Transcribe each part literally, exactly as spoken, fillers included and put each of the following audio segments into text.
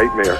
nightmare.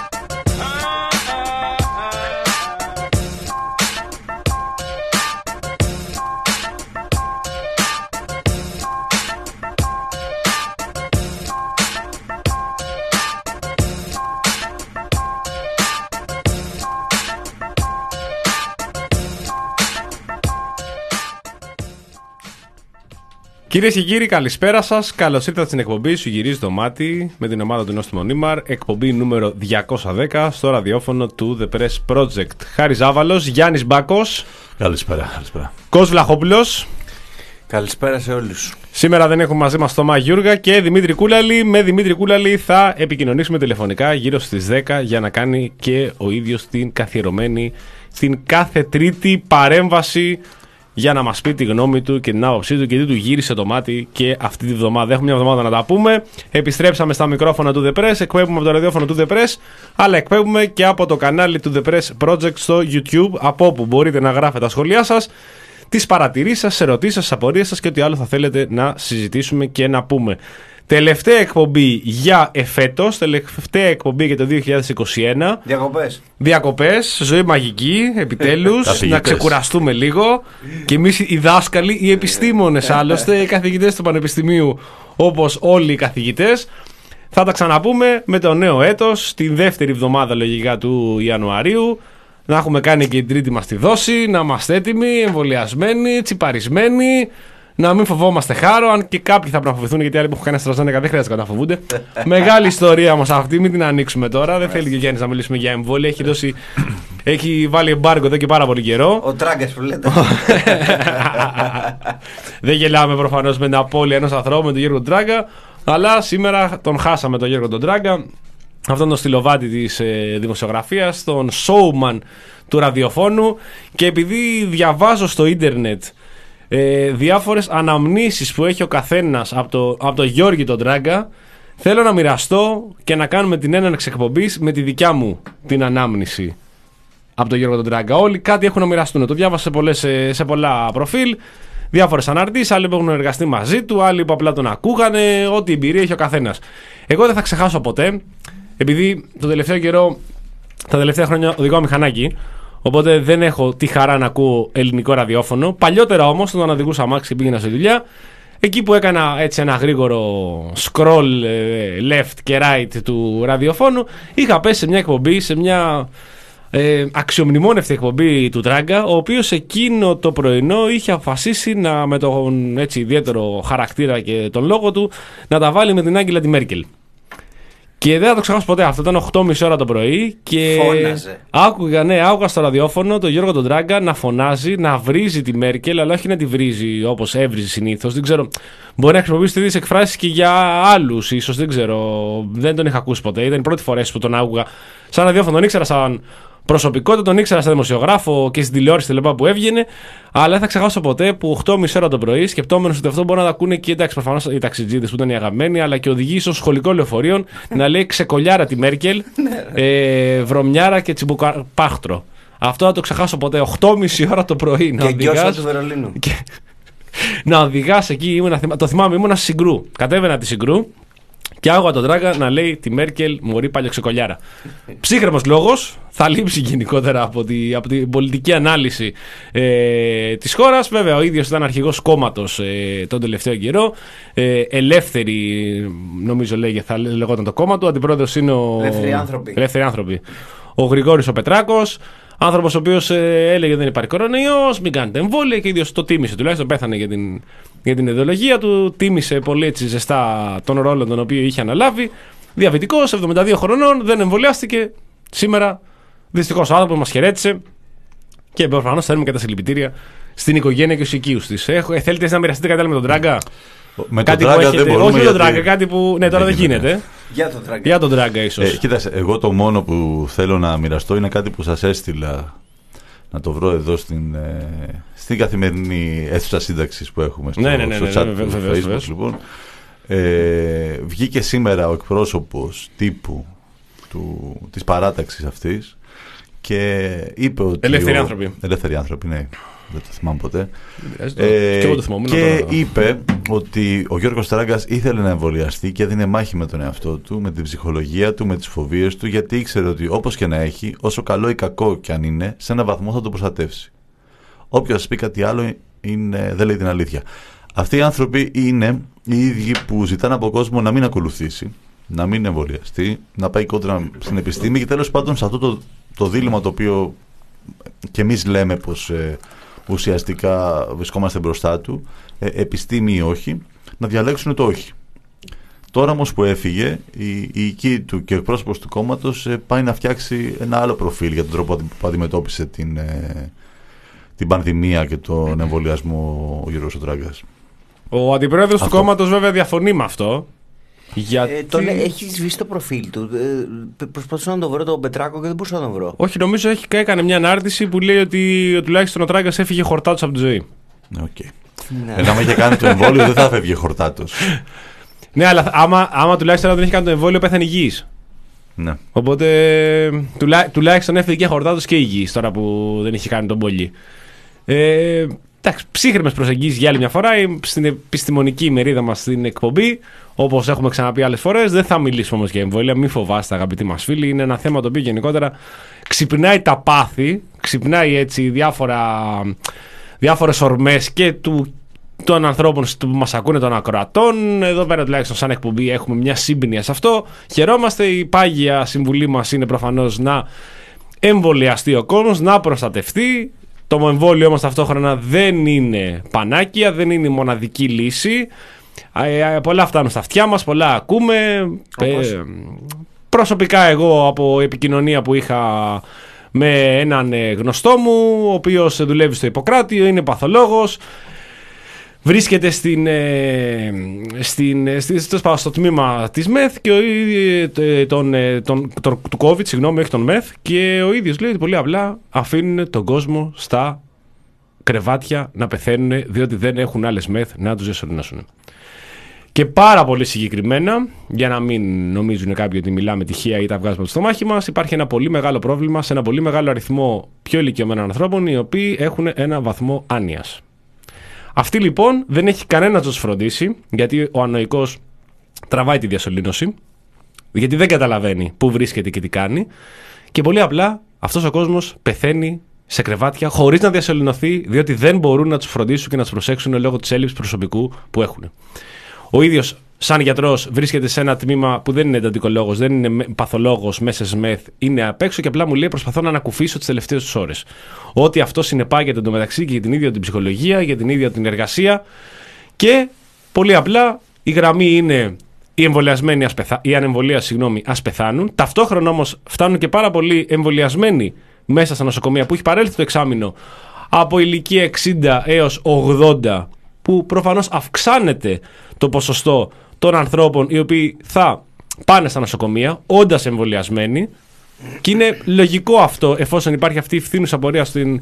Κυρίες και κύριοι, καλησπέρα σας. Καλώς ήρθατε στην εκπομπή Σου Γυρίζει το Μάτι με την ομάδα του Νόστιμου Νίμαρ. Εκπομπή νούμερο διακόσια δέκα στο ραδιόφωνο του The Press Project. Χάρης Ζάβαλος, Γιάννης Μπάκος. Καλησπέρα, καλησπέρα. Κος Βλαχόπουλος. Καλησπέρα σε όλους. Σήμερα δεν έχουμε μαζί μας Θωμά Γιούργα και Δημήτρη Κούλαλη. Με Δημήτρη Κούλαλη θα επικοινωνήσουμε τηλεφωνικά γύρω στις δέκα για να κάνει και ο ίδιος την καθιερωμένη, στην κάθε τρίτη παρέμβαση, για να μας πει τη γνώμη του και την άποψή του και τι του γύρισε το μάτι και αυτή τη βδομάδα. Έχουμε μια εβδομάδα να τα πούμε. Επιστρέψαμε στα μικρόφωνα του The Press, εκπέμπουμε από το ραδιόφωνο του The Press, αλλά εκπέμπουμε και από το κανάλι του The Press Project στο YouTube, από όπου μπορείτε να γράφετε τα σχόλιά σας, τις παρατηρήσεις σας, ερωτήσεις σας, απορίες σας και ό,τι άλλο θα θέλετε να συζητήσουμε και να πούμε. Τελευταία εκπομπή για εφέτος, τελευταία εκπομπή για το δύο χιλιάδες είκοσι ένα. Διακοπές. Διακοπές, ζωή μαγική, επιτέλους, να ξεκουραστούμε λίγο. Και εμείς οι δάσκαλοι, οι επιστήμονες άλλωστε, οι καθηγητές του Πανεπιστημίου, όπως όλοι οι καθηγητές. Θα τα ξαναπούμε με το νέο έτος, την δεύτερη εβδομάδα λογικά του Ιανουαρίου. Να έχουμε κάνει και την τρίτη μας τη δόση, να είμαστε έτοιμοι, εμβολιασμένοι, τσιπαρισμένοι. Να μην φοβόμαστε χάρο, αν και κάποιοι θα φοβηθούν, γιατί άλλοι που έχουν κάνει AstraZeneca δεν χρειάζεται να φοβούνται. Μεγάλη ιστορία όμως αυτή, μην την ανοίξουμε τώρα. Δεν θέλει και ο Γιάννης να μιλήσουμε για εμβόλια. Έχει, δώσει, έχει βάλει εμπάργκο εδώ και πάρα πολύ καιρό. Ο Τράγκας που λέτε. Δεν γελάμε προφανώς με την απώλεια ενός ανθρώπου, με τον Γιώργο Τράγκα. Αλλά σήμερα τον χάσαμε τον Γιώργο τον Τράγκα. Αυτόν τον στυλοβάτη της ε, δημοσιογραφίας, τον showman του ραδιοφώνου. Και επειδή διαβάζω στο ίντερνετ Ε, διάφορες αναμνήσεις που έχει ο καθένας από το, από το Γιώργη τον Τράγκα, θέλω να μοιραστώ και να κάνουμε την έναρξη εκπομπής με τη δικιά μου την ανάμνηση από τον Γιώργο τον Τράγκα. Όλοι κάτι έχουν να μοιραστούν. Το διάβασα σε, πολλές, σε, σε πολλά προφίλ, διάφορες αναρτήσεις, άλλοι που έχουν εργαστεί μαζί του, άλλοι που απλά τον ακούγανε, ό,τι εμπειρία έχει ο καθένας. Εγώ δεν θα ξεχάσω ποτέ, επειδή το τελευταίο καιρό, τα τελευταία χρόνια οδηγώ μηχανάκι. Οπότε δεν έχω τη χαρά να ακούω ελληνικό ραδιόφωνο. Παλιότερα όμως, όταν οδηγούσα αμάξι και πήγαινα στη δουλειά, εκεί που έκανα έτσι ένα γρήγορο scroll left και right του ραδιοφώνου, είχα πέσει σε μια εκπομπή, σε μια ε, αξιομνημόνευτη εκπομπή του Τράγκα, ο οποίος εκείνο το πρωινό είχε αποφασίσει να, με τον έτσι ιδιαίτερο χαρακτήρα και τον λόγο του, να τα βάλει με την Άγγελα τη Μέρκελ. Και δεν θα το ξεχάσω ποτέ. Αυτό ήταν οκτώ και μισή ώρα το πρωί. Και φώναζε. Άκουγα, ναι, άκουγα στο ραδιόφωνο τον Γιώργο τον Τράγκα να φωνάζει, να βρίζει τη Μέρκελ, αλλά όχι να τη βρίζει όπως έβριζε συνήθως. Δεν ξέρω. Μπορεί να χρησιμοποιήσει τέτοιες εκφράσεις και για άλλους, ίσως. Δεν ξέρω. Δεν τον είχα ακούσει ποτέ. Ήταν η πρώτη φορά που τον άκουγα σαν ραδιόφωνο. Τον ήξερα σαν προσωπικότητα, τον ήξερα σαν δημοσιογράφο και στην τηλεόραση τελεπά που έβγαινε. Αλλά δεν θα ξεχάσω ποτέ που οκτώ και μισή ώρα το πρωί, σκεπτόμενος ότι αυτό μπορεί να τα ακούνε και εντάξει, προφανώς οι ταξιτζίδες που ήταν οι αγαπημένοι, αλλά και οδηγοί των σχολικών λεωφορείων να λέει ξεκολιάρα τη Μέρκελ, ε, βρωμιάρα και τσιμπουκαπάχτρο. Αυτό θα το ξεχάσω ποτέ. οκτώ και μισή ώρα το πρωί να οδηγάς. του Βερολίνου. Και... να οδηγάς εκεί, ήμουν, το θυμάμαι, ήμουν στη Συγκρού. Κατέβαινα τη Συγκρού. Και άκουγα τον Τράγκα να λέει τη Μέρκελ μωρή παλιοξεκολιάρα. Ψύχρεμος λόγος, θα λείψει γενικότερα από, τη, από την πολιτική ανάλυση ε, της χώρας. Βέβαια, ο ίδιος ήταν αρχηγός κόμματος ε, τον τελευταίο καιρό. Ε, ελεύθερη, νομίζω λέγε, θα λεγόταν το κόμμα του. Αντιπρόεδρος είναι ο. Ελεύθεροι άνθρωποι. Ελεύθεροι άνθρωποι. Ο Γρηγόρης ο Πετράκος. Άνθρωπος ο οποίος ε, έλεγε δεν υπάρχει κορονοϊός, μην κάνετε εμβόλια και ίδιος το τίμησε. Τουλάχιστον πέθανε για την, για την ιδεολογία του. Τίμησε πολύ έτσι ζεστά τον ρόλο τον οποίο είχε αναλάβει. Διαβητικός, εβδομήντα δύο χρονών, δεν εμβολιάστηκε. Σήμερα δυστυχώς ο άνθρωπος μας χαιρέτησε και προφανώς θέλουμε και τα συλληπιτήρια στην οικογένεια και στους οικείους της. Ε, θέλετε να μοιραστείτε κάτι άλλο με τον Τράγκα? Με κάτι τον Τράγκα έχετε... δεν μπορούμε. Όχι με τον Τράγκα, κάτι που. Ναι, τώρα δεν γίνεται. γίνεται. Για τον Τράγκα. Για τον Τράγκα, ίσως. Ε, κοίταξε, εγώ το μόνο που θέλω να μοιραστώ είναι κάτι που σας έστειλα. Να το βρω εδώ στην, ε, στην καθημερινή αίθουσα σύνταξης που έχουμε στο, ναι, ναι, ναι, στο ναι, chat ναι, του βεβαίως, Facebook. βεβαίως. Λοιπόν. Ε, βγήκε σήμερα ο εκπρόσωπος τύπου του, της παράταξης αυτής και είπε ότι. Ελεύθεροι ο... άνθρωποι. Ελεύθεροι άνθρωποι, ναι. Δεν το θυμάμαι ποτέ. Ε, και εγώ το θυμάμαι. Και είπε ότι ο Γιώργος Τράγκας ήθελε να εμβολιαστεί και έδινε μάχη με τον εαυτό του, με την ψυχολογία του, με τις φοβίες του, γιατί ήξερε ότι όπως και να έχει, όσο καλό ή κακό κι αν είναι, σε έναν βαθμό θα το προστατεύσει. Όποιος σας πει κάτι άλλο είναι, δεν λέει την αλήθεια. Αυτοί οι άνθρωποι είναι οι ίδιοι που ζητάνε από κόσμο να μην ακολουθήσει, να μην εμβολιαστεί, να πάει κόντρα στην επιστήμη και τέλος πάντων σε αυτό το, το δίλημμα το οποίο και εμείς λέμε πως ε, ουσιαστικά βρισκόμαστε μπροστά του, ε, επιστήμη ή όχι, να διαλέξουν το όχι. Τώρα όμως που έφυγε, η, η οική του και ο εκπρόσωπος του κόμματος ε, πάει να φτιάξει ένα άλλο προφίλ για τον τρόπο που αντιμετώπισε την, ε, την πανδημία και τον εμβολιασμό ο Γιώργος Τράγκας. Ο αντιπρόεδρος του κόμματος βέβαια διαφωνεί με αυτό. Γιατί... Ε, τον, έχει σβήσει το προφίλ του. Ε, προσπαθούσα να τον βρω τον Πετράκο και δεν μπορούσα να τον βρω. Όχι, νομίζω έχει, έκανε μια ανάρτηση που λέει ότι τουλάχιστον ο Τράγκας έφυγε χορτάτος από τη ζωή. Okay. Ναι. Ε, να μην είχε κάνει το εμβόλιο δεν θα έφευγε χορτάτος. Ναι, αλλά άμα, άμα τουλάχιστον δεν είχε κάνει το εμβόλιο πέθανε υγιής. Ναι. Οπότε τουλά, τουλάχιστον έφυγε και χορτάτος και υγιής τώρα που δεν είχε κάνει τον πολύ. Ε, εντάξει, ψύχρεμες προσεγγίσεις για άλλη μια φορά στην επιστημονική ημερίδα μας στην εκπομπή. Όπως έχουμε ξαναπεί άλλες φορές, δεν θα μιλήσουμε όμως για εμβόλια. Μην φοβάστε, αγαπητοί μας φίλοι. Είναι ένα θέμα το οποίο γενικότερα ξυπνάει τα πάθη, ξυπνάει έτσι διάφορα, διάφορες ορμές και του, των ανθρώπων που μας ακούνε, των ακροατών. Εδώ πέρα τουλάχιστον σαν εκπομπή έχουμε μια σύμπνοια σε αυτό. Χαιρόμαστε. Η πάγια συμβουλή μας είναι προφανώς να εμβολιαστεί ο κόσμος, να προστατευτεί. Το εμβόλιο όμως ταυτόχρονα δεν είναι πανάκια, δεν είναι η μοναδική λύση. Ε, πολλά φτάνουν στα αυτιά μας, πολλά ακούμε. Ε, προσωπικά εγώ από επικοινωνία που είχα με έναν γνωστό μου, ο οποίος δουλεύει στο Ιπποκράτιο, είναι παθολόγος, βρίσκεται στην, ε, στην, στην, στο, στο τμήμα της ΜΕΘ και ο, τον, τον, τον, του COVID, συγγνώμη, όχι τον ΜΕΘ, και ο ίδιος λέει ότι πολύ απλά αφήνουν τον κόσμο στα κρεβάτια να πεθαίνουν διότι δεν έχουν άλλες ΜΕΘ να τους διασωληνώσουν. Και πάρα πολύ συγκεκριμένα, για να μην νομίζουν κάποιοι ότι μιλάμε τυχαία ή τα βγάζουμε από το στομάχι μας, υπάρχει ένα πολύ μεγάλο πρόβλημα σε ένα πολύ μεγάλο αριθμό πιο ηλικιωμένων ανθρώπων, οι οποίοι έχουν ένα βαθμό άνοιας. Αυτοί λοιπόν δεν έχει κανένα να τους φροντίσει, γιατί ο ανοϊκός τραβάει τη διασωλήνωση, γιατί δεν καταλαβαίνει πού βρίσκεται και τι κάνει, και πολύ απλά αυτός ο κόσμος πεθαίνει σε κρεβάτια χωρίς να διασωληνωθεί, διότι δεν μπορούν να τους φροντίσουν και να τους προσέξουν λόγω της έλλειψης προσωπικού που έχουν. Ο ίδιος, σαν γιατρός, βρίσκεται σε ένα τμήμα που δεν είναι εντατικολόγος, δεν είναι παθολόγος μέσα σε ΜΕΘ, είναι απ' έξω και απλά μου λέει: προσπαθώ να ανακουφίσω τις τελευταίες τους ώρες. Ότι αυτό συνεπάγεται εντωμεταξύ και για την ίδια την ψυχολογία, για την ίδια την εργασία. Και πολύ απλά η γραμμή είναι οι εμβολιασμένοι, ας πεθα... οι ανεμβολίασοι, συγγνώμη, ας πεθάνουν. Ταυτόχρονα όμως φτάνουν και πάρα πολλοί εμβολιασμένοι μέσα στα νοσοκομεία που έχει παρέλθει το εξάμηνο από ηλικία εξήντα έως ογδόντα, που προφανώς αυξάνεται το ποσοστό των ανθρώπων οι οποίοι θα πάνε στα νοσοκομεία όντας εμβολιασμένοι, και είναι λογικό αυτό εφόσον υπάρχει αυτή η φθήνουσα πορεία στην,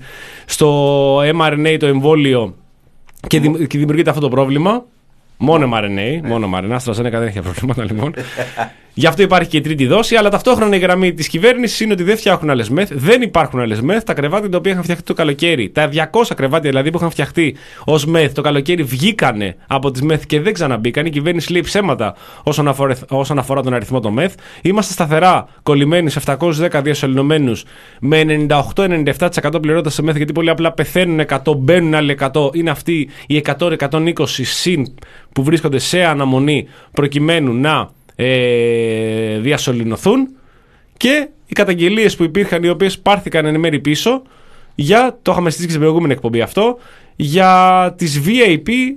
στο εμ αρ εν έι το εμβόλιο και, δημ, και δημιουργείται αυτό το πρόβλημα. Μόνο εμ αρ εν έι, μόνο εμ αρ εν έι, AstraZeneca δεν έχει προβλήματα λοιπόν. Γι' αυτό υπάρχει και η τρίτη δόση, αλλά ταυτόχρονα η γραμμή της κυβέρνησης είναι ότι δεν φτιάχνουν άλλες ΜΕΘ, δεν υπάρχουν άλλες ΜΕΘ. Τα κρεβάτια τα οποία είχαν φτιαχτεί το καλοκαίρι, τα διακόσια κρεβάτια δηλαδή που είχαν φτιαχτεί ως ΜΕΘ το καλοκαίρι, βγήκανε από τις ΜΕΘ και δεν ξαναμπήκαν. Η κυβέρνηση λέει ψέματα όσον αφορά, όσον αφορά τον αριθμό των ΜΕΘ. Είμαστε σταθερά κολλημένοι σε επτακόσιους δέκα διασωληνωμένους με ενενήντα οκτώ με ενενήντα επτά τοις εκατό πληρώνοντας σε ΜΕΘ, γιατί πολύ απλά πεθαίνουν εκατό, μπαίνουν άλλοι εκατό. Είναι αυτοί οι εκατό με εκατόν είκοσι συν που βρίσκονται σε αναμονή προκειμένου να ε, διασωληνωθούν, και οι καταγγελίες που υπήρχαν, οι οποίες πάρθηκαν εν μέρει πίσω, για, το είχαμε συζητήσει και στην προηγούμενη εκπομπή αυτό, για τις βι άι πι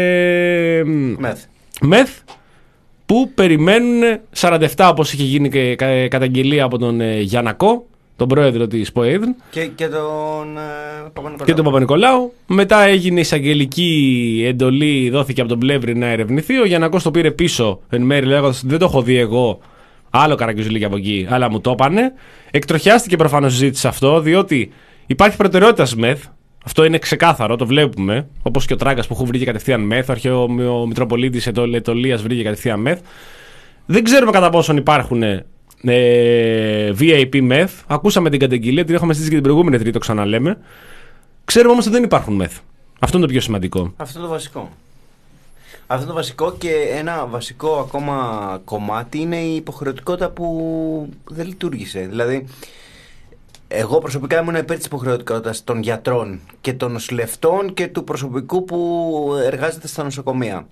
ε, μεθ. μεθ που περιμένουν σαράντα επτά, όπως είχε γίνει και καταγγελία από τον ε, Γιαννακό, τον πρόεδρο της ΠΟΕΔΝ και, και τον ε, Παπα-Νικολάου. Και τον Παπα-Νικολάου. Μετά έγινε εισαγγελική εντολή, δόθηκε από τον Πλεύρη να ερευνηθεί. Ο Γιαννακός το πήρε πίσω εν μέρει, λέγοντας: δεν το έχω δει εγώ. Άλλο καραγκιουζιλίκι από εκεί, αλλά μου το έπανε. Εκτροχιάστηκε προφανώς η συζήτηση αυτό, διότι υπάρχει προτεραιότητα ΜΕΘ. Αυτό είναι ξεκάθαρο, το βλέπουμε. Όπως και ο Τράγκας που βρήκε κατευθείαν ΜΕΘ, ο αρχαίο Μητροπολίτης Ετωλίας βρήκε κατευθείαν ΜΕΘ. Δεν ξέρουμε κατά πόσον υπάρχουν ε, βι έι πι μεθ. Ακούσαμε την καταγγελία, την έχουμε στήσει και την προηγούμενη Τρίτη, το ξαναλέμε. Ξέρουμε όμως ότι δεν υπάρχουν μεθ. Αυτό είναι το πιο σημαντικό. Αυτό είναι το βασικό. Αυτό είναι το βασικό και ένα βασικό ακόμα κομμάτι είναι η υποχρεωτικότητα που δεν λειτουργήσε. Δηλαδή, εγώ προσωπικά ήμουν υπέρ της υποχρεωτικότητας των γιατρών και των νοσηλευτών και του προσωπικού που εργάζεται στα νοσοκομεία.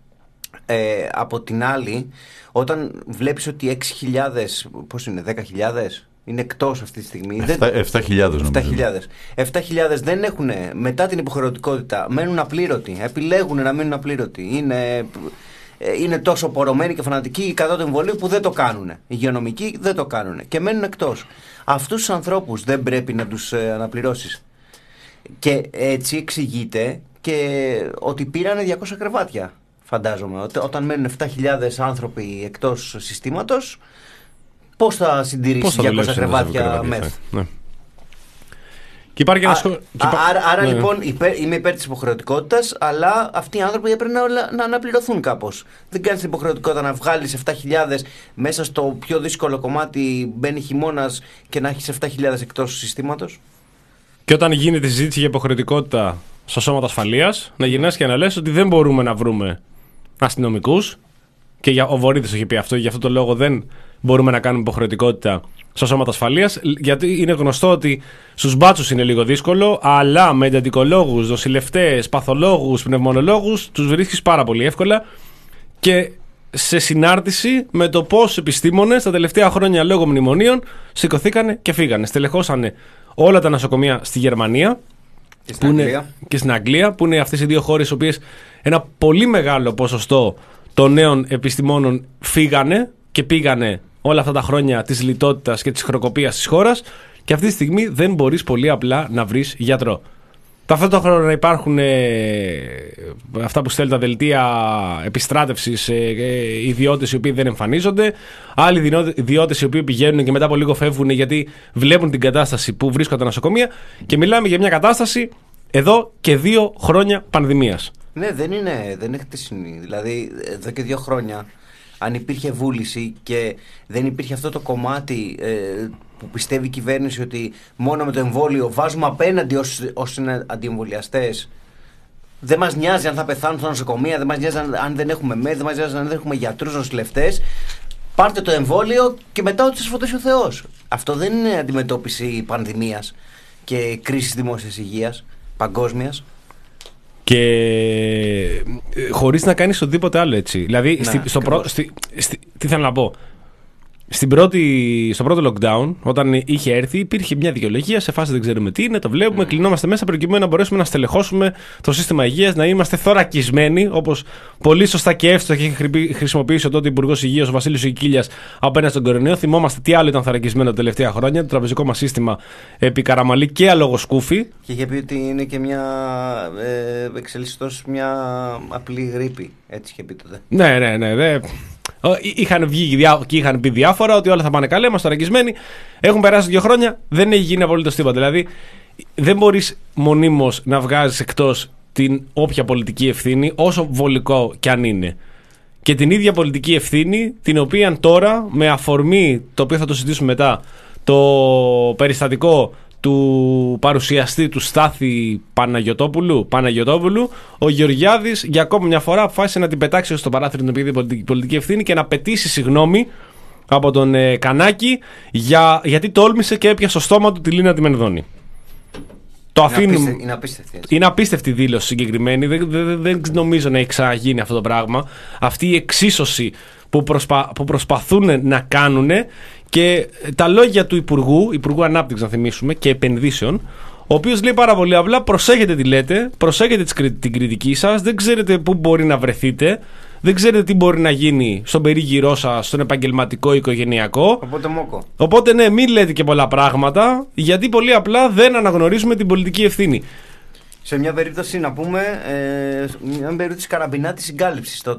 Ε, από την άλλη, όταν βλέπεις ότι έξι χιλιάδες, πώς είναι, δέκα χιλιάδες είναι εκτός αυτή τη στιγμή. επτά χιλιάδες νομίζω. επτά χιλιάδες δεν έχουν, μετά την υποχρεωτικότητα, μένουν απλήρωτοι. Επιλέγουν να μείνουν απλήρωτοι. Είναι, είναι τόσο πορωμένοι και φανατικοί κατά του εμβολίου που δεν το κάνουν. Οι υγειονομικοί δεν το κάνουν και μένουν εκτός. Αυτούς τους ανθρώπους δεν πρέπει να τους αναπληρώσεις. Και έτσι εξηγείται και ότι πήρανε διακόσια κρεβάτια. Φαντάζομαι. Όταν μένουν επτά χιλιάδες άνθρωποι εκτός συστήματος, πώς θα συντηρήσει διακόσια κρεβάτια μεθ. Ναι. Και υπάρχει ένα σχόλιο. Άρα, άρα ναι. λοιπόν υπέρ, είμαι υπέρ της υποχρεωτικότητας, αλλά αυτοί οι άνθρωποι έπρεπε να, να αναπληρωθούν κάπως. Δεν κάνεις την υποχρεωτικότητα να βγάλεις επτά χιλιάδες μέσα στο πιο δύσκολο κομμάτι, μπαίνει χειμώνας και να έχεις επτά χιλιάδες εκτός συστήματος. Και όταν γίνεται η συζήτηση για υποχρεωτικότητα στα σώματα ασφαλείας, να γυρνάς και να λες ότι δεν μπορούμε να βρούμε αστυνομικούς. Και για, ο Βορύδης το είχε πει αυτό, γι' αυτό το λόγο δεν μπορούμε να κάνουμε υποχρεωτικότητα στα σώματα ασφαλείας. Γιατί είναι γνωστό ότι στους μπάτσους είναι λίγο δύσκολο, αλλά με εντατικολόγους, νοσηλευτές, παθολόγους, πνευμονολόγους τους βρίσκεις πάρα πολύ εύκολα. Και σε συνάρτηση με το πώς επιστήμονες τα τελευταία χρόνια λόγω μνημονίων σηκωθήκανε και φύγανε. Στελεχώσανε όλα τα νοσοκομεία στη Γερμανία. Και στην, που Αγγλία. Είναι, και στην Αγγλία, που είναι αυτές οι δύο χώρες, οι οποίες ένα πολύ μεγάλο ποσοστό των νέων επιστημόνων φύγανε και πήγανε όλα αυτά τα χρόνια της λιτότητας και της χρεοκοπίας της χώρας, και αυτή τη στιγμή δεν μπορείς πολύ απλά να βρεις γιατρό. Ταυτόχρονα υπάρχουν ε, αυτά που στέλνουν τα δελτία επιστράτευσης, ε, ε, ιδιώτες οι οποίοι δεν εμφανίζονται, άλλοι ιδιώτες οι οποίοι πηγαίνουν και μετά από λίγο φεύγουν γιατί βλέπουν την κατάσταση που βρίσκονται τα νοσοκομεία, και μιλάμε για μια κατάσταση εδώ και δύο χρόνια πανδημίας. Ναι, δεν είναι, δεν είναι χτεσινή. Δηλαδή, εδώ και δύο χρόνια, αν υπήρχε βούληση και δεν υπήρχε αυτό το κομμάτι ε, που πιστεύει η κυβέρνηση ότι μόνο με το εμβόλιο βάζουμε απέναντι όσοι, όσοι είναι αντιεμβολιαστές, δεν μας νοιάζει αν θα πεθάνουν στα νοσοκομεία, δεν μας νοιάζει αν, αν δεν έχουμε μεθ, δεν μας νοιάζει αν δεν έχουμε γιατρούς, νοσηλευτές. Πάρτε το εμβόλιο και μετά ό,τι σας φωτίσει ο Θεός. Αυτό δεν είναι αντιμετώπιση πανδημίας και κρίσης δημόσιας υγείας παγκόσμιας. Και χωρίς να κάνεις οτιδήποτε άλλο, έτσι. Δηλαδή, ναι, στη, στο προ, στη, στη, τι θέλω να πω. Στην πρώτη, στο πρώτο lockdown, όταν είχε έρθει, υπήρχε μια δικαιολογία σε φάση δεν ξέρουμε τι είναι, το βλέπουμε, mm. κλεινόμαστε μέσα προκειμένου να μπορέσουμε να στελεχώσουμε το σύστημα υγείας, να είμαστε θωρακισμένοι, όπως πολύ σωστά και εύστοχα είχε χρησιμοποιήσει ο τότε Υπουργός Υγείας, ο Βασίλης Κικίλιας, απέναντι στον κορονοϊό. Θυμόμαστε τι άλλο ήταν θωρακισμένο τα τελευταία χρόνια, το τραπεζικό μας σύστημα επί Καραμαλή και αλογοσκούφι. Και είχε πει ότι είναι και μια ε, εξελισσιτός μια απλή γρίπη. Έτσι είχε πει τότε. Ναι, ναι, ναι. ναι. Είχαν βγει και είχαν πει διάφορα ότι όλα θα πάνε καλά, είμαστε θωρακισμένοι. Έχουν περάσει δύο χρόνια, δεν έχει γίνει απολύτως τίποτα. Δηλαδή, δεν μπορείς μονίμως να βγάζεις εκτός την όποια πολιτική ευθύνη, όσο βολικό κι αν είναι. Και την ίδια πολιτική ευθύνη, την οποία τώρα, με αφορμή, το οποίο θα το συζητήσουμε μετά, το περιστατικό του παρουσιαστή του Στάθη Παναγιωτόπουλου, Παναγιωτόπουλου, ο Γεωργιάδης για ακόμα μια φορά αποφάσισε να την πετάξει στο παράθυρο την πολιτική, πολιτική ευθύνη και να πετήσει συγγνώμη από τον ε, Κανάκη για, γιατί τόλμησε και έπιασε στο στόμα του τη Λίνα τη Μενδώνη. Το είναι, αφήνουμε, απίστευτη, είναι, απίστευτη, είναι απίστευτη δήλωση συγκεκριμένη. Δεν, δεν, δεν νομίζω να έχει ξαναγίνει αυτό το πράγμα. Αυτή η εξίσωση που, προσπα, που προσπαθούν να κάνουν. Και τα λόγια του Υπουργού, Υπουργού Ανάπτυξης να θυμίσουμε, και Επενδύσεων, ο οποίος λέει πάρα πολύ απλά: προσέχετε τι λέτε, προσέχετε την κριτική σας, δεν ξέρετε πού μπορεί να βρεθείτε, δεν ξέρετε τι μπορεί να γίνει στον περίγυρό σας, στον επαγγελματικό, οικογενειακό. Οπότε μόκο. Οπότε ναι, μην λέτε και πολλά πράγματα, γιατί πολύ απλά δεν αναγνωρίζουμε την πολιτική ευθύνη. Σε μια περίπτωση, να πούμε, ε, μια περίπτωση καραμπινά της συγκάλυψης τότε.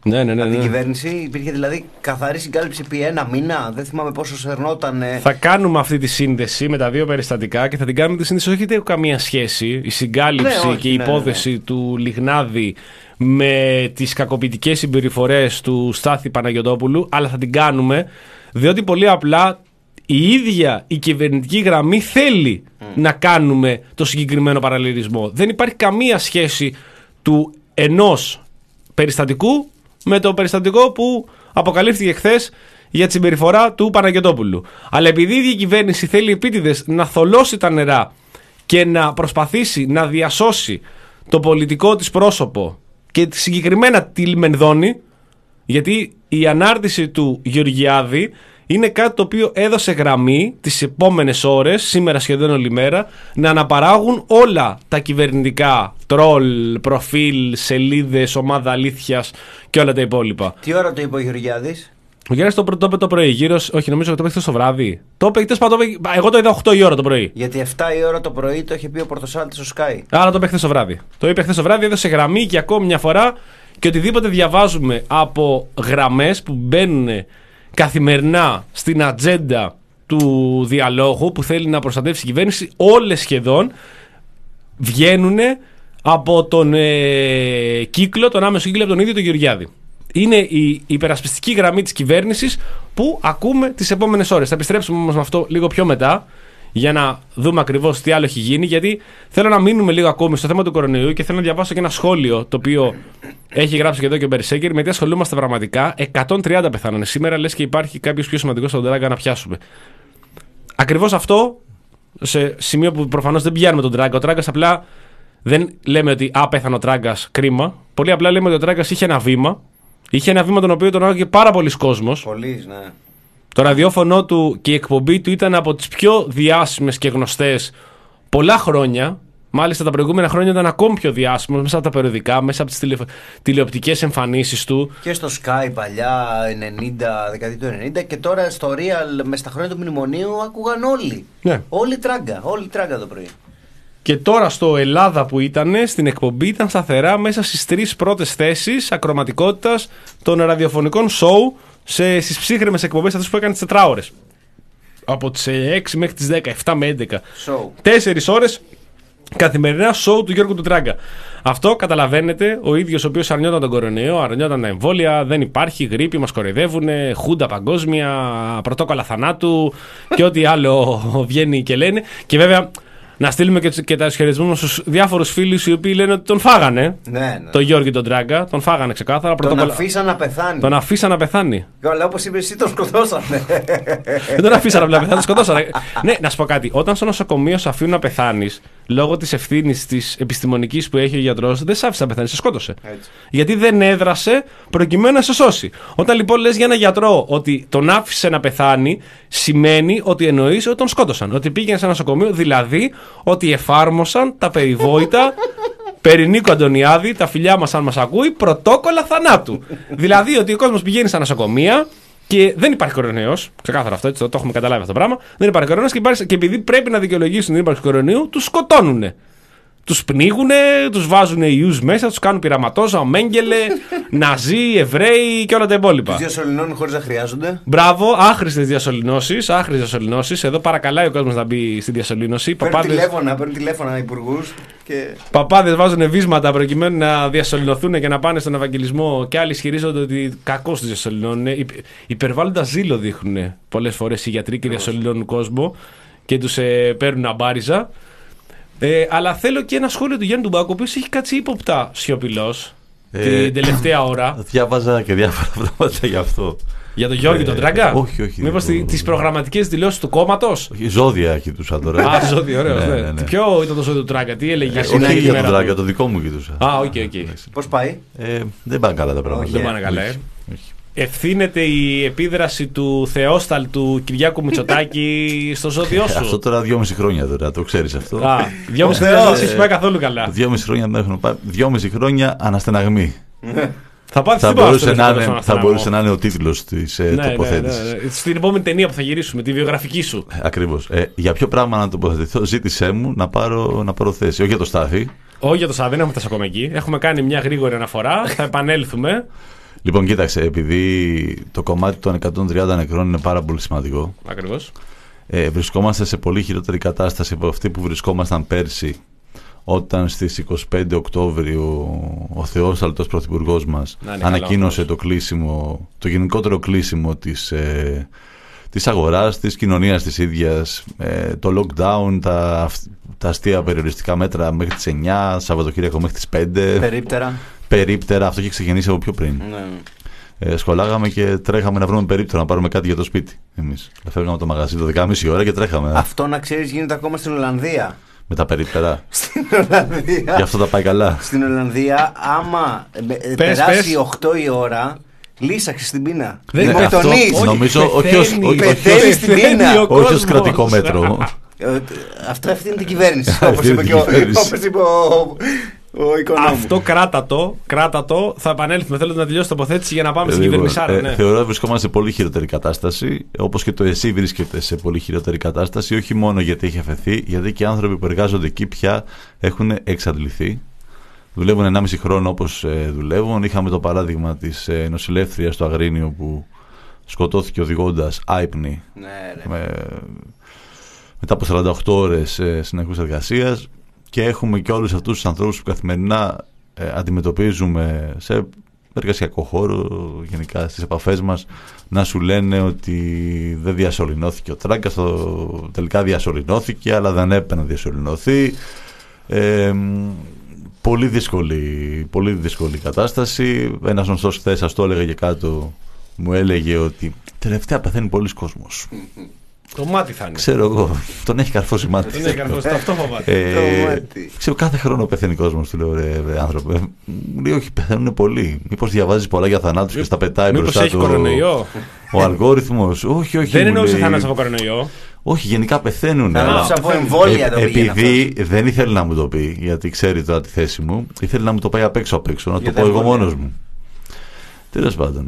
Ναι, ναι, ναι, από ναι. την κυβέρνηση. Υπήρχε δηλαδή καθαρή συγκάλυψη επί ένα μήνα. Δεν θυμάμαι πόσο σερνόταν. Θα κάνουμε αυτή τη σύνδεση με τα δύο περιστατικά και θα την κάνουμε τη σύνδεση. Όχι, δεν έχει καμία σχέση η συγκάλυψη Ναι, όχι, και η ναι, υπόθεση ναι, ναι. του Λιγνάδη με τις κακοποιητικές συμπεριφορές του Στάθη Παναγιωτόπουλου, αλλά θα την κάνουμε διότι πολύ απλά η ίδια η κυβερνητική γραμμή θέλει mm. να κάνουμε το συγκεκριμένο παραλληλισμό. Δεν υπάρχει καμία σχέση του ενός περιστατικού με το περιστατικό που αποκαλύφθηκε χθες για τη συμπεριφορά του Παναγιωτόπουλου. Αλλά επειδή η ίδια κυβέρνηση θέλει επίτηδες να θολώσει τα νερά και να προσπαθήσει να διασώσει το πολιτικό της πρόσωπο και συγκεκριμένα τη Λιμενδόνη, γιατί η ανάρτηση του Γεωργιάδη είναι κάτι το οποίο έδωσε γραμμή τις επόμενες ώρες, σήμερα σχεδόν όλη μέρα, να αναπαράγουν όλα τα κυβερνητικά τρόλ, προφίλ, σελίδες, ομάδα αλήθειας και όλα τα υπόλοιπα. Τι ώρα το είπε ο Γεωργιάδης? Ο Γιάννης το, το είπε το πρωί, γύρω, όχι νομίζω ότι το είπε χθες το βράδυ. Το είπε, το είπε, εγώ το είδα οκτώ η ώρα το πρωί. Γιατί εφτά η ώρα το πρωί το είχε πει ο Πορτοσάλτης στο Sky. Άρα το είπε χθες το βράδυ. Το είπε χθες το βράδυ, έδωσε γραμμή και ακόμη μια φορά και οτιδήποτε διαβάζουμε από γραμμές που μπαίνουν καθημερινά στην ατζέντα του διαλόγου που θέλει να προστατεύσει η κυβέρνηση, όλες σχεδόν βγαίνουν από τον ε, κύκλο, τον άμεσο κύκλο από τον ίδιο τον Γεωργιάδη. Είναι η υπερασπιστική γραμμή της κυβέρνησης που ακούμε τις επόμενες ώρες. Θα επιστρέψουμε όμως με αυτό λίγο πιο μετά για να δούμε ακριβώς τι άλλο έχει γίνει, γιατί θέλω να μείνουμε λίγο ακόμη στο θέμα του κορονοϊού και θέλω να διαβάσω και ένα σχόλιο το οποίο έχει γράψει και εδώ και ο Μπερσέκερ. Με τι ασχολούμαστε πραγματικά? εκατόν τριάντα πεθάνανε σήμερα, λες και υπάρχει κάποιος πιο σημαντικός στον Τράγκα να πιάσουμε. Ακριβώς αυτό, σε σημείο που προφανώς δεν πιάνουμε τον Τράγκα. Ο Τράγκας απλά δεν λέμε ότι α, πέθανε ο Τράγκας, κρίμα. Πολύ απλά λέμε ότι ο Τράγκας είχε ένα βήμα. Είχε ένα βήμα τον οποίο τον άκουγε πάρα πολλοί κόσμος. Πολλοί, ναι. Το ραδιόφωνο του και η εκπομπή του ήταν από τις πιο διάσημες και γνωστές πολλά χρόνια. Μάλιστα τα προηγούμενα χρόνια ήταν ακόμη πιο διάσημος μέσα από τα περιοδικά, μέσα από τις τηλε... τηλεοπτικές εμφανίσεις του. Και στο Sky παλιά, ενενήντα, δεκαετία του ενενήντα, και τώρα στο Real με στα χρόνια του μνημονίου ακούγαν όλοι. Ναι. Όλοι Τράγκα, όλοι Τράγκα το πρωί. Και τώρα στο Ελλάδα που ήταν, στην εκπομπή ήταν σταθερά μέσα στις τρεις πρώτες θέσεις ακροματικότητας των ραδιοφωνικών show σε, στις ψύχρεμες εκπομπές αυτές που έκανε τις τετράωρες. Από τις έξι μέχρι τις δέκα, επτά με έντεκα. Show. Τέσσερις ώρες καθημερινά show του Γιώργου του Τράγκα. Αυτό καταλαβαίνετε, ο ίδιος ο οποίος αρνιόταν τον κορονοϊό, αρνιόταν τα εμβόλια, δεν υπάρχει γρίπη, μας κοροϊδεύουν, χούντα παγκόσμια, πρωτόκολλα θανάτου και ό,τι άλλο βγαίνει και λένε. Και βέβαια να στείλουμε και, και τα ισχυρισμούς μας στους διάφορους φίλους οι οποίοι λένε ότι τον φάγανε. Ναι, ναι. Τον Γιώργη τον Τράγκα, τον φάγανε ξεκάθαρα. Τον πρωτόκολλα... αφήσαν να πεθάνει. Τον αφήσαν να πεθάνει. Αλλά όπως είπες εσύ, τον σκοτώσανε. Δεν τον αφήσαν να πεθάνει, τον σκοτώσανε. Ναι, να σου πω κάτι. Όταν στο νοσοκομείο σε αφήνουν να πεθάνεις, λόγω της ευθύνης της επιστημονικής που έχει ο γιατρός, δεν σε άφησε να πεθάνει, σε σκότωσε. Έτσι. Γιατί δεν έδρασε προκειμένου να σε σώσει. Όταν λοιπόν λες για ένα γιατρό ότι τον άφησε να πεθάνει, σημαίνει ότι εννοείς ότι τον σκότωσαν. Ότι πήγαινε σε ένα νοσοκομείο, δηλαδή ότι εφάρμοσαν τα περιβόητα περί Νίκου Αντωνιάδη, τα φιλιά μας αν μας ακούει, πρωτόκολλα θανάτου. Δηλαδή ότι ο κόσμος πηγαίνει στα νοσοκομεία και δεν υπάρχει κορονοϊός. Ξεκάθαρα αυτό, έτσι, το, το έχουμε καταλάβει αυτό το πράγμα. Δεν υπάρχει κορονοϊός και, υπάρχει, και επειδή πρέπει να δικαιολογήσουν την ύπαρξη κορονοϊού, τους σκοτώνουνε. Τους πνίγουνε, τους βάζουν ιούς μέσα, τους κάνουν πειραματόζωα, Μέγκελε, Ναζί, Εβραίοι και όλα τα υπόλοιπα. Τους διασωληνώνουν χωρίς να χρειάζονται. Μπράβο, άχρηστες διασωληνώσεις. Άχρηστες διασωληνώσεις. Εδώ παρακαλάει ο κόσμος να μπει στη διασωλήνωση. Παίρνει Παπάδες... τηλέφωνα, παίρνει τηλέφωνα υπουργούς. Και... Παπάδες βάζουν βίσματα προκειμένου να διασωληνωθούν και να πάνε στον Ευαγγελισμό. Και άλλοι ισχυρίζονται ότι κακώς τους διασωληνώνουν. Υπερβάλλοντα ζήλο δείχνουν πολλές φορές οι γιατροί και διασωληνώνουν κόσμο και τους ε, παίρνουν αμπάριζα. Ε, αλλά θέλω και ένα σχόλιο του Γιάννη Τουμπάκου, ο οποίος έχει κάτσει ύποπτα σιωπηλός ε, την τελευταία ώρα. Διάβαζα και διάφορα πράγματα γι' αυτό. Για τον Γιώργη ε, τον Τράγκα. Όχι, όχι. Μήπως το... τις προγραμματικές δηλώσεις του κόμματος. Ζώδια κοιτούσα τώρα. Α, ζώδιο, ωραίο. Ναι, ναι, ναι. Ποιο ήταν το ζώδιο του Τράγκα, τι έλεγε? Ε, όχι για τον Τράγκα, το δικό μου κοιτούσα. Α, οκ, okay, okay. Πώς πάει? Ε, δεν πάνε καλά τα πράγματα. Δεν πάνε καλά, ε. Ευθύνεται η επίδραση του Θεόσταλτου Κυριάκου Μητσοτάκη στο ζώδιό σου? Αυτό τώρα δυόμιση χρόνια τώρα, το ξέρεις αυτό. Α, δυόμιση χρόνια δεν έχει πάει καθόλου καλά. Δυόμιση χρόνια δεν έχουν πάει. Δυόμιση χρόνια αναστεναγμή. Θα, πάτε θα, μπορούσε να είναι, θα μπορούσε να είναι ο τίτλος της ε, ναι, τοποθέτησης. Ναι, ναι, ναι. Στην επόμενη ταινία που θα γυρίσουμε, τη βιογραφική σου. Ακριβώς. Ε, για ποιο πράγμα να τοποθετηθώ, ζήτησέ μου να πάρω, να πάρω θέση. Όχι για το Στάθη. Όχι για το Στάθη, δεν έχουμε φτάσει ακόμα εκεί. Έχουμε κάνει μια γρήγορη αναφορά. Θα επανέλθουμε. Λοιπόν, κοίταξε, επειδή το κομμάτι των εκατόν τριάντα νεκρών είναι πάρα πολύ σημαντικό. Ακριβώς. Ε, βρισκόμαστε σε πολύ χειρότερη κατάσταση από αυτή που βρισκόμασταν πέρσι, όταν στις είκοσι πέντε Οκτώβριου ο θεόσταλτος πρωθυπουργός μας ανακοίνωσε το κλείσιμο, το γενικότερο κλείσιμο της, ε, της αγοράς, της κοινωνίας της ίδιας, ε, το lockdown, τα, τα αστεία περιοριστικά μέτρα μέχρι τις εννιά, Σαββατοκύριακο μέχρι τις πέντε. Περίπτερα. Περίπτερα, αυτό είχε ξεκινήσει από πιο πριν. Ναι. Ε, σχολάγαμε και τρέχαμε να βρούμε περίπτερα να πάρουμε κάτι για το σπίτι. Εμείς. Φεύγαμε το μαγαζί το δέκα και μισή ώρα και τρέχαμε. Αυτό να ξέρεις γίνεται ακόμα στην Ολλανδία. Με τα περίπτερα. Στην Ολλανδία. Γι' αυτό τα πάει καλά. Στην Ολλανδία, άμα πες, περάσει πες. οκτώ η ώρα, λύσαξε στην πείνα. Δεν είναι αυτό. Νομίζω όχι ως κρατικό μέτρο. Αυτό ευθύνει την κυβέρνηση. Όπως είπε και ο Ο Αυτό κράτα το, κράτα το, θα επανέλθουμε. Θέλω να τελειώσω την τοποθέτηση για να πάμε στην κυβερνησάρα. Ε, ναι. Θεωρώ ότι βρισκόμαστε σε πολύ χειρότερη κατάσταση. Όπως και το ΕΣΥ βρίσκεται σε πολύ χειρότερη κατάσταση. Όχι μόνο γιατί έχει αφαιθεί, γιατί και οι άνθρωποι που εργάζονται εκεί πια έχουν εξαντληθεί. Δουλεύουν ενάμιση χρόνο όπως ε, δουλεύουν. Είχαμε το παράδειγμα της ε, νοσηλεύτριας στο Αγρίνιο που σκοτώθηκε οδηγώντας άυπνη ναι, με, μετά από σαράντα οκτώ ώρες ε, συνεχούς εργασίας. Και έχουμε και όλους αυτούς τους ανθρώπους που καθημερινά ε, αντιμετωπίζουμε σε εργασιακό χώρο, γενικά στις επαφές μας, να σου λένε ότι δεν διασωληνώθηκε ο Τράγκας, τελικά διασωληνώθηκε, αλλά δεν έπρεπε να διασωληνωθεί. Ε, πολύ δύσκολη, πολύ δύσκολη κατάσταση. Ένας γνωστός χθες, σας το έλεγε και κάτω, μου έλεγε ότι τελευταία πεθαίνει πολλοί κόσμος. Το μάτι θα είναι. Ξέρω εγώ. Τον έχει καρφώσει μάτι. Τον έχει καρφώσει. Αυτό φοβάται. Ε, ξέρω, κάθε χρόνο πεθαίνει κόσμος, του λέω, ρε, ρε άνθρωπε. Μου λέει, όχι, πεθαίνουν πολλοί. Μήπως διαβάζεις πολλά για θανάτους και στα πετάει μπροστά του. Μήπως έχει κορονοϊό. Ο αλγόριθμος. Όχι, όχι. Δεν εννοούσε θανάτους από κορονοϊό. Όχι, γενικά πεθαίνουν. Θανάτους από εμβόλια το πήγαινε. Επειδή δεν ήθελε να μου το πει, γιατί ξέρει τώρα τη θέση μου, ήθελε να μου το πάει απ' έξω απ' έξω, να το πω εγώ μόνος μου. Τέλος πάντων.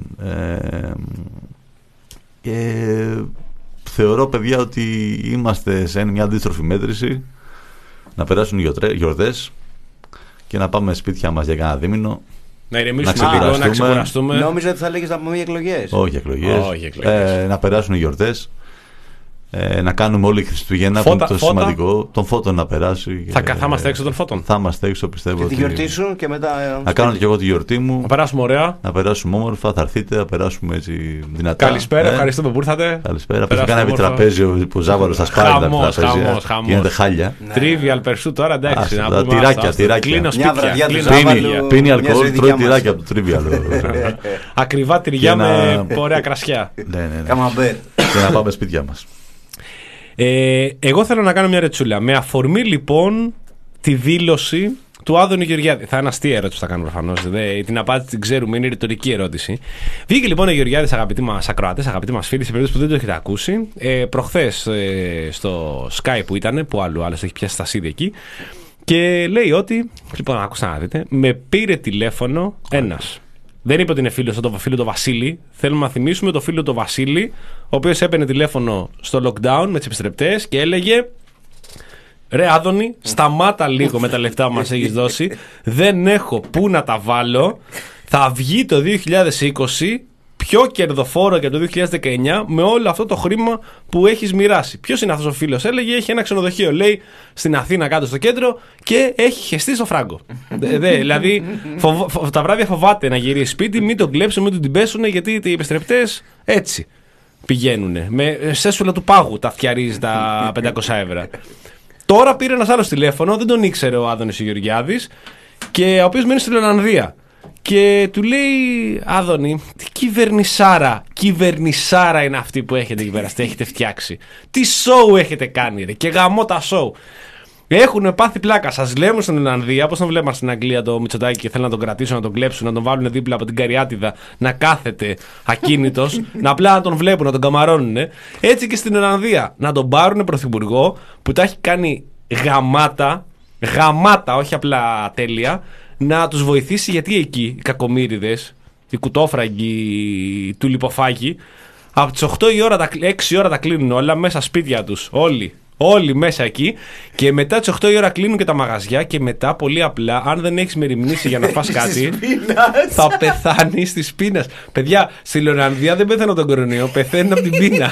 Θεωρώ, παιδιά, ότι είμαστε σε μια αντίστροφη μέτρηση, να περάσουν οι γιορτές και να πάμε σπίτια μας για κανένα δίμηνο. Να ηρεμήσουμε λίγο, να ξεκουραστούμε. Νόμιζα ότι θα λέγεις να πούμε για εκλογές. Όχι εκλογές. Όχι εκλογές. Ε, να περάσουν οι γιορτές. Ε, να κάνουμε όλοι Χριστουγεννά, που είναι το φώτα. Σημαντικό. Τον Φώτο να περάσει. Θα, ε, θα είμαστε έξω των Φώτων. Θα είμαστε έξω, πιστεύω. Και τη γιορτή σου και μετά. Να κάνω και εγώ τη γιορτή μου. Να περάσουμε ωραία. Να περάσουμε όμορφα. Θα έρθετε, να περάσουμε έτσι δυνατά. Καλησπέρα, ε. ευχαριστούμε που ήρθατε. Καλησπέρα. Πες κάνα επιτραπέζιο που Ζάβαλος θα σπάει τα τραπέζια. Γίνεται χάλια. Τρίβιαλ περσού τώρα, εντάξει. Τυράκια, τυράκια. Πίνει αλκοόλ, τρώει τυράκια από το τρίβιαλ. Ακριβά τυριά με ωραία κρασιά. Καμαμπέρ. Και να πάμε σπίτια μας. Ε, εγώ θέλω να κάνω μια ρετσούλα. Με αφορμή λοιπόν τη δήλωση του Άδωνη Γεωργιάδη. Θα είναι αστεία ερώτηση που θα κάνω προφανώς. Την απάντηση την ξέρουμε, είναι ρητορική ερώτηση. Βγήκε λοιπόν ο Γεωργιάδης, αγαπητοί μας ακροατές, αγαπητοί μας φίλοι, σε περίπτωση που δεν το έχετε ακούσει. Ε, προχθές ε, στο Sky που ήταν, που άλλο άλλος έχει πιάσει στα σίδια εκεί. Και λέει ότι, λοιπόν, άκουσα να δείτε, με πήρε τηλέφωνο ένας. Δεν είπε ότι είναι φίλο το φίλο του Βασίλη. Θέλουμε να θυμίσουμε το φίλο του Βασίλη, ο οποίος έπαιρνε τηλέφωνο στο lockdown με τις επιστρεπτές και έλεγε: ρε Άδωνη, σταμάτα λίγο με τα λεφτά που μας έχεις δώσει. Δεν έχω πού να τα βάλω. Θα βγει το δύο χιλιάδες είκοσι πιο κερδοφόρο και το δύο χιλιάδες δεκαεννιά με όλο αυτό το χρήμα που έχεις μοιράσει. Ποιος είναι αυτός ο φίλος? Έλεγε: έχει ένα ξενοδοχείο, λέει, στην Αθήνα κάτω στο κέντρο και έχει χεστεί στο φράγκο. δε, δε, δηλαδή, φοβ, φοβ, τα βράδια φοβάται να γυρίσει σπίτι, μην τον κλέψουν, μην τον την πέσουν, γιατί οι επιστρεπτές έτσι πηγαίνουν. Με σέσουλα του πάγου τα φτιαρίζει τα πεντακόσια ευρώ. Τώρα πήρε ένας άλλος τηλέφωνο, δεν τον ήξερε ο Άδωνης ο Γεωργιάδης, και ο οποίος μένει στην Ολλανδία. Και του λέει: Άδωνη, τι κυβερνησάρα, κυβερνησάρα είναι αυτή που έχετε εκεί πέρα, έχετε φτιάξει. Τι σοου έχετε κάνει, ρε, και γαμώ τα σοου. Έχουν πάθει πλάκα. Σας λέμε στην Ολλανδία, όπως τον βλέπαμε στην Αγγλία το Μητσοτάκη και θέλουν να τον κρατήσουν, να τον κλέψουν, να τον βάλουν δίπλα από την Καριάτιδα, να κάθεται ακίνητος, να απλά να τον βλέπουν, να τον καμαρώνουν. Έτσι και στην Ολλανδία, να τον πάρουν πρωθυπουργό που τα έχει κάνει γαμάτα, γαμάτα, όχι απλά τέλεια, να τους βοηθήσει, γιατί εκεί οι κακομοίριδες, οι κουτόφραγκοι του λιποφάγοι, από τις οκτώ η ώρα, τα, έξι η ώρα τα κλείνουν όλα μέσα σπίτια τους. Όλοι. Όλοι μέσα εκεί. Και μετά τις οκτώ η ώρα κλείνουν και τα μαγαζιά. Και μετά, πολύ απλά, αν δεν έχεις μεριμνήσει για να φας κάτι, θα πεθάνεις της πείνας. Παιδιά, στη Λεωνανδία δεν πεθαίνουν τον κορονοϊό, πεθαίνουν από την πείνα.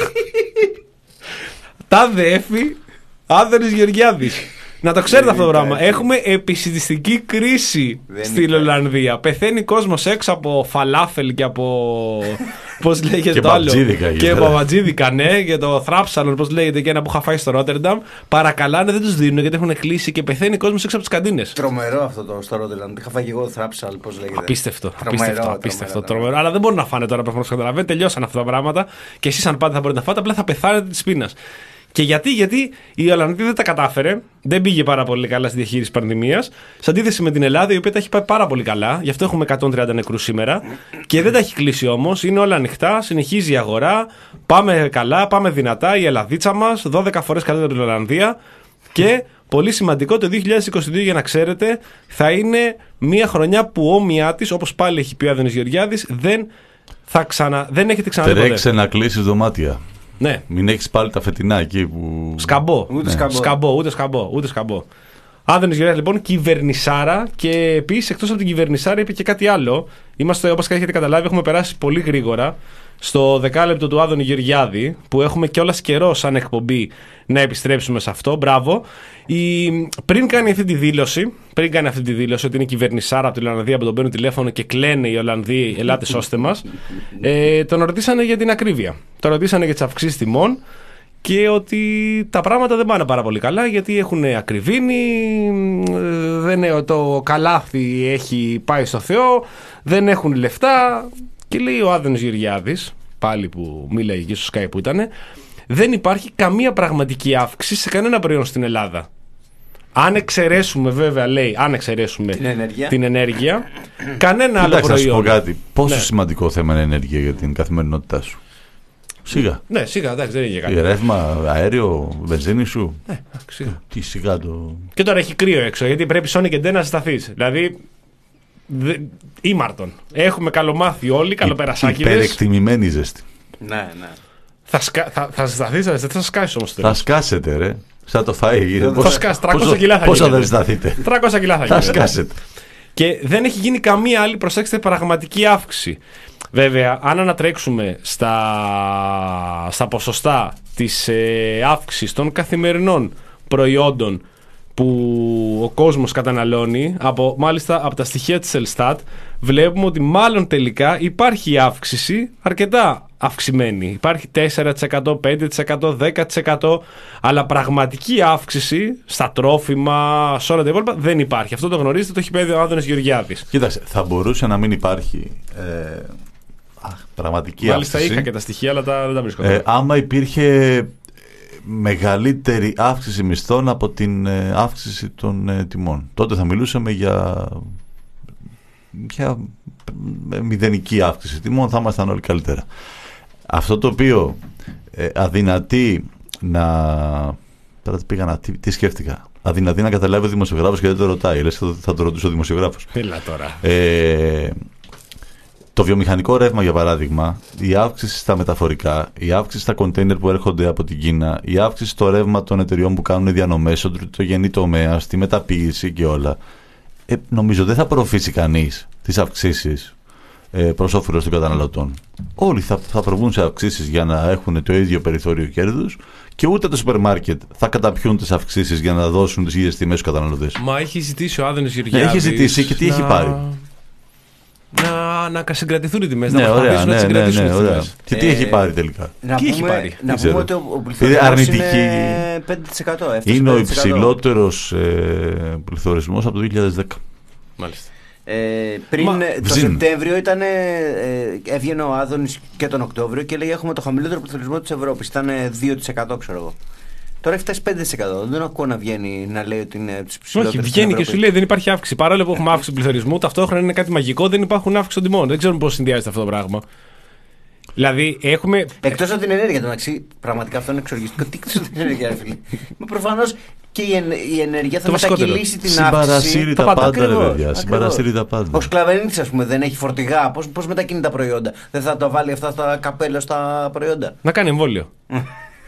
Τα δέφη, Άδωνης Γεωργιάδης. Να το ξέρετε αυτό το πράγμα. Έχουμε επισητιστική κρίση στην Ολλανδία. Πεθαίνει κόσμος έξω από φαλάφελ και από. Πώς λέγεται το άλλο. Και μπαμπατζίδικα, ναι. Και το θράψαλον, πώς λέγεται, και ένα που είχα φάει στο Ρότερνταμ. Παρακαλάνε, δεν τους δίνουν γιατί έχουν κλείσει και πεθαίνει κόσμος έξω από τις καντίνες. Τρομερό αυτό το στο Ρότερνταμ. Είχα φάει και εγώ θράψαλ, πώς λέγεται. Απίστευτο. Απίστευτο. Απίστευτο. Τρομερό. Αλλά δεν μπορούν να φάνε τώρα, προφανώς καταλαβαίνετε. Τελειώσαν αυτά τα πράγματα. Και εσείς, αν πάτε, θα μπορείτε να φάτε. Απλά θα πεθάνετε της πείνας. Και γιατί, γιατί η Ολλανδία δεν τα κατάφερε, δεν πήγε πάρα πολύ καλά στη διαχείριση της πανδημίας. Σε αντίθεση με την Ελλάδα, η οποία τα έχει πάει πάρα πολύ καλά, γι' αυτό έχουμε εκατόν τριάντα νεκρούς σήμερα. Και δεν τα έχει κλείσει όμως, είναι όλα ανοιχτά, συνεχίζει η αγορά. Πάμε καλά, πάμε δυνατά. Η Ελλαδίτσα μας, δώδεκα φορές καλύτερα από την Ολλανδία. Και πολύ σημαντικό, το δύο χιλιάδες είκοσι δύο, για να ξέρετε, θα είναι μια χρονιά που όμοιά της, όπως πάλι έχει πει ο Άδωνης Γεωργιάδης, δεν, θα ξανα, δεν έχετε ξαναδεί ποτέ. Τρέξε να κλείσεις δωμάτια. Ναι. Μην έχεις πάλι τα φετινά εκεί που. Σκαμπό. Ούτε ναι. σκαμπό. σκαμπό. Ούτε σκαμπό. Ούτε σκαμπό. Άδωνης Γεωργιάδης, λοιπόν, κυβερνησάρα. Και επίσης, εκτός από την κυβερνησάρα, είπε και κάτι άλλο. Είμαστε, όπως έχετε καταλάβει, έχουμε περάσει πολύ γρήγορα στο δεκάλεπτο του Άδωνη Γεωργιάδη, που έχουμε κιόλας καιρό σαν εκπομπή να επιστρέψουμε σε αυτό. Μπράβο. Η... Πριν κάνει αυτή τη δήλωση, πριν κάνει αυτή τη δήλωση ότι είναι κυβερνησάρα από την Ολλανδία που τον παίρνουν τηλέφωνο και κλαίνε οι Ολλανδοί, ελάτε σώστε μας, ε, τον ρωτήσανε για την ακρίβεια. Τον ρωτήσανε για τις αυξήσεις τιμών και ότι τα πράγματα δεν πάνε πάρα πολύ καλά γιατί έχουν ακριβήνει, δεν, το καλάθι έχει πάει στο Θεό, δεν έχουν λεφτά. Και λέει ο Άδωνης Γεωργιάδης, πάλι που μίλαγε εκεί στο Sky που ήταν, δεν υπάρχει καμία πραγματική αύξηση σε κανένα προϊόν στην Ελλάδα. Αν εξαιρέσουμε, βέβαια, λέει, αν εξαιρέσουμε την ενέργεια, την ενέργεια κανένα άλλο Εντάξει, προϊόν. Να σου πω κάτι. Πόσο ναι. σημαντικό θέμα είναι η ενέργεια για την καθημερινότητά σου. Σιγά. Ναι, σιγά, εντάξει, δεν είναι κάτι. Ρεύμα, αέριο, βενζίνη σου. Ναι, σιγά. Τι σιγά το. Και τώρα έχει κρύο έξω, γιατί πρέπει Sony και Ντέ να ζεσταθείς. Δηλαδή. Δε... Ήμαρτον. Έχουμε καλομάθει όλοι, καλοπερασάκιδες. Υπερεκτιμημένη ζέστη. Ναι, ναι. Θα, σκα... θα, θα ζεσταθείς, δεν θα σκάσεις όμως. Θα σκάσετε, ρε. Σαν το φαΐ. Θα σκάσει, τριακόσια κιλά θα Πόσο δεν ζεσταθείτε. τριακόσια κιλά θα, θα σκάσετε. Και δεν έχει γίνει καμία άλλη, προσέξτε, πραγματική αύξηση. Βέβαια, αν ανατρέξουμε στα, στα ποσοστά της ε, αύξησης των καθημερινών προϊόντων που ο κόσμος καταναλώνει, από, μάλιστα από τα στοιχεία της Ελστάτ, βλέπουμε ότι μάλλον τελικά υπάρχει αύξηση αρκετά αυξημένη. Υπάρχει τέσσερα τοις εκατό, πέντε τοις εκατό, δέκα τοις εκατό, αλλά πραγματική αύξηση στα τρόφιμα, σε όλα τα υπόλοιπα δεν υπάρχει. Αυτό το γνωρίζετε, το έχει πει ο Άδωνης Γεωργιάδης. Κοίταξε, θα μπορούσε να μην υπάρχει ε, αχ, πραγματική μάλιστα αύξηση. Είχα και τα στοιχεία, αλλά τα, δεν τα βρίσκω. Ε, άμα υπήρχε μεγαλύτερη αύξηση μισθών από την ε, αύξηση των ε, τιμών. Τότε θα μιλούσαμε για, για μηδενική αύξηση τιμών, θα ήμασταν όλοι καλύτερα. Αυτό το οποίο ε, αδυνατεί να... Τώρα τι πήγα να... Τι, τι σκέφτηκα. Αδυνατεί να καταλάβει ο δημοσιογράφος και δεν το ρωτάει. Λες θα το ρωτούσε ο δημοσιογράφος. Έλα τώρα. Ε, Το βιομηχανικό ρεύμα, για παράδειγμα, η αύξηση στα μεταφορικά, η αύξηση στα κοντέινερ που έρχονται από την Κίνα, η αύξηση στο ρεύμα των εταιριών που κάνουν διανομές, στο τριτογενή τομέα, στη μεταποίηση και όλα, ε, νομίζω δεν θα προωθήσει κανείς τις αυξήσεις ε, προς όφελος των καταναλωτών. Όλοι θα, θα προβούν σε αυξήσεις για να έχουν το ίδιο περιθώριο κέρδους και ούτε τα σούπερ μάρκετ θα καταπιούν τις αυξήσεις για να δώσουν τις ίδιες τιμές στους καταναλωτές. Μα έχει ζητήσει ο Άδωνης Γεωργιάδης. Έχει ζητήσει και τι να... έχει πάρει. Να, να συγκρατηθούν οι τιμές, ναι, να ωραία, να ναι, συγκρατήσουν ναι, τις ωραία. τιμές. Και τι ε, έχει πάρει τελικά. Να τι πούμε, έχει πάρει. Να πούμε ότι ο πληθωρισμός είναι πέντε τοις εκατό. Είναι ο υψηλότερος ε, πληθωρισμός από το δύο χιλιάδες δέκα. Μάλιστα. Ε, πριν Μα, το ψήν. Σεπτέμβριο ήταν, ε, έβγαινε ο Άδωνης και τον Οκτώβριο και λέει έχουμε το χαμηλότερο πληθωρισμό της Ευρώπης. Ήταν δύο τοις εκατό, ξέρω εγώ. Τώρα έχει φτάσει πέντε τοις εκατό. Δεν ακούω να βγαίνει να λέει ότι είναι τους ψηλότερους. Όχι, βγαίνει και σου λέει δεν υπάρχει αύξηση. Παρόλο που έχουμε αύξηση του πληθωρισμού, ταυτόχρονα είναι κάτι μαγικό, δεν υπάρχουν αύξηση των τιμών. Δεν ξέρουμε πώς συνδυάζεται αυτό το πράγμα. Δηλαδή έχουμε. Εκτός από την ενέργεια, το μεταξύ, πραγματικά αυτό είναι εξοργιστικό. Τι εκτός από την ενέργεια, ρε φίλε. Μα προφανώς και η, εν, η ενέργεια θα μετακυλήσει την αύξηση. Τα πάντα, ρε παιδιά. Συμπαρασύρει τα πάντα. Ο Σκλαβενίτης, ας πούμε, δεν έχει φορτηγά. Πώς, πώς μετακινεί τα προϊόντα. Δεν θα το βάλει αυτά τα καπέλα στα προϊόντα. Να κάνει εμβόλιο.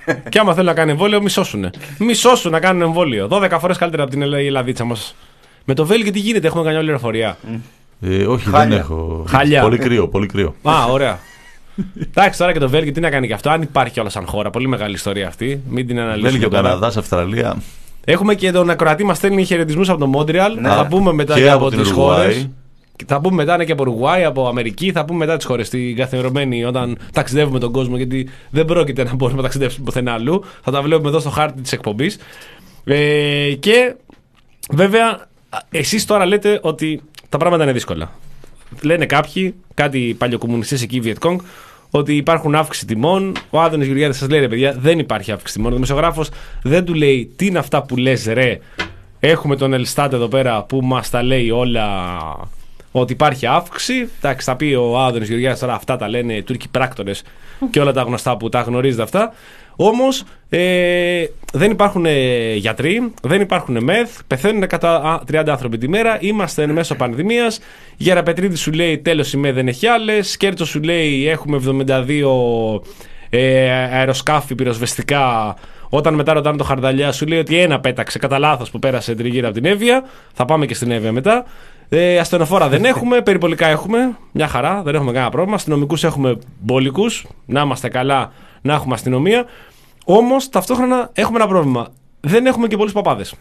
Και άμα θέλουν να κάνουν εμβόλιο, μη σώσουνε. Μη σώσουν να κάνουν εμβόλιο. δώδεκα φορές καλύτερα από την Ελλαδίτσα μας. Με το Βέλγιο τι γίνεται, έχουμε κάνει όλη πληροφορία. Ε, όχι, Χάλια. δεν έχω. Χάλια. Πολύ κρύο, πολύ κρύο. Α, ωραία. Εντάξει, τώρα και το Βέλγιο τι να κάνει και αυτό, αν υπάρχει όλα σαν χώρα. Πολύ μεγάλη ιστορία αυτή. Μην την αναλύσουμε. Βέλγιο, τώρα. Καναδάς, Αυστραλία. Έχουμε και τον ακροατή μας στέλνει χαιρετισμούς από το Μόντρεαλ. Ναι. Θα πούμε μετά Και και από από την τις Ουρουγουάη. χώρες. Θα πούμε μετά ναι, και από Ουρουγουάη, από Αμερική. Θα πούμε μετά τις χώρες στην καθιερωμένη όταν ταξιδεύουμε τον κόσμο. Γιατί δεν πρόκειται να μπορούμε να ταξιδεύσουμε πουθενά αλλού. Θα τα βλέπουμε εδώ στο χάρτη της εκπομπής. Ε, και βέβαια, εσείς τώρα λέτε ότι τα πράγματα είναι δύσκολα. Λένε κάποιοι, κάτι παλιοκομμουνιστές εκεί, Βιετκόγκ, ότι υπάρχουν αύξηση τιμών. Ο Άδωνης Γεωργιάδης σας λέει ρε παιδιά, δεν υπάρχει αύξηση τιμών. Ο δημοσιογράφος δεν του λέει τι είναι αυτά που λες ρε. Έχουμε τον Ελστάτ εδώ πέρα που μας τα λέει όλα ότι υπάρχει αύξηση. Εντάξει, θα πει ο Άδωνης Γεωργιάδης τώρα αυτά τα λένε Τούρκοι πράκτορες και όλα τα γνωστά που τα γνωρίζετε αυτά. Όμως ε, δεν υπάρχουν ε, γιατροί, δεν υπάρχουν μεθ, πεθαίνουν κατά τριάντα άνθρωποι τη μέρα, είμαστε εν μέσω πανδημίας. Γεραπετρίδη σου λέει τέλος η ΜΕ δεν έχει άλλες, Κέρτσο σου λέει έχουμε εβδομήντα δύο ε, αεροσκάφη πυροσβεστικά. Όταν μετά ρωτάνε το Χαρδαλιά σου λέει ότι ένα πέταξε κατά λάθος που πέρασε τριγύρω από την Εύβοια. Θα πάμε και στην Εύβοια μετά. Ε, ασθενοφόρα δεν έχουμε, περιπολικά έχουμε. Μια χαρά, δεν έχουμε κανένα πρόβλημα. Αστυνομικούς έχουμε μπόλικους. Να είμαστε καλά, να έχουμε αστυνομία. Όμως ταυτόχρονα έχουμε ένα πρόβλημα. Δεν έχουμε και πολλούς παπάδες.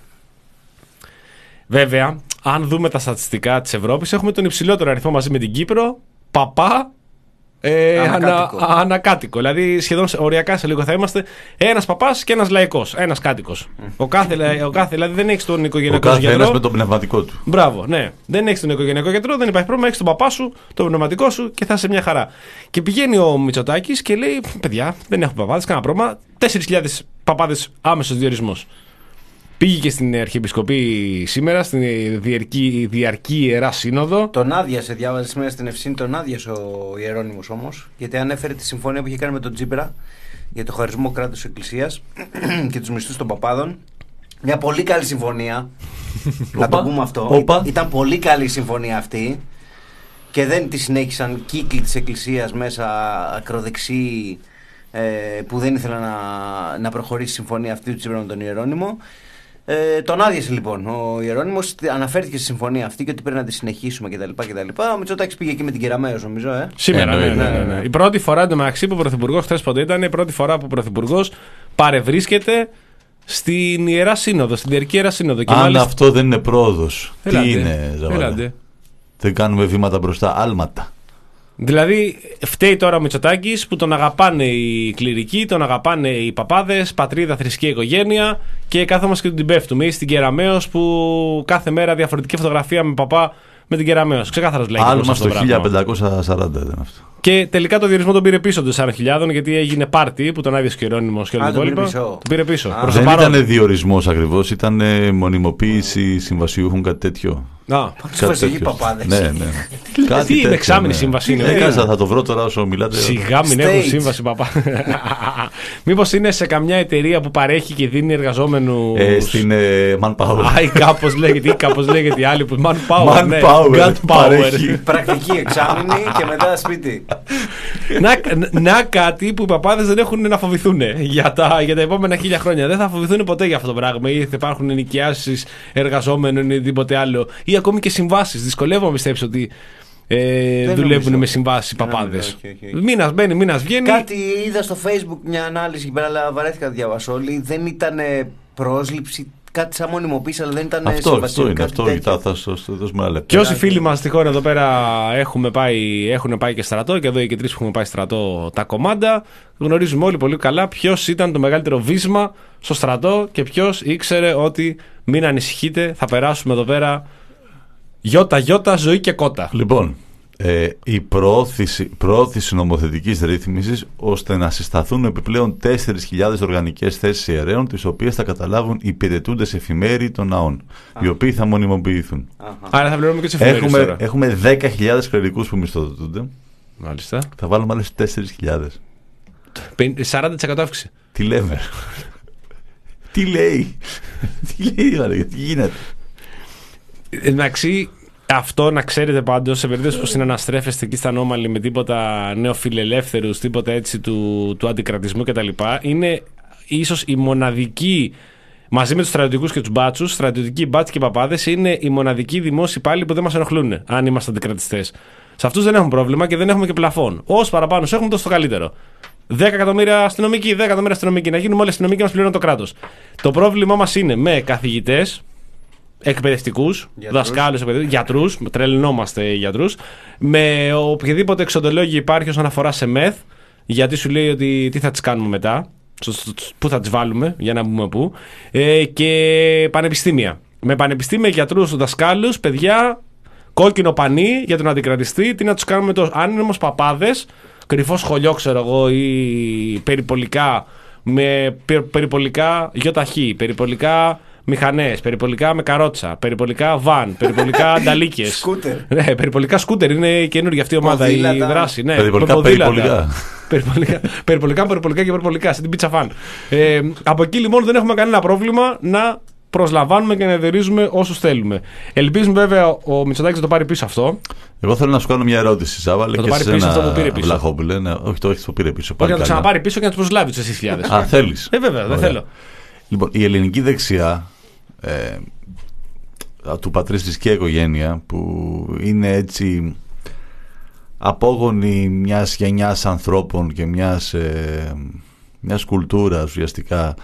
Βέβαια, αν δούμε τα στατιστικά της Ευρώπης, έχουμε τον υψηλότερο αριθμό μαζί με την Κύπρο. Παπά. Ε, Ανακάτοικο. ανα, ανακάτοικο. Δηλαδή, σχεδόν οριακά σε λίγο θα είμαστε ένας παπάς και ένας λαϊκός. Ένας κάτοικος. Mm. Ο, κάθε, ο κάθε, δηλαδή δεν έχεις τον οικογενειακό Ο κάθε γιατρό. ένας με το πνευματικό του. Μπράβο, ναι. Δεν έχεις τον οικογενειακό γιατρό, δεν υπάρχει πρόβλημα. Έχεις τον παπά σου, τον πνευματικό σου και θα είσαι μια χαρά. Και πηγαίνει ο Μητσοτάκης και λέει: παιδιά, δεν έχουμε παπάδες, κανένα πρόβλημα. τέσσερις χιλιάδες παπάδες άμεσος διορισμός. Πήγε και στην Αρχιεπισκοπή σήμερα, στην διαρκή, διαρκή Ιερά Σύνοδο. Τον άδειασε, διάβαζε σήμερα στην Ευσύνη, τον άδειασε ο Ιερώνυμος όμως. Γιατί ανέφερε τη συμφωνία που είχε κάνει με τον Τσίπρα για το χωρισμό κράτους εκκλησίας και τους μισθούς των παπάδων. Μια πολύ καλή συμφωνία. Να το πούμε αυτό. Οπα. Ήταν πολύ καλή η συμφωνία αυτή. Και δεν τη συνέχισαν κύκλοι της εκκλησίας μέσα ακροδεξιοί ε, που δεν ήθελαν να, να προχωρήσει η συμφωνία αυτή του Τσίπρα με τον Ιερώνυμο. Ε, τον άδειασε λοιπόν ο Ιερώνυμος, αναφέρθηκε στη συμφωνία αυτή και ότι πρέπει να τη συνεχίσουμε κτλ. κτλ. Ο Μητσοτάκης πήγε εκεί με την Κεραμέως, νομίζω. Ε. Σήμερα, ναι, Εννοείται. ναι, ναι, ναι. Η πρώτη φορά εντωμεταξύ που ο Πρωθυπουργός, χθες πότε ήταν, η πρώτη φορά που ο Πρωθυπουργός παρευρίσκεται στην Ιερά Σύνοδο, στην Διαρκή Ιερά Σύνοδο. Και Αν μάλιστα... αυτό δεν είναι πρόοδος, Έλατε, τι είναι, Ζαβάλα? έλατε. Δεν κάνουμε βήματα μπροστά, άλματα. Δηλαδή, φταίει τώρα ο Μητσοτάκης που τον αγαπάνε οι κληρικοί, τον αγαπάνε οι παπάδες, πατρίδα, θρησκεία, οικογένεια και κάθομαστε και την πέφτουμε. Ή στην Κεραμέως που κάθε μέρα διαφορετική φωτογραφία με παπά με την Κεραμέως. Ξεκάθαρος λέει. Άλμα στο χίλια πεντακόσια σαράντα ήταν αυτό. Και τελικά το διορισμό τον πήρε πίσω των τεσσάρων χιλιάδων γιατί έγινε πάρτι που τον άδειασε και ο Ιερώνυμος και όλα Α, τα τον υπόλοιπα. πήρε πίσω. Τον πήρε πίσω. Α. Προς το Δεν παρόν. ήταν διορισμός ακριβώς, ήταν μονιμοποίηση συμβασιούχων, κάτι τέτοιο. Α, Συμβασιούχοι παπάδες. Ναι, ναι. Κάτι τι είναι, τέτοιο, εξάμηνη ναι. σύμβαση είναι, Ε, δεν κάτσε, είναι. θα το βρω τώρα όσο μιλάτε. σιγά μην State. έχουν σύμβαση παπά. Μήπως είναι σε καμιά εταιρεία που παρέχει και δίνει εργαζόμενους. Ε, στην ε, Manpower. Άι, κάπως λέγεται, ή κάπως λέγεται η άλλη που. Manpower. Manpower, ναι. ε, God παρέχει. power. Πρακτική εξάμηνη και μετά σπίτι. να, να κάτι που οι παπάδες δεν έχουν να φοβηθούν για τα, για τα επόμενα χίλια χρόνια. Δεν θα φοβηθούν ποτέ για αυτό το πράγμα. Ή θα υπάρχουν ενοικιάσεις εργαζόμενων ή τίποτε άλλο. Ή ακόμη και συμβάσεις. Δυσκολεύομαι να πιστέψω ότι ε, Δεν δουλεύουν νομίζω. με συμβάσεις οι Δεν παπάδες. νομίζω, όχι, όχι, όχι. Μήνας μπαίνει, μήνας βγαίνει. Κάτι είδα στο Facebook μια ανάλυση εκεί πέρα, αλλά βαρέθηκα να το διαβάσω όλοι. Δεν ήταν πρόσληψη, κάτι σαν μονιμοποίηση, αλλά δεν ήταν Αυτό, συμβασιούχοι, αυτό είναι. κάτι Αυτό τέτοιο. θα, θα, θα, θα δώσουμε ένα λεπτό. Και όσοι φίλοι μας στη χώρα εδώ πέρα έχουμε πάει, έχουν πάει και στρατό, και εδώ οι και τρεις που έχουμε πάει στρατό τα κομμάντα, γνωρίζουμε όλοι πολύ καλά ποιος ήταν το μεγαλύτερο βίσμα στο στρατό και ποιος ήξερε ότι μην ανησυχείτε, θα περάσουμε εδώ πέρα γιώτα γιώτα, ζωή και κότα. Λοιπόν, ε, η προώθηση, προώθηση νομοθετικής ρύθμισης ώστε να συσταθούν επιπλέον τέσσερις χιλιάδες οργανικές θέσεις ιερέων, τις οποίες θα καταλάβουν οι υπηρετούντες εφημέροι των ναών, οι οποίοι θα μονιμοποιηθούν. Αχα. Άρα θα πληρώνουμε και τις εφημερίδες Έχουμε, τώρα. έχουμε δέκα χιλιάδες κληρικούς που μισθοδοτούνται. Μάλιστα. Θα βάλουμε άλλες τέσσερις χιλιάδες. σαράντα τοις εκατό αύξηση. Τι λέμε? Τι λέει? Τι λέει, ρε, τι γίνεται? Εντάξει, αυτό να ξέρετε πάντως, σε περίπτωση που συναναστρέφεστε εκεί στα ανώμαλοι με τίποτα νεοφιλελεύθερους, τίποτα έτσι του, του αντικρατισμού κτλ., είναι ίσως η μοναδική, μαζί με τους στρατιωτικούς και τους μπάτσους, στρατιωτικοί, μπάτσοι και παπάδες είναι οι μοναδικοί δημόσιοι υπάλληλοι που δεν μας ενοχλούν, αν είμαστε αντικρατιστές. Σε αυτούς δεν έχουμε πρόβλημα και δεν έχουμε και πλαφόν. Όσο παραπάνω έχουμε, τόσο το καλύτερο. δέκα εκατομμύρια αστυνομικοί, δέκα εκατομμύρια αστυνομικοί, να γίνουμε όλοι αστυνομικοί και μας πληρώνει το κράτος. Το πρόβλημά μας είναι με καθηγητές, εκπαιδευτικούς, δασκάλους, γιατρούς, τρελνόμαστε γιατρούς, με οποιαδήποτε εξοντολόγιο υπάρχει όσον αφορά σε μεθ, γιατί σου λέει ότι τι θα τις κάνουμε μετά, πού θα τις βάλουμε, για να πούμε πού, ε, και πανεπιστήμια. Με πανεπιστήμια, γιατρούς, δασκάλους, παιδιά, κόκκινο πανί για τον αντικρατιστή, τι να τους κάνουμε τόσο. Αν είναι όμως παπάδες, κρυφό σχολείο, ξέρω εγώ, ή περιπολικά, με περιπολικά γιοταχή, περιπολικά μηχανές, περιπολικά με καρότσα, περιπολικά βαν, περιπολικά ανταλίκες. Σκούτερ. Ναι, περιπολικά σκούτερ, είναι καινούργια αυτή η ομάδα, η δράση. Ναι, περιπολικά, περιπολικά. περιπολικά. περιπολικά, περιπολικά και περιπολικά, στην πίτσα φαν. Ε, από εκεί λοιπόν δεν έχουμε κανένα πρόβλημα να προσλαμβάνουμε και να διορίζουμε όσους θέλουμε. Ελπίζουμε βέβαια ο Μητσοτάκης να το πάρει πίσω αυτό. Εγώ θέλω να σου κάνω μια ερώτηση, Σάββαλε, και σε ένα Βλαχόπουλε. Ναι, όχι, το έχει το πήρε πίσω. Όχι, να το ξαναπάρει πίσω και να του προσλάβει του εσείς χιλιάδες. Α, θέλεις. Ε, βέβαια, δεν θέλω. Λοιπόν, η ελληνική δεξιά, ε, του πατρίστης και οικογένεια, που είναι έτσι απόγονοι μιας γενιάς ανθρώπων και μιας, ε, μιας κουλτούρας ουσιαστικά,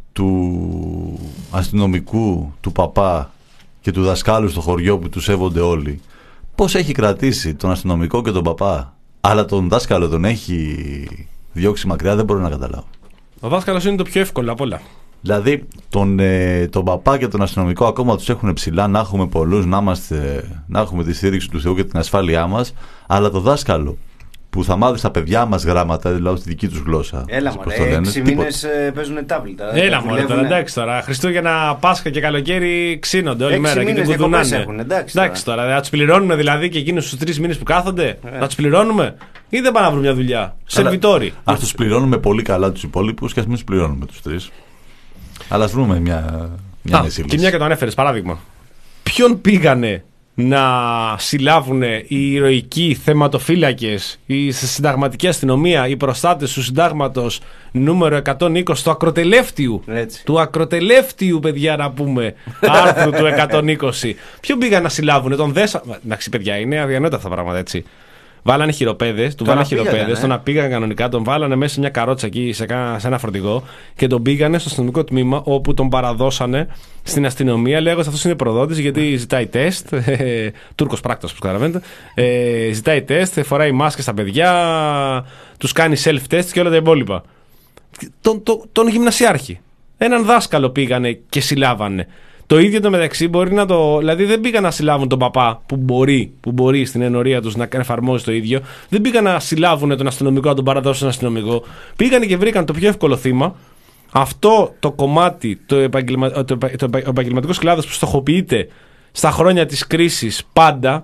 του αστυνομικού, του παπά και του δασκάλου στο χωριό που του σέβονται όλοι, πώς έχει κρατήσει τον αστυνομικό και τον παπά, αλλά τον δάσκαλο τον έχει διώξει μακριά, δεν μπορώ να καταλάβω. Ο δάσκαλος είναι το πιο εύκολο απ' όλα. Δηλαδή τον, ε, τον παπά και τον αστυνομικό ακόμα τους έχουν ψηλά, να έχουμε πολλούς, να, είμαστε, να έχουμε τη στήριξη του Θεού και την ασφάλειά μας, αλλά το δάσκαλο που θα μάθει στα παιδιά μας γράμματα, δηλαδή στη δική τους γλώσσα. Έλα μωρέ, έξι μήνες παίζουν τάβλητα. Έλα μωρέ τώρα, εντάξει τώρα. Χριστούγεννα, Πάσχα και καλοκαίρι ξύνονται όλη μέρα και την κουδουνάνε. Εντάξει τώρα, θα τους πληρώνουμε δηλαδή και εκείνους τους τρεις μήνες που κάθονται, να τους πληρώνουμε ή δεν πάνε να βρουν μια δουλειά. Σερβιτόροι. Ας τους πληρώνουμε πολύ καλά τους υπόλοιπους και ας μην τους πληρώνουμε τους τρεις. Αλλά ας βρούμε μια, μια μέση λύση. Και μια και το ανέφερες, παράδειγμα. Ποιον πήγανε να συλλάβουν οι ηρωικοί θεματοφύλακες, η συνταγματική αστυνομία, οι προστάτες του συντάγματος νούμερο εκατόν είκοσι του ακροτελεύτιου, του ακροτελεύτιου, παιδιά, να πούμε, άρθρου του εκατόν είκοσι. Ποιον πήγαν να συλλάβουν, τον Δέσα. Εντάξει, παιδιά, είναι αδιανόητα αυτά τα πράγματα, έτσι. Βάλανε χειροπέδες, του βάλανε χειροπέδες, τον πήγαν κανονικά, τον βάλανε μέσα σε μια καρότσα εκεί, σε, σε ένα φορτηγό και τον πήγανε στο αστυνομικό τμήμα όπου τον παραδώσανε στην αστυνομία λέγοντας αυτός είναι προδότης γιατί ζητάει τεστ, ε, Τούρκος πράκτορας που καταλαβαίνετε, ε, ζητάει τεστ, φοράει μάσκες στα παιδιά, τους κάνει self-test και όλα τα υπόλοιπα. Τον, τον, τον γυμνασιάρχη, έναν δάσκαλο πήγανε και συλλάβανε. Το ίδιο το μεταξύ μπορεί να το. Δηλαδή δεν πήγαν να συλλάβουν τον παπά που μπορεί, που μπορεί στην ενορία τους να εφαρμόζει το ίδιο. Δεν πήγαν να συλλάβουν τον αστυνομικό, να τον παραδώσουν στον αστυνομικό. Πήγαν και βρήκαν το πιο εύκολο θύμα. Αυτό το κομμάτι, το, επαγγελμα... το, το επαγγελματικό κλάδος που στοχοποιείται στα χρόνια της κρίσης πάντα,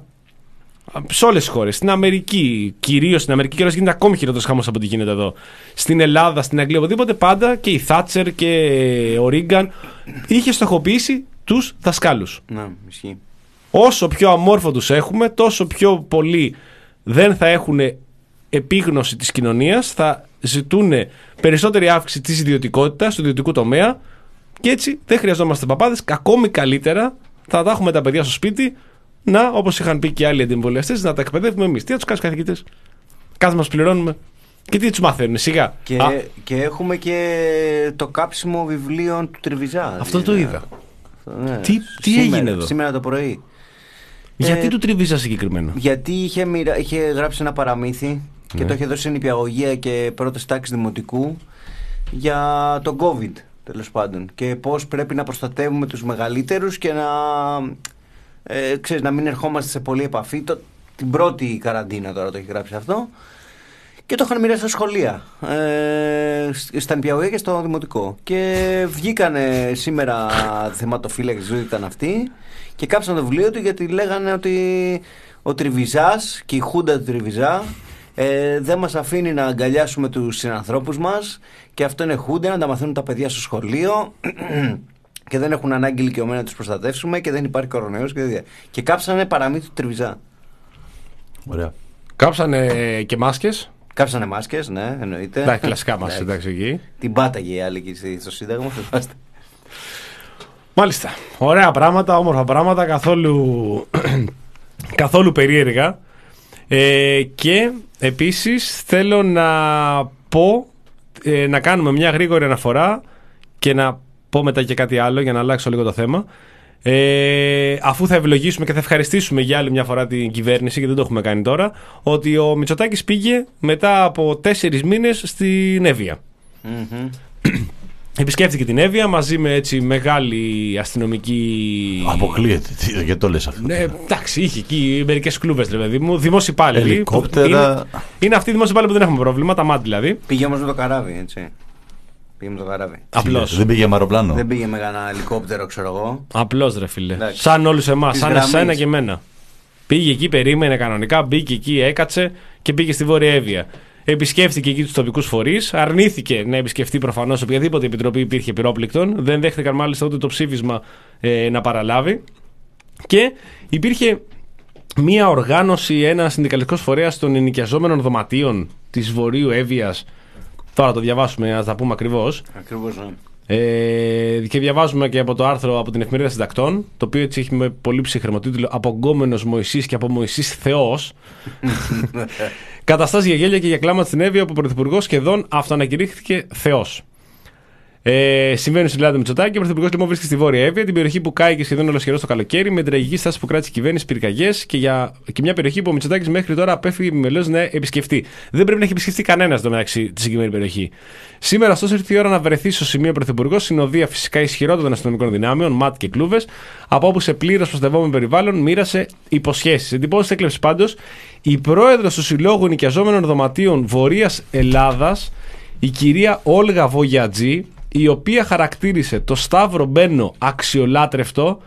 σε όλες τις χώρες. Στην Αμερική, κυρίως στην Αμερική, και γίνεται ακόμη χειρότερος χαμός από ό,τι γίνεται εδώ. Στην Ελλάδα, στην Αγγλία, οπουδήποτε πάντα και η Θάτσερ και ο Ρίγκαν είχε στοχοποιήσει τους δασκάλους. Να, ισχύει. Όσο πιο αμόρφωτους έχουμε, τόσο πιο πολύ δεν θα έχουν επίγνωση της κοινωνίας, θα ζητούν περισσότερη αύξηση της ιδιωτικότητας, του ιδιωτικού τομέα και έτσι δεν χρειαζόμαστε παπάδες. Ακόμη καλύτερα θα τα έχουμε τα παιδιά στο σπίτι, να, όπως είχαν πει και άλλοι αντιεμβολιαστές, να τα εκπαιδεύουμε εμείς. Τι θα τους κάνεις καθηγητές, κάθε μας πληρώνουμε. Και τι τους μαθαίνουν, σιγά. Και, και έχουμε και το κάψιμο βιβλίων του Τριβιζά. Αυτό το είδα. Ναι. Τι, τι σήμερα, έγινε εδώ. Σήμερα το πρωί. Γιατί ε, του Τριβιζά συγκεκριμένα? Γιατί είχε, μοιρα... είχε γράψει ένα παραμύθι, ναι, και το είχε δώσει νηπιαγωγεία και πρώτες τάξεις δημοτικού για τον COVID, τέλος πάντων. Και πώς πρέπει να προστατεύουμε τους μεγαλύτερους και να, ε, ξέρεις, να μην ερχόμαστε σε πολλή επαφή. Το, την πρώτη καραντίνα τώρα το έχει γράψει αυτό. Και το είχαν μοιράσει στα σχολεία, ε, στα νηπιαγωγεία και στο δημοτικό. Και βγήκανε σήμερα θεματοφύλακες, ζωή ήταν αυτοί, και κάψαν το βιβλίο του γιατί λέγανε ότι ο Τριβιζάς και η χούντα του Τριβιζά ε, δεν μας αφήνει να αγκαλιάσουμε τους συνανθρώπους μας και αυτό είναι χούντα, να τα μαθαίνουν τα παιδιά στο σχολείο και δεν έχουν ανάγκη ηλικιωμένα να τους προστατεύσουμε και δεν υπάρχει κορονοϊός και τέτοια. Και κάψανε παραμύθι του Τριβιζά. Ωραία. Κάψανε και μάσκες. Κάψανε μάσκες, ναι, εννοείται. Εντάξει, κλασικά μάσκες, εντάξει, εκεί. Την πάταγε η άλλη εκεί στο Σύνταγμα, θυμάστε. Μάλιστα. Ωραία πράγματα, όμορφα πράγματα, καθόλου, καθόλου περίεργα. Ε, και επίσης θέλω να πω, ε, να κάνουμε μια γρήγορη αναφορά και να πω μετά και κάτι άλλο για να αλλάξω λίγο το θέμα. Ε, αφού θα ευλογήσουμε και θα ευχαριστήσουμε για άλλη μια φορά την κυβέρνηση, και δεν το έχουμε κάνει τώρα, ότι ο Μητσοτάκης πήγε μετά από τέσσερις μήνες στην Εύβοια. Mm-hmm. Επισκέφθηκε την Εύβοια μαζί με έτσι μεγάλη αστυνομική. Αποκλείεται. Γιατί το λες αυτό? Ναι, εντάξει, είχε εκεί μερικές κλούβες, ρε παιδί μου. Δημόσιοι υπάλληλοι. Ελικόπτερα. Είναι, είναι αυτοί οι δημόσιοι υπάλληλοι που δεν έχουμε πρόβλημα, τα μάτια δηλαδή. Πήγε όμως με το καράβι, έτσι. Πήγε με το καράβι. Απλώς. Δεν πήγε με αεροπλάνο. Δεν πήγε με κανένα ελικόπτερο, ξέρω εγώ. Απλώς, ρε φίλε. Εντάξει. Σαν όλους εμάς, σαν γραμμής. εσένα και εμένα. Πήγε εκεί, περίμενε κανονικά, μπήκε εκεί, έκατσε και πήγε στη Βόρεια Εύβοια. Επισκέφθηκε εκεί τους τοπικούς φορείς, αρνήθηκε να επισκεφτεί προφανώς οποιαδήποτε επιτροπή υπήρχε πυρόπληκτον, δεν δέχτηκαν μάλιστα ούτε το ψήφισμα ε, να παραλάβει. Και υπήρχε μία οργάνωση, ένα συνδικαλιστικός φορέας των ενοικιαζόμενων δωματίων της Βορείου Εύβοιας. Τώρα το διαβάσουμε, να τα πούμε ακριβώς. Ακριβώς, ναι. Ε, και διαβάζουμε και από το άρθρο από την Εφημερίδα Συντακτών, το οποίο έτσι έχει με πολύ ψύχρεμο τίτλο «Απογκόμενος Μωυσής και από Μωυσής Θεός». Καταστάσεις για γέλια και για κλάματα στην Εύβοια, όπου ο Πρωθυπουργός σχεδόν αυτοανακηρύχθηκε Θεός. Ε, συμβαίνει στην Ελλάδα Μητσοτάκη. Ο Πρωθυπουργός λοιπόν βρίσκεται στη Βόρεια Εύβοια, την περιοχή που κάηκε σχεδόν ολοσχερός το καλοκαίρι, με την τραγική στάση που κράτησε η κυβέρνηση, πυρκαγιές και, για... και μια περιοχή που ο Μητσοτάκης μέχρι τώρα απέφυγε μελώς να επισκεφτεί. Δεν πρέπει να έχει επισκεφτεί κανένας εδώ μεταξύ τη συγκεκριμένη περιοχή. Σήμερα, ωστόσο, ήρθε η ώρα να βρεθεί στο σημείο ο Πρωθυπουργός, συνοδεία φυσικά ισχυρότατων αστυνομικών δυνάμεων, ΜΑΤ και κλούβες, από όπου σε πλήρως προστατευόμενο περιβάλλον μοίρασε υποσχέσεις. Εντυπώσεις έκλεψε πάντως η πρόεδρος του Συλλόγου Ενοικιαζόμενων Δωματίων Βορείας Ελλάδας, η κυρία Όλγα Βογιατζή, η οποία χαρακτήρισε το Σταύρο Μπένο αξιολάτρευτο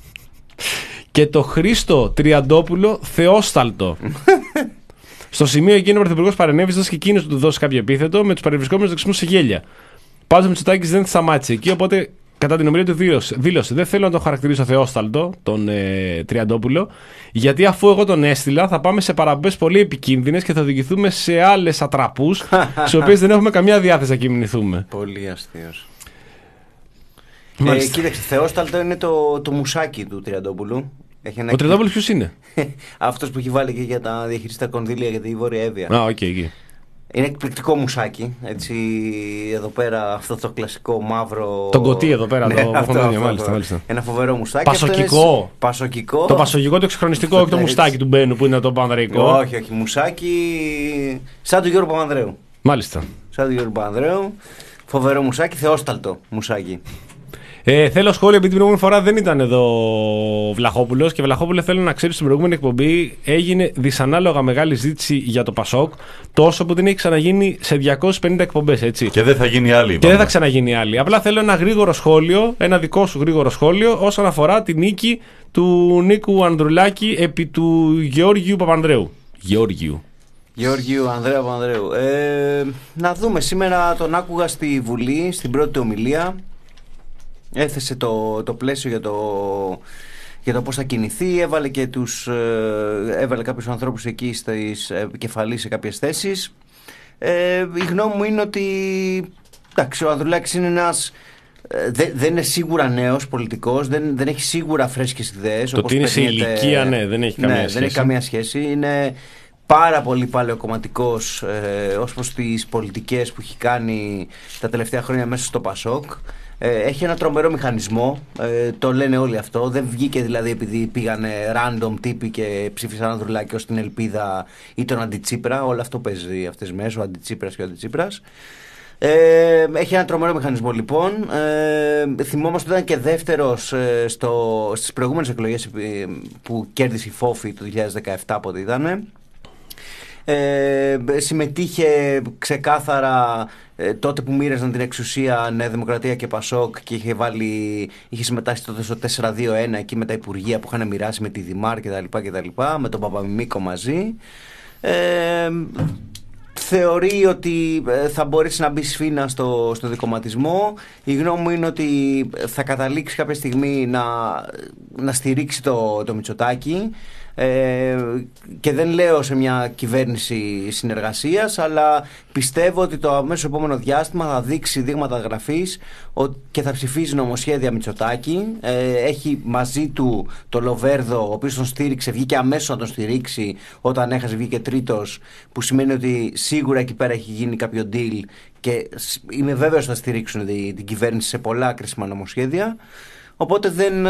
και το Χρήστο Τριαντόπουλο θεόσταλτο. Στο σημείο εκείνο ο Πρωθυπουργός παρενέβησε και εκείνος του δώσει κάποιο επίθετο, με τους παρευρισκόμενους δεξιμούς σε γέλια. Πάντως ο Μητσοτάκης δεν σταμάτησε εκεί, οπότε κατά την ομιλία του δήλωσε: δεν θέλω να τον χαρακτηρίσω θεόσταλτο, τον ε, Τριαντόπουλο, γιατί αφού εγώ τον έστειλα θα πάμε σε παραμπές πολύ επικίνδυνες και θα οδηγηθούμε σε άλλες ατραπούς, στις οποίες δεν έχουμε καμιά διάθεση να κινηθούμε. Πολύ αστείος. Ε, κοίταξε, θεόσταλτο είναι το, το μουσάκι του Τριαντόπουλου. Έχει ένα... Ο Τριαντόπουλος ποιος είναι? Αυτός που έχει βάλει και για τα διαχειριστικά κονδύλια για τη Βόρεια Εύβοια. Α, οκ, εκεί. Είναι εκπληκτικό μουσάκι. Έτσι, εδώ πέρα αυτό το κλασικό μαύρο. Τον κωτί εδώ πέρα, ναι, το αυτό, μάλιστα, μάλιστα. Ένα φοβερό μουσάκι. Πασοκικό. Είναι... Πασοκικό. Το πασοκικό, το εξυγχρονιστικό, όχι το μουστάκι του Μπένου που είναι το πανδρεϊκό. Όχι, όχι. Μουσάκι. Σαν του Γιώργου Παπανδρέου. Μάλιστα. Σαν του Γιώργου Παπανδρέου. Φοβερό μουσάκι, θεόσταλτο μουσάκι. Ε, θέλω σχόλιο, επειδή την προηγούμενη φορά δεν ήταν εδώ ο Βλαχόπουλος. Και Βλαχόπουλε, θέλω να ξέρεις, στην προηγούμενη εκπομπή έγινε δυσανάλογα μεγάλη ζήτηση για το Πασόκ. Τόσο που δεν έχει ξαναγίνει σε διακόσιες πενήντα εκπομπές, έτσι. Και δεν θα γίνει άλλη. Και δεν θα ξαναγίνει άλλη. Απλά θέλω ένα γρήγορο σχόλιο, ένα δικό σου γρήγορο σχόλιο, όσον αφορά τη νίκη του Νίκου Ανδρουλάκη επί του Γεώργιου Παπανδρέου. Γεώργιου. Γεώργιου Ανδρέα Παπανδρέου. Ε, να δούμε, σήμερα τον άκουγα στη Βουλή, στην πρώτη του ομιλία. Έθεσε το, το πλαίσιο για το, για το πώς θα κινηθεί, έβαλε, και τους, έβαλε κάποιους ανθρώπους εκεί στις επικεφαλής σε κάποιες θέσεις. Ε, η γνώμη μου είναι ότι εντάξει, ο Ανδρουλάκης είναι ένας, δε, δεν είναι σίγουρα νέος πολιτικός, δεν, δεν έχει σίγουρα φρέσκες ιδέες. Το ότι είναι σε ηλικία, ναι, δεν έχει καμία ναι, σχέση. Δεν έχει καμία σχέση. Είναι πάρα πολύ παλαιοκομματικός ε, ως προς τις πολιτικές που έχει κάνει τα τελευταία χρόνια μέσα στο Πασόκ. Ε, έχει ένα τρομερό μηχανισμό, ε, το λένε όλοι αυτό. Δεν βγήκε δηλαδή επειδή πήγανε random τύποι και ψήφισαν Ανδρουλάκη ως την ελπίδα ή τον Αντιτσίπρα. Όλο αυτό παίζει αυτές τις μέρες, ο Αντιτσίπρας και ο Αντιτσίπρας. Ε, έχει ένα τρομερό μηχανισμό λοιπόν. Ε, θυμόμαστε ότι ήταν και δεύτερος ε, στο, στις προηγούμενες εκλογές που κέρδισε η Φόφη το δύο χιλιάδες δεκαεπτά, πότε ήταν. Ε, συμμετείχε ξεκάθαρα ε, τότε που μοίραζαν την εξουσία Νέα Δημοκρατία και Πασόκ, και είχε, βάλει, είχε συμμετάσχει τότε στο τέσσερα δύο ένα εκεί με τα υπουργεία που είχαν μοιράσει με τη Δημάρ κτλ, με τον Παπαμιμίκο μαζί. Ε, θεωρεί ότι θα μπορέσει να μπει σφήνα στο, στο δικομματισμό. Η γνώμη μου είναι ότι θα καταλήξει κάποια στιγμή να, να στηρίξει το, το Μητσοτάκη. Ε, και δεν λέω σε μια κυβέρνηση συνεργασίας, αλλά πιστεύω ότι το αμέσως επόμενο διάστημα θα δείξει δείγματα γραφής και θα ψηφίζει νομοσχέδια Μητσοτάκη. Ε, έχει μαζί του το Λοβέρδο, ο οποίος τον στήριξε, βγήκε αμέσως να τον στηρίξει όταν έχασε, βγήκε τρίτος, που σημαίνει ότι σίγουρα εκεί πέρα έχει γίνει κάποιο deal και είμαι βέβαιος ότι θα στηρίξουν την, την κυβέρνηση σε πολλά κρίσιμα νομοσχέδια. Οπότε δεν,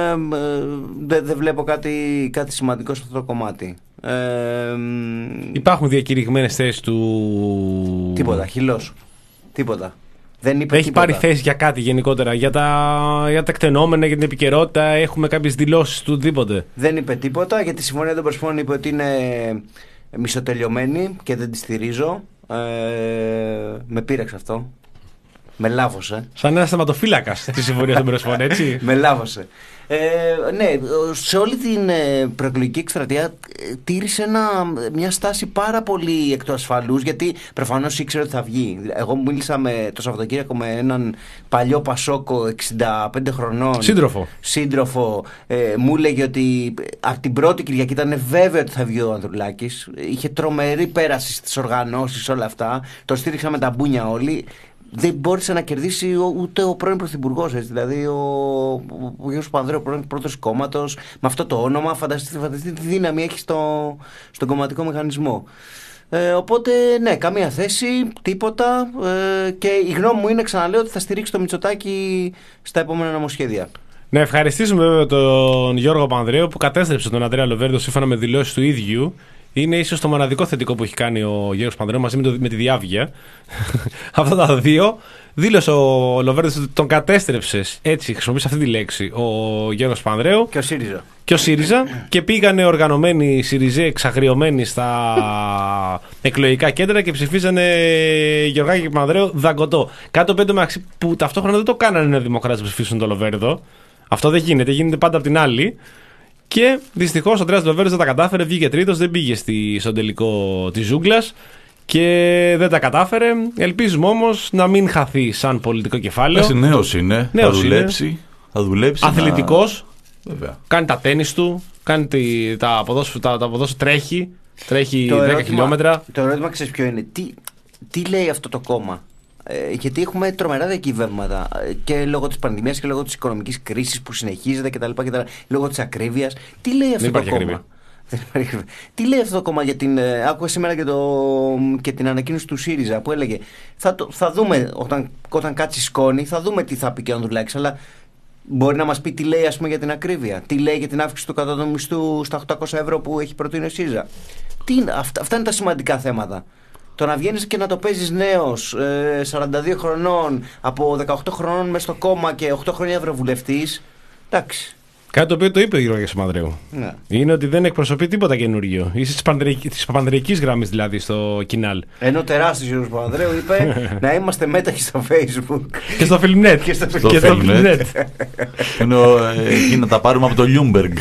δεν, δεν βλέπω κάτι, κάτι σημαντικό σε αυτό το κομμάτι. Ε, Υπάρχουν διακηρυγμένες θέσεις του... Τίποτα, χυλός. Τίποτα. Δεν είπε Έχει τίποτα. πάρει θέση για κάτι γενικότερα, για τα, για τα εκτενόμενα, για την επικαιρότητα, έχουμε κάποιες δηλώσεις του οτιδήποτε. Δεν είπε τίποτα, γιατί η Συμφωνία των Προσφύγων είπε ότι είναι μισοτελειωμένη και δεν τη στηρίζω. Ε, με πείραξε αυτό. Με λάβωσε. Σαν ένα θεματοφύλακα τη Συμφωνία των Προσφύγων, έτσι. Με λάβωσε. Ε, ναι, σε όλη την ε, προεκλογική εκστρατεία ε, τήρησε ένα, μια στάση πάρα πολύ εκ του ασφαλούς, γιατί προφανώς ήξερε ότι θα βγει. Εγώ μίλησα με, το Σαββατοκύριακο με έναν παλιό Πασόκο εξήντα πέντε χρονών. Σύντροφο. Σύντροφο. Ε, μου έλεγε ότι από την πρώτη Κυριακή ήταν βέβαιο ότι θα βγει ο Ανδρουλάκης. Είχε τρομερή πέραση στις οργανώσεις, όλα αυτά. Το στήριξαν με τα μπούνια όλοι. Δεν μπόρεσε να κερδίσει ούτε ο πρώην πρωθυπουργός, δηλαδή ο, ο Γιώργος Παπανδρέου, ο πρώτος κόμματος, με αυτό το όνομα. Φανταστείτε, φανταστείτε τι δύναμη έχει στο, στον κομματικό μηχανισμό. Ε, οπότε, ναι, καμία θέση, τίποτα. Ε, και η γνώμη μου είναι, ξαναλέω, ότι θα στηρίξει το Μητσοτάκη στα επόμενα νομοσχέδια. Να ευχαριστήσουμε βέβαια τον Γιώργο Παπανδρέου που κατέστρεψε τον Αντρέα Λοβέρδο σύμφωνα με δηλώσεις του ίδιου. Είναι ίσως το μοναδικό θετικό που έχει κάνει ο Γιώργος Παπανδρέου μαζί με, το, με τη Διάβγεια. Αυτά τα δύο. Δήλωσε ο Λοβέρδος ότι τον κατέστρεψε, έτσι χρησιμοποιεί αυτή τη λέξη, ο Γιώργος Παπανδρέου. Και ο ΣΥΡΙΖΑ. Και ο ΣΥΡΙΖΑ. Και πήγανε οργανωμένοι ΣΥΡΙΖΑ εξαγριωμένοι στα εκλογικά κέντρα και ψηφίζανε Γεωργάκη και Παπανδρέου δαγκωτό. Κάτι το πέντε που ταυτόχρονα δεν το κάνανε οι Δημοκράτες να ψηφίσουν τον Λοβέρδο. Αυτό δεν γίνεται, γίνεται πάντα από την άλλη. Και δυστυχώς ο Ανδρέας Λοβέρδος δεν τα κατάφερε, βγήκε τρίτος, δεν πήγε στη, στον τελικό της ζούγκλας και δεν τα κατάφερε. Ελπίζουμε όμως να μην χαθεί σαν πολιτικό κεφάλαιο. Εσύ νέος είναι, νέος θα δουλέψει. Είναι. Θα δουλέψει αθλητικός, να... κάνει τα τένις του, κάνει τη, τα ποδόσφαιρα, τα, τα τρέχει, τρέχει το δέκα ερώτημα, χιλιόμετρα. Το ερώτημα ξέρεις ποιο είναι, τι, τι λέει αυτό το κόμμα. Ε, γιατί έχουμε τρομερά διακυβεύματα και λόγω της πανδημίας και λόγω της οικονομικής κρίσης που συνεχίζεται κτλ. Λόγω της ακρίβειας. Τι λέει αυτό το κόμμα. Τι λέει αυτό το κόμμα για την. Ε, άκουγα σήμερα και, το, και την ανακοίνωση του ΣΥΡΙΖΑ που έλεγε θα, το, θα δούμε όταν, όταν κάτσει σκόνη, θα δούμε τι θα πει και ο Ανδρουλάκης. Αλλά μπορεί να μας πει τι λέει, ας πούμε, για την ακρίβεια. Τι λέει για την αύξηση του κατώτατου μισθού στα οκτακόσια ευρώ που έχει προτείνει ο ΣΥΡΙΖΑ. Τι, αυτά, αυτά είναι τα σημαντικά θέματα. Το να βγαίνεις και να το παίζεις νέος, ε, σαράντα δύο χρονών, από δεκαοκτώ χρονών μέσα στο κόμμα και οκτώ χρόνια ευρωβουλευτής, εντάξει. Κάτι το οποίο το είπε ο Γιώργος Παπανδρέου. Ναι. Είναι ότι δεν εκπροσωπεί τίποτα καινούργιο. Είσαι της παπανδρεϊκής γραμμής δηλαδή στο κοινάλ. Ενώ τεράστιος Γιώργος Παπανδρέου είπε να είμαστε μέταχοι στο Facebook. Και στο Filmnet. Και στο Filmnet. Ενώ εκεί να τα πάρουμε από το Λιούμπεργκ.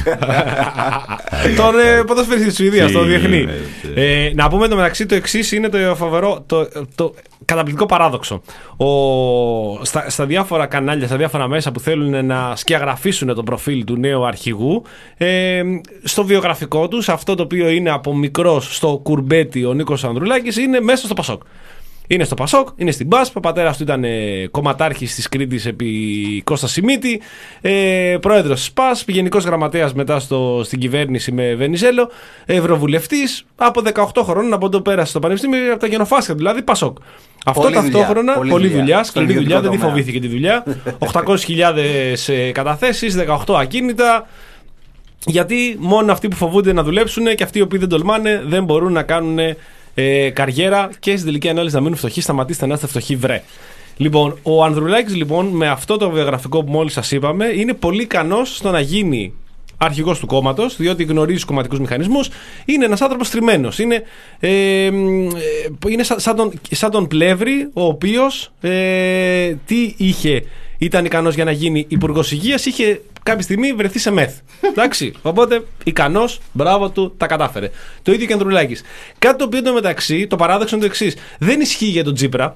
Τον ποδοσφαιριστή της Σουηδίας, το διεθνή. Να πούμε το μεταξύ το εξής είναι το φοβερό. Το καταπληκτικό παράδοξο. Ο, στα, στα διάφορα κανάλια, στα διάφορα μέσα που θέλουν να σκιαγραφίσουν το προφίλ του νέου αρχηγού, ε, στο βιογραφικό τους, αυτό το οποίο είναι από μικρός στο κουρμπέτι ο Νίκος Ανδρουλάκης, είναι μέσα στο Πασόκ. Είναι στο Πασόκ, είναι στην Μπάσπ, ο πατέρας του ήταν ε, κομματάρχης της Κρήτης επί Κώστα Σιμίτη, ε, πρόεδρος της ΠΑΣΠ, γενικός γραμματέας μετά στο, στην κυβέρνηση με Βενιζέλο, ευρωβουλευτής, από δεκαοκτώ χρόνων, από το πέρασε στο Πανεπιστήμιο, από τα γενοφάσκια, δηλαδή Πασόκ. Αυτό πολύ ταυτόχρονα, δουλειά, πολλή δουλειά, δουλειά σκληρή δουλειά, δεν τη τομέα. φοβήθηκε τη δουλειά. οκτακόσιες χιλιάδες ε, καταθέσεις, δεκαοκτώ ακίνητα. Γιατί μόνο αυτοί που φοβούνται να δουλέψουν και αυτοί οι οποίοι δεν τολμάνε δεν μπορούν να κάνουν ε, καριέρα και στην τελική ανάλυση να μείνουν φτωχοί. Σταματήστε να είστε φτωχοί, βρε. Λοιπόν, ο Ανδρουλάκης λοιπόν με αυτό το βιογραφικό που μόλις σας είπαμε είναι πολύ ικανός στο να γίνει αρχηγός του κόμματος, διότι γνωρίζει τους κομματικούς μηχανισμούς. Είναι ένας άνθρωπος τριμμένος. Είναι, ε, ε, είναι σαν, σαν, τον, σαν τον Πλεύρη, ο οποίος ε, τι είχε, ήταν ικανός για να γίνει υπουργός υγείας, είχε κάποια στιγμή βρεθεί σε μεθ. Εντάξει. Οπότε ικανός, μπράβο του, τα κατάφερε. Το ίδιο και ο Ανδρουλάκης. Κάτι το οποίο το μεταξύ, το παράδοξο είναι το εξής. Δεν ισχύει για τον Τσίπρα,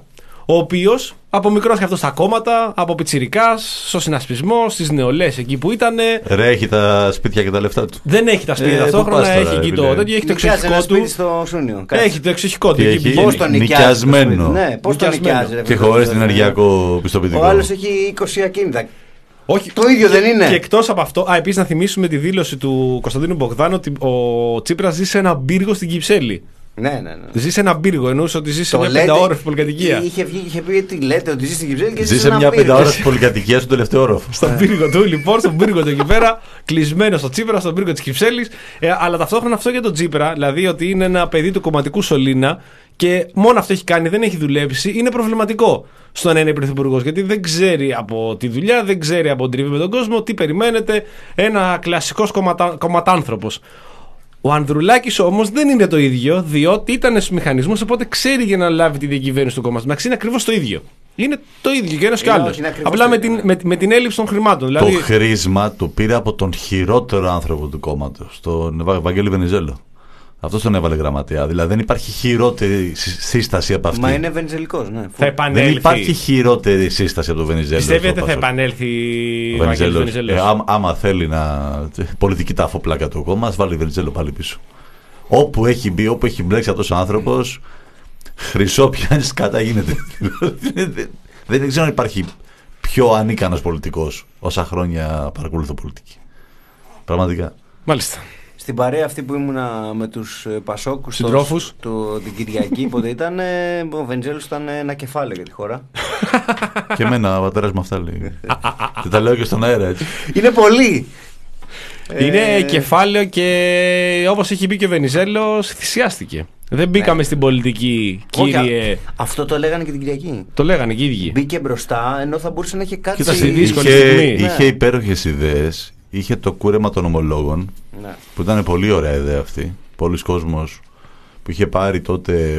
ο οποίος από μικρός και αυτό στα κόμματα, από πιτσιρικάς, στο συνασπισμό, στις νεολαίες εκεί που ήταν. Ρε, έχει τα σπίτια και τα λεφτά του. Δεν έχει τα σπίτια Ε, ταυτόχρονα, πού πας τώρα, έχει εκεί ρε, το φίλε? τέτοιο, έχει το Νοικιάζει ένα εξοχικό σπίτι του. στο Σούνιο. Έχει το εξοχικό του. Τι εκεί έχει? πηγαίνει. Πώς το νοικιάζει? Νοικιασμένο. Ναι, πώς το Νοικιασμένο. νοικιάζει, ρε, Και φίλε? χωρίς ενεργειακό πιστοποιητικό. Ο άλλος έχει είκοσι ακίνητα. Όχι, Το ίδιο δεν είναι. Και εκτός από αυτό, α, επίσης να θυμίσουμε τη δήλωση του Κωνσταντίνου Μπογδάνου ότι ο Τσίπρας ζει σε ένα πύργο στην Κυψέλη. Ναι, ναι, ναι. Ζει σε ένα πύργο, εννοούσε ότι ζει σε Το μια λέτε- πενταόροφη πολυκατοικία. Είχε βγει, είχε πει τι λέτε, ότι ζει στην Κυψέλη και Ζει σε μια πενταόροφη πολυκατοικία στον τελευταίο όροφο. Στον πύργο του, λοιπόν, στον πύργο του εκεί πέρα, κλεισμένο στο Τσίπρα, στον πύργο της Κυψέλης. Ε, αλλά ταυτόχρονα αυτό για τον Τσίπρα, δηλαδή ότι είναι ένα παιδί του κομματικού σωλήνα και μόνο αυτό έχει κάνει, δεν έχει δουλέψει, είναι προβληματικό στο να είναι πρωθυπουργός. Γιατί δεν ξέρει από τη δουλειά, δεν ξέρει από την τριβή με τον κόσμο, τι περιμένετε. Ένα κλασικός κομματά, κομματάνθρωπος. Ο Ανδρουλάκης όμως δεν είναι το ίδιο, διότι ήταν στους μηχανισμούς, οπότε ξέρει για να λάβει τη διακυβέρνηση του κόμματος. Εντάξει, είναι ακριβώς το ίδιο. Είναι το ίδιο και ένας και Είναι, άλλος. όχι, είναι ακριβώς Απλά το με ίδιο, την, ναι. με, με την έλλειψη των χρημάτων. Δηλαδή, Το χρήσμα το πήρε από τον χειρότερο άνθρωπο του κόμματος, τον Ευα- Βαγγέλη Βενιζέλο. Αυτό τον έβαλε γραμματέα. Δηλαδή δεν υπάρχει χειρότερη σύ- σύσταση από αυτή. Μα είναι βενιζελικός, ναι. θα επανέλθει. Δεν υπάρχει χειρότερη σύσταση από τον Βενιζέλο. Πιστεύετε στο θα Πασόκ. επανέλθει Ο ο Βαγγέλης Βενιζέλος. Βενιζέλος? Ε, άμα, άμα θέλει να. Πολιτική ταφοπλάκα του κόμμα, ας βάλει Βενιζέλο πάλι πίσω. Όπου έχει μπει, όπου έχει μπλέξει αυτός ο άνθρωπος, χρυσό πιάνει κατά γίνεται. δεν, δεν ξέρω αν υπάρχει πιο ανίκανος πολιτικός όσα χρόνια παρακολουθώ πολιτική. Πραγματικά. Μάλιστα. Στην παρέα αυτή που ήμουνα με τους ε, Πασόκους Συντρόφους. το- το- την Κυριακή, πότε ήταν, ε, ο Βενιζέλος ήταν ένα κεφάλαιο για τη χώρα. Και εμένα ο πατέρας μου αυτά λέει. Και τα λέω και στον αέρα έτσι. Είναι πολύ! Είναι Ε, κεφάλαιο και όπως έχει πει και ο Βενιζέλος, θυσιάστηκε. Δεν μπήκαμε στην πολιτική, όχι, κύριε. α- αυτό το λέγανε και την Κυριακή. Το λέγανε και οι ίδιοι. Μπήκε μπροστά ενώ θα μπορούσε να έχει κάτσει. Κοίτα, στη δύσκολη είχε, στιγμή. είχε Ναι. υπέροχες ιδέες. Είχε το κούρεμα των ομολόγων. Ναι. Που ήταν πολύ ωραία ιδέα αυτή. Πολλοί κόσμος που είχε πάρει τότε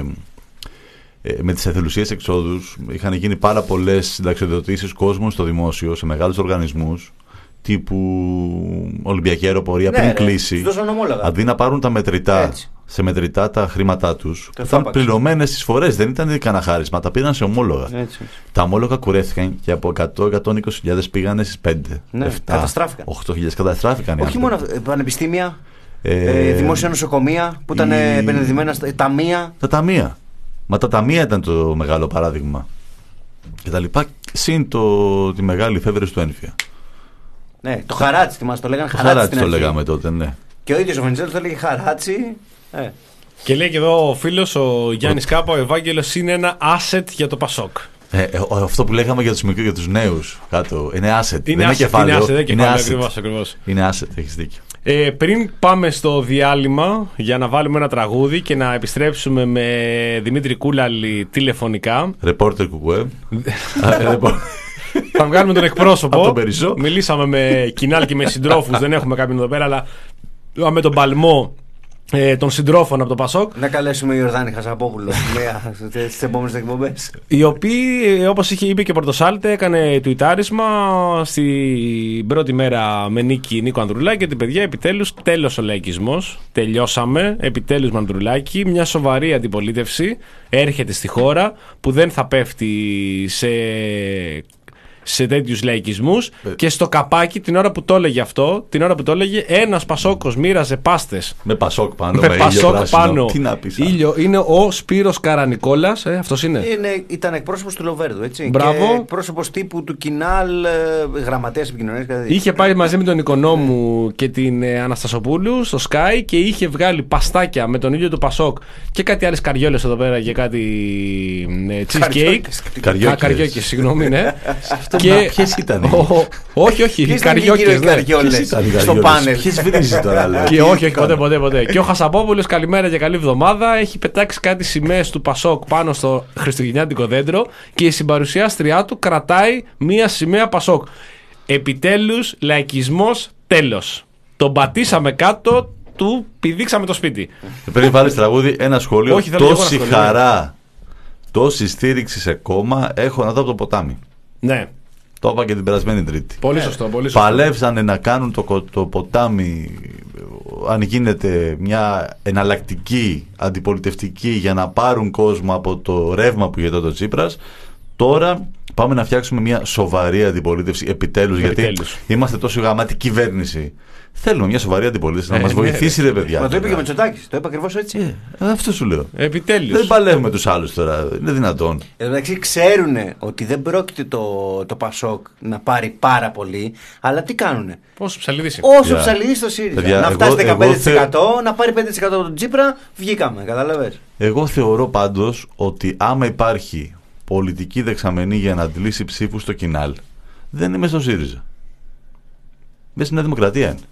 ε, με τις εθελουσίες εξόδους, είχαν γίνει πάρα πολλές συνταξιοδοτήσεις κόσμου στο δημόσιο, σε μεγάλους οργανισμούς τύπου Ολυμπιακή Αεροπορία Ναι, πριν ρε, κλείσει. τους δώσαν ομόλογα. Αντί να πάρουν τα μετρητά, Έτσι. σε μετρητά τα χρήματά τους, Το ήταν εφάπαξε. πληρωμένες στις φορές, δεν ήταν κανένα χάρισμα, τα πήραν σε ομόλογα. Έτσι. Τα ομόλογα κουρέθηκαν και από εκατό με εκατόν είκοσι χιλιάδες πήγανε στις πέντε, Ναι, επτά, καταστράφηκαν. οκτώ χιλιάδες καταστράφηκαν. οι Όχι άνθρωποι. μόνο αυτό, ε, πανεπιστήμια, Ε, ε, δημόσια νοσοκομεία που ήταν η- ε, επενδυμένα στα ταμεία. Τα ταμεία. Μα τα ταμεία ήταν το μεγάλο παράδειγμα. Και τα λοιπά, συν το, τη μεγάλη φεύρεση του ένφια. Ναι, το χαράτσι, θυμάσαι, το λέγανε Το χαράτσι. χαράτσι στην το αρχή. λέγαμε τότε, ναι. Και ο ίδιος ο Βενιζέλος το έλεγε χαράτσι. Ε. Και λέει και εδώ ο φίλος, ο Γιάννης Κάπα, ο Ευάγγελος είναι ένα asset για το Πασόκ. Ε, ε, ο- αυτό που λέγαμε για τους μικρούς, για τους νέους κάτω, είναι asset, δεν είναι asset, κεφάλαιο. Είναι asset, δεν είναι κεφάλαιο, asset. ακριβώς, ακριβώς. Είναι asset, έχεις δίκιο. Ε, πριν πάμε στο διάλειμμα για να βάλουμε ένα τραγούδι και να επιστρέψουμε με Δημήτρη Κούλαλη τηλεφωνικά, Ρεπόρτερ κουκουέ. Α, ε, ρεπο- θα βγάλουμε τον εκπρόσωπο. Από τον Περισσό. Μιλήσαμε με κοινάλ και με συντρόφους, δεν έχουμε κάποιον εδώ πέρα, αλλά με τον παλμό ε, των συντρόφων από το Πασόκ, Να καλέσουμε Ιορδάνη Χασαπόπουλο στις επόμενες εκπομπές. οι οποίοι, ε, όπως είχε είπε και ο Πορτοσάλτε, έκανε τουιτάρισμα στην πρώτη μέρα με νίκη Νίκο Ανδρουλάκη και την παιδιά, επιτέλους τέλος ο λαϊκισμός. Τελειώσαμε, επιτέλους με Ανδρουλάκη. Μια σοβαρή αντιπολίτευση έρχεται στη χώρα που δεν θα πέφτει σε, σε τέτοιους λαϊκισμούς. Και στο καπάκι, την ώρα που το έλεγε αυτό, την ώρα που το έλεγε, ένας Πασόκος μοίραζε πάστες. Με πασόκ πάνω, Με με, ήλιο Πασόκ πράσινο. πάνω. Τι να πεις. άλλο. Ήλιο. Είναι ο Σπύρος Καρανικόλας, ε, αυτός είναι. Είναι, ήταν εκπρόσωπος του Λοβέρδου, έτσι. Μπράβο. Και εκπρόσωπος τύπου του Κινάλ, ε, γραμματέας επικοινωνίας. Δηλαδή. Είχε πάει μαζί με τον Οικονόμου και την ε, Αναστασοπούλου στο Sky και είχε βγάλει παστάκια με τον ήλιο του Πασόκ και κάτι άλλες καριόλες εδώ πέρα και κάτι ε, cheesecake. Καριόκες. Καριόκες. Α, καριόκες, συγγνώμη, ναι. να, ποιες ήταν? Ο- ο- όχι, όχι, Ποιες ήταν οι καριόκες, κύριοι ναι. καριόλες Ποιες ήταν οι στο καριόλες? πάνελ. Ποιες βρίζεις τώρα, λέω. Και όχι, όχι, ποτέ, ποτέ, ποτέ. Και ο Χασαπόπουλος, καλημέρα και καλή εβδομάδα, έχει πετάξει κάτι σημαίες του Πασόκ πάνω στο χριστουγεννιάτικο δέντρο και η συμπαρουσιάστριά του κρατάει μία σημαία Πασόκ. Επιτέλους, λαϊκισμός, τέλος. Τον πατήσαμε κάτω, του πηδήξαμε το σπίτι. Πριν βάλεις τραγούδι, ένα σχόλιο. Όχι, θέλω και εγώ Τόση ένα σχόλιο. χαρά, τόση στήριξη σε κόμμα έχω να δω από το ποτάμι. Ναι, Το είπα και την περασμένη Τρίτη. πολύ σωστό, πολύ σωστό. Παλεύσανε να κάνουν το, κο- το ποτάμι, αν γίνεται, μια εναλλακτική, αντιπολιτευτική, για να πάρουν κόσμο από το ρεύμα που είχε τότε ο Τσίπρας. Τώρα πάμε να φτιάξουμε μια σοβαρή αντιπολίτευση επιτέλους, γιατί είμαστε τόσο γαμάτη κυβέρνηση. Θέλουμε μια σοβαρή αντιπολίτευση ε, να μας ναι, βοηθήσει, ρε παιδιά. Μα το είπε και ο Μητσοτάκης. Το είπε ακριβώς έτσι. Ε, αυτό σου λέω. Επιτέλους. Δεν παλεύουμε τους άλλους τώρα. Είναι δυνατόν. Εντάξει, ξέρουν ότι δεν πρόκειται το, το Πασόκ να πάρει πάρα πολύ, αλλά τι κάνουνε. Όσο ψαλίδι. Όσο yeah. ψαλίδι στο ΣΥΡΙΖΑ. Yeah, να φτάσει εγώ, δεκαπέντε τοις εκατό, εγώ θε... να πάρει πέντε τοις εκατό από τον Τσίπρα, βγήκαμε. Κατάλαβες. Εγώ θεωρώ πάντως ότι άμα υπάρχει πολιτική δεξαμενή για να αντλήσει ψήφους στο Κινάλ, δεν είμαι στο ΣΥΡΙΖΑ. Μέσα στην Νέα Δημοκρατία είναι.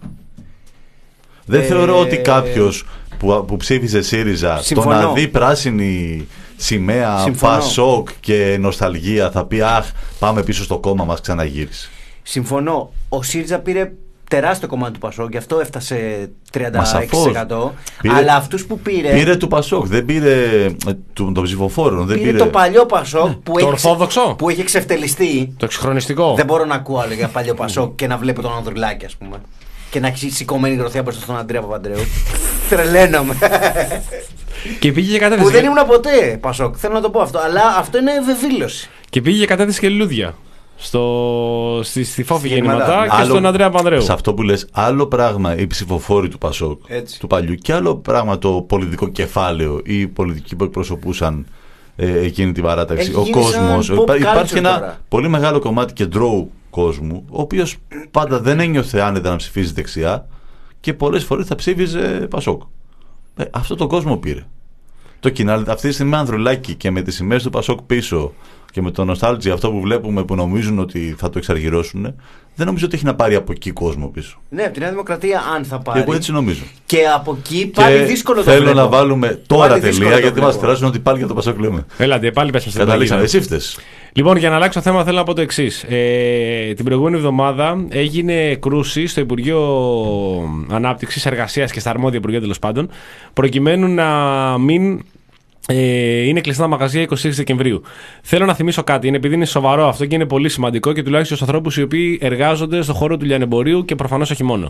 Δεν ε... θεωρώ ότι κάποιος που, που ψήφισε ΣΥΡΙΖΑ το να δει πράσινη σημαία, Συμφωνώ. Πασόκ και νοσταλγία θα πει αχ, πάμε πίσω στο κόμμα μας, ξαναγύρισε. Συμφωνώ. Ο ΣΥΡΙΖΑ πήρε τεράστιο κομμάτι του Πασόκ, γι' αυτό έφτασε τριάντα έξι τοις εκατό. Πήρε, αλλά αυτούς που πήρε. Πήρε του Πασόκ, δεν πήρε των ψηφοφόρων. Δεν πήρε, πήρε το παλιό Πασόκ ναι. που, το έχει, ορθόδοξο. που έχει εξευτελιστεί. Το εξυγχρονιστικό. Δεν μπορώ να ακούω άλλο για παλιό Πασόκ και να βλέπω τον Ανδρουλάκη, ας πούμε. Και να έχει σηκωμένη γροθιά μπροστά στον Αντρέα Παπαντρέου. Τρελαίνομαι. Και πήγε για κατάθεση. Που δεν ήμουν ποτέ Πασόκ, θέλω να το πω αυτό. Αλλά αυτό είναι βεβήλωση. Και πήγε για κατάθεση και λουλούδια. Στο, στη, στη Φόφη γεννηματά και άλλο, στον Αντρέα Παπανδρέου. Σε αυτό που λες, άλλο πράγμα οι ψηφοφόροι του Πασόκ Έτσι. του παλιού και άλλο πράγμα το πολιτικό κεφάλαιο ή οι πολιτικοί που εκπροσωπούσαν ε, εκείνη την παράταξη. Έχει ο κόσμος. Υπά, υπάρχει ένα τώρα. πολύ μεγάλο κομμάτι κεντρώου κόσμου, ο οποίος πάντα δεν ένιωθε άνετα να ψηφίζει δεξιά και πολλές φορές θα ψήφιζε Πασόκ. Ε, αυτό το κόσμο πήρε. Το κοινάλ, αυτή τη στιγμή με Ανδρουλάκη και με τις σημαίες του Πασόκ πίσω και με το νοστάλτζι αυτό που βλέπουμε που νομίζουν ότι θα το εξαργυρώσουν, δεν νομίζω ότι έχει να πάρει από εκεί κόσμο πίσω. Ναι, από τη Νέα Δημοκρατία αν θα πάρει. Εγώ έτσι νομίζω. Και από εκεί πάλι και δύσκολο το θέλω βλέπω. να βάλουμε τώρα τελεία γιατί μας περάσουν ότι πάλι για το Πασόκ λέμε. Έλατε, πάλι πέσαμε στην Καταλήξαμε, εσύ φταίς. Λοιπόν, για να αλλάξω θέμα, θέλω να πω το εξής. Ε, την προηγούμενη εβδομάδα έγινε κρούση στο Υπουργείο Ανάπτυξης, Εργασίας και στα αρμόδια Υπουργεία τέλος πάντων, προκειμένου να μην. Ε, είναι κλειστά τα μαγαζιά είκοσι έξι Δεκεμβρίου. Θέλω να θυμίσω κάτι, είναι επειδή είναι σοβαρό αυτό και είναι πολύ σημαντικό και τουλάχιστον στους ανθρώπους οι οποίοι εργάζονται στον χώρο του λιανεμπορίου και προφανώς όχι μόνο.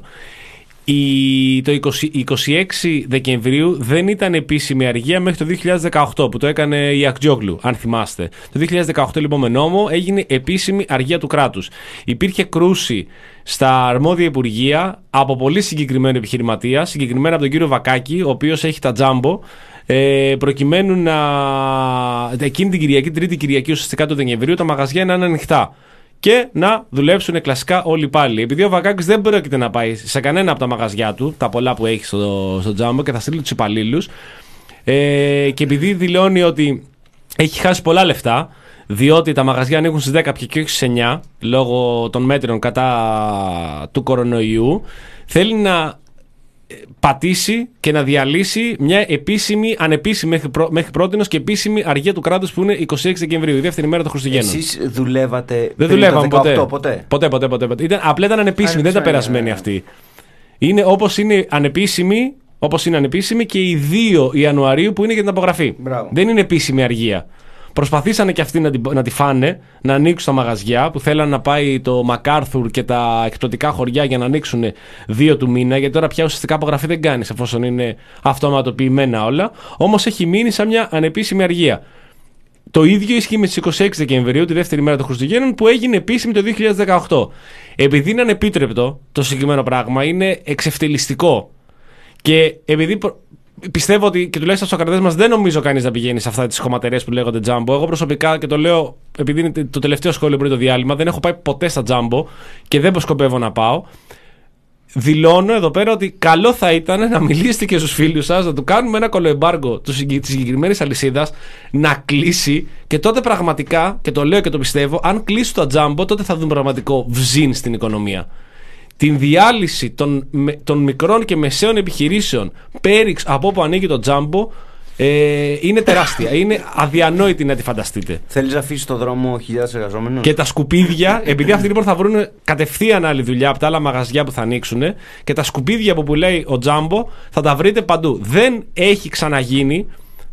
Η, το είκοσι, είκοσι έξι Δεκεμβρίου δεν ήταν επίσημη αργία μέχρι το δύο χιλιάδες δεκαοκτώ που το έκανε η Ακτζόγλου, αν θυμάστε. Το δύο χιλιάδες δεκαοκτώ λοιπόν με νόμο έγινε επίσημη αργία του κράτους. Υπήρχε κρούση στα αρμόδια υπουργεία από πολύ συγκεκριμένο επιχειρηματία, συγκεκριμένα από τον κύριο Βακάκη, ο οποίος έχει τα τζάμπο. Ε, προκειμένου να εκείνη την Κυριακή, τρίτη Κυριακή ουσιαστικά του Δεκεμβρίου, τα μαγαζιά να είναι ανοιχτά και να δουλέψουν κλασικά όλοι πάλι. Επειδή ο Βακάκης δεν πρόκειται να πάει σε κανένα από τα μαγαζιά του, τα πολλά που έχει στο, στο τζάμπο και θα στείλει τους υπαλλήλους, ε, και επειδή δηλώνει ότι έχει χάσει πολλά λεφτά, διότι τα μαγαζιά ανοίγουν στις δέκα και όχι στις εννιά λόγω των μέτρων κατά του κορονοϊού, θέλει να πατήσει και να διαλύσει μια επίσημη, ανεπίσημη μέχρι, πρό, μέχρι πρότινος και επίσημη αργία του κράτους που είναι είκοσι έξι Δεκεμβρίου, η δεύτερη μέρα των Χριστουγέννων. Εσείς δουλεύατε δεν δουλεύαμε ποτέ. ποτέ. Ποτέ, ποτέ, ποτέ, ποτέ. Ήταν, απλά ήταν ανεπίσημη, δεν ήταν περασμένη αυτή. Είναι όπως είναι ανεπίσημη, όπως είναι ανεπίσημη και οι δύο Ιανουαρίου που είναι για την απογραφή. Μπράβο. Δεν είναι επίσημη αργία. Προσπαθήσανε και αυτοί να τη, να τη φάνε, να ανοίξουν τα μαγαζιά που θέλαν να πάει το Μακάρθουρ και τα εκπτωτικά χωριά για να ανοίξουν δύο του μήνα. Γιατί τώρα πια ουσιαστικά απογραφή δεν κάνει, εφόσον είναι αυτοματοποιημένα όλα. Όμως έχει μείνει σαν μια ανεπίσημη αργία. Το ίδιο ισχύει με τις είκοσι έξι Δεκεμβρίου, τη δεύτερη μέρα των Χριστουγέννων, που έγινε επίσημη το δύο χιλιάδες δεκαοκτώ. Επειδή είναι ανεπίτρεπτο το συγκεκριμένο πράγμα, είναι εξευτελιστικό. Και επειδή. Πιστεύω ότι και τουλάχιστον στους ακροατές μας δεν νομίζω κανείς να πηγαίνει σε αυτά τις χωματερές που λέγονται τζάμπο. Εγώ προσωπικά, και το λέω επειδή είναι το τελευταίο σχόλιο πριν το διάλειμμα, δεν έχω πάει ποτέ στα τζάμπο και δεν σκοπεύω να πάω. Δηλώνω εδώ πέρα ότι καλό θα ήταν να μιλήσετε και στους φίλους σας, να του κάνουμε ένα κολοεμπάργκο της συγκεκριμένης αλυσίδας να κλείσει και τότε πραγματικά, και το λέω και το πιστεύω, αν κλείσουν το τζάμπο, τότε θα δουν πραγματικό βζίν στην οικονομία. Την διάλυση των, των μικρών και μεσαίων επιχειρήσεων πέριξ από όπου ανοίγει το τζάμπο ε, είναι τεράστια. Είναι αδιανόητη να τη φανταστείτε. Θέλεις να αφήσεις στον δρόμο χιλιάδες εργαζόμενους. Και τα σκουπίδια, επειδή αυτοί λοιπόν θα βρουν κατευθείαν άλλη δουλειά από τα άλλα μαγαζιά που θα ανοίξουν, και τα σκουπίδια που πουλάει ο τζάμπο θα τα βρείτε παντού. Δεν έχει ξαναγίνει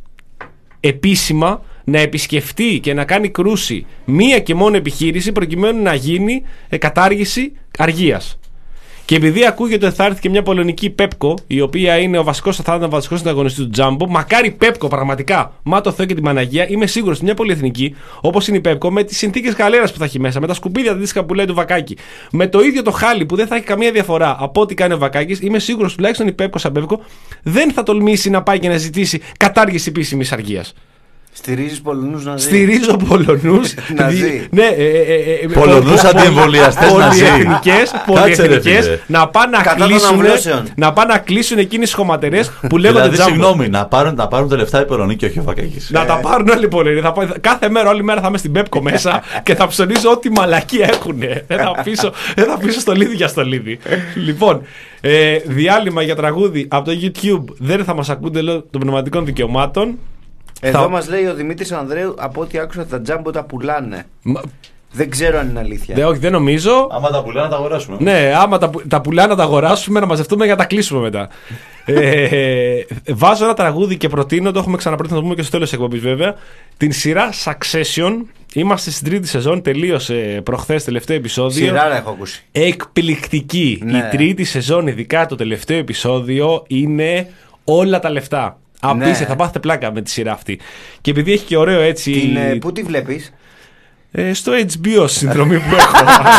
επίσημα να επισκεφτεί και να κάνει κρούση μία και μόνο επιχείρηση προκειμένου να γίνει κατάργηση αργίας. Και επειδή ακούγεται ότι θα έρθει και μια πολωνική Πέπκο, η οποία είναι ο βασικός, θα είναι ο βασικός ανταγωνιστής του Τζάμπο, μακάρι Πέπκο πραγματικά, μα το Θεό και τη Παναγία, είμαι σίγουρος ότι μια πολυεθνική όπως είναι η Πέπκο, με τις συνθήκες γαλέρας που θα έχει μέσα, με τα σκουπίδια αντίστοιχα που λέει του Βακάκη, με το ίδιο το χάλι που δεν θα έχει καμία διαφορά από ό,τι κάνει ο Βακάκης, είμαι σίγουρος τουλάχιστον η Πέπκο σαν Πέπκο δεν θα τολμήσει να πάει και να ζητήσει κατάργηση επίσημης αργίας. Στηρίζεις Πολωνούς να ζει. Στηρίζω Πολωνούς. Να ζει. Ναι, ε, ε, ε, Πολωνούς αντιεμβολιαστές να ζει. Πολυεθνικές να πάνε να Κατά των κλείσουν, αμβλώσεων. να πάνε να κλείσουν εκείνες τις χωματερές που λέγονται Δηλαδή, Τζάμπο. συγγνώμη, να πάρουν, να πάρουν τα λεφτά οι Πολωνοί και όχι ο Βακάκης. Να τα πάρουν όλοι οι Πολωνοί. Θα πάω- Κάθε μέρα, όλη μέρα θα είμαι στην Πέπκο μέσα και θα ψωνίζω ό,τι μαλακία έχουν. Δεν θα πείσω, δεν θα πείσω στολίδι για στολίδι. Λοιπόν, ε, διάλειμμα για τραγούδι από το YouTube. Δεν θα μας ακούτε λόγω των πνευματικών δικαιωμάτων. Εδώ Θα- μας λέει ο Δημήτρης Ανδρέου, από ό,τι άκουσα τα Τζάμπο τα πουλάνε. Μα- Δεν ξέρω αν είναι αλήθεια. Δε, όχι, δεν νομίζω. Άμα τα πουλάνε, να τα αγοράσουμε. Ναι, άμα τα, που- τα πουλάνε να τα αγοράσουμε, να μαζευτούμε για να τα κλείσουμε μετά. ε, βάζω ένα τραγούδι και προτείνω, το έχουμε ξαναπρόθει να το πούμε και στο τέλος της εκπομπής βέβαια, την σειρά Succession. Είμαστε στην τρίτη σεζόν, τελείωσε προχθές τελευταίο επεισόδιο. Σειράρα έχω ακούσει. Εκπληκτική. Ναι. Η τρίτη σεζόν, ειδικά το τελευταίο επεισόδιο, είναι όλα τα λεφτά. Απίστευτα, Ναι. θα πάθετε πλάκα με τη σειρά αυτή. Και επειδή έχει και ωραίο έτσι. Την, ε, πού τη βλέπεις? Ε, στο έιτς μπι ο συνδρομή που έχω.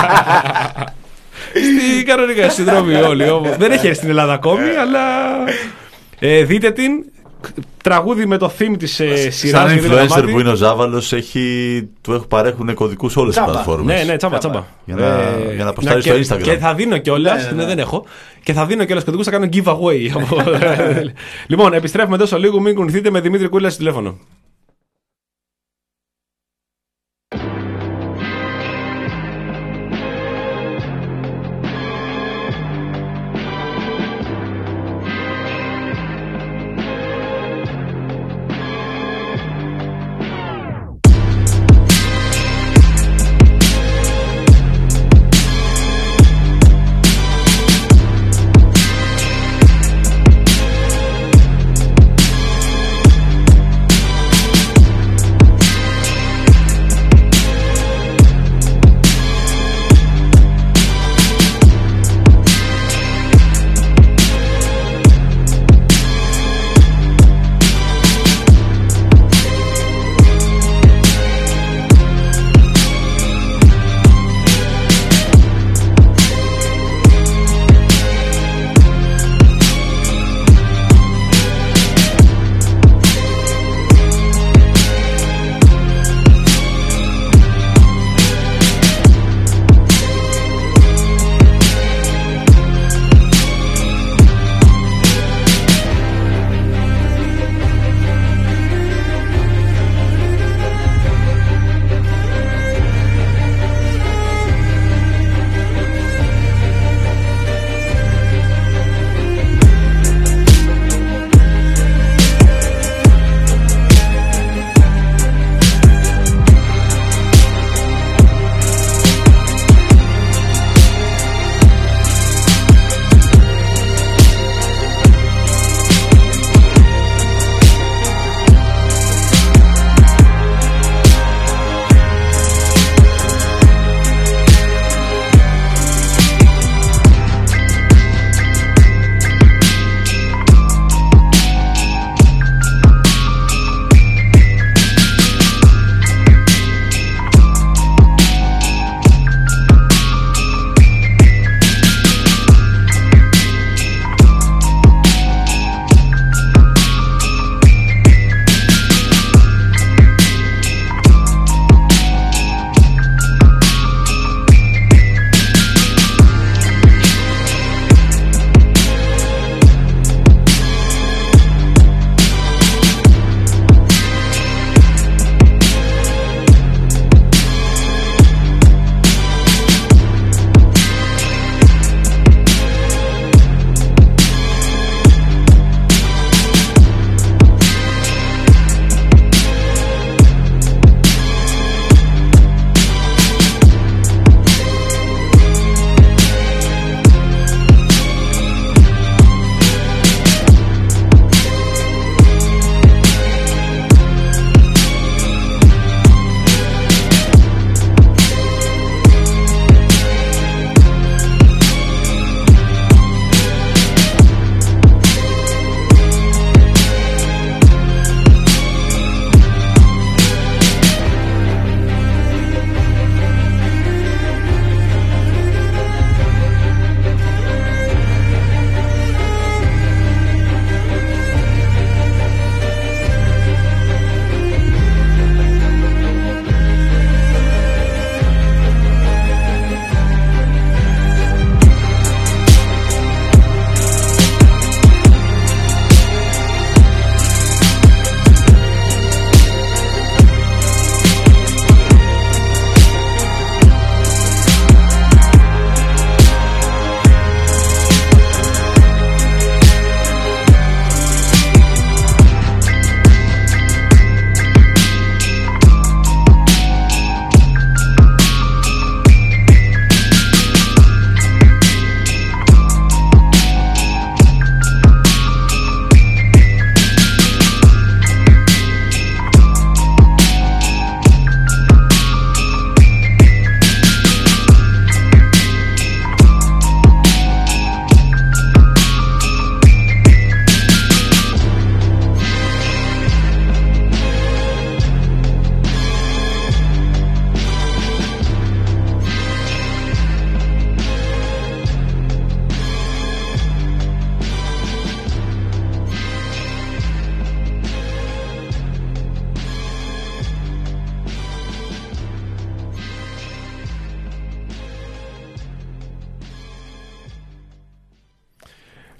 Στη κανονικά συνδρομή όλοι. όμως. Δεν έχει έρθει στην Ελλάδα ακόμη, αλλά ε, δείτε την. Τραγούδι με το theme της ε, σειράς. Σαν γιατί είναι influencer γαμάτι. που είναι ο Ζάβαλος, έχει, του έχουν παρέχουν κωδικούς όλες τις Τσάμπα. πλατφόρμες. Ναι, ναι, τσάμπα, τσάμπα. Για να- για να αποστάρεις και- στο Instagram. Και θα δίνω κιόλα. Ναι, ναι, ναι. Δεν έχω. Και θα δίνω κιόλα κωδικούς, θα κάνω giveaway. Λοιπόν, επιστρέφουμε τόσο λίγο. Μην κουνηθείτε με Δημήτρη Κούλα στο τηλέφωνο.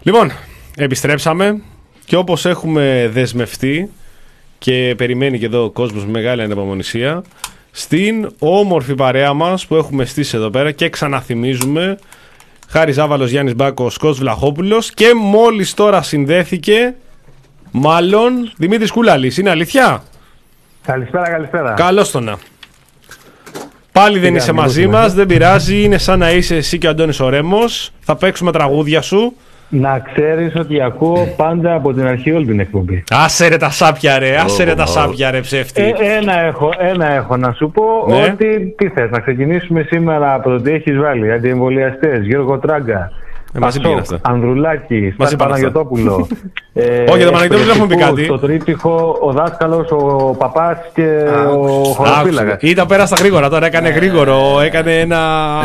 Λοιπόν, επιστρέψαμε και όπως έχουμε δεσμευτεί και περιμένει και εδώ ο κόσμος με μεγάλη ανεπομονησία, στην όμορφη παρέα μας που έχουμε στήσει εδώ πέρα και ξαναθυμίζουμε, Χάρης Ζάβαλος, Γιάννης Μπάκος, Κώστας Βλαχόπουλος και μόλις τώρα συνδέθηκε, μάλλον, Δημήτρης Κούλαλης. Είναι αλήθεια? Καλησπέρα, καλησπέρα. Καλώς το να. Πάλι δεν είσαι μαζί μας, δεν πειράζει, είναι σαν να είσαι εσύ και ο Αντώνης ο Ρέμος. Θα παίξουμε τραγούδια σου. Να ξέρεις ότι ακούω πάντα από την αρχή όλη την εκπομπή. Άσε ρε τα σάπια ρε, άσε ρε τα σάπια ρε ψεύτη. Ε, ένα, έχω, ένα έχω να σου πω, ναι. Ότι τι θες, να ξεκινήσουμε σήμερα από το τι έχεις βάλει. Αντιεμβολιαστές, Γιώργο Τράγκα, ε, Πασόκ, Ανδρουλάκη, Στάση Παναγιωτόπουλο. ε, Όχι, το Παναγιωτόπουλο δεν έχουμε πει κάτι. Το τρίπτυχο, ο δάσκαλος, ο παπάς και Α, ο χωροφύλακας. Ήταν πέρασα γρήγορα τώρα, έκανε γρήγορο, έκανε ένα...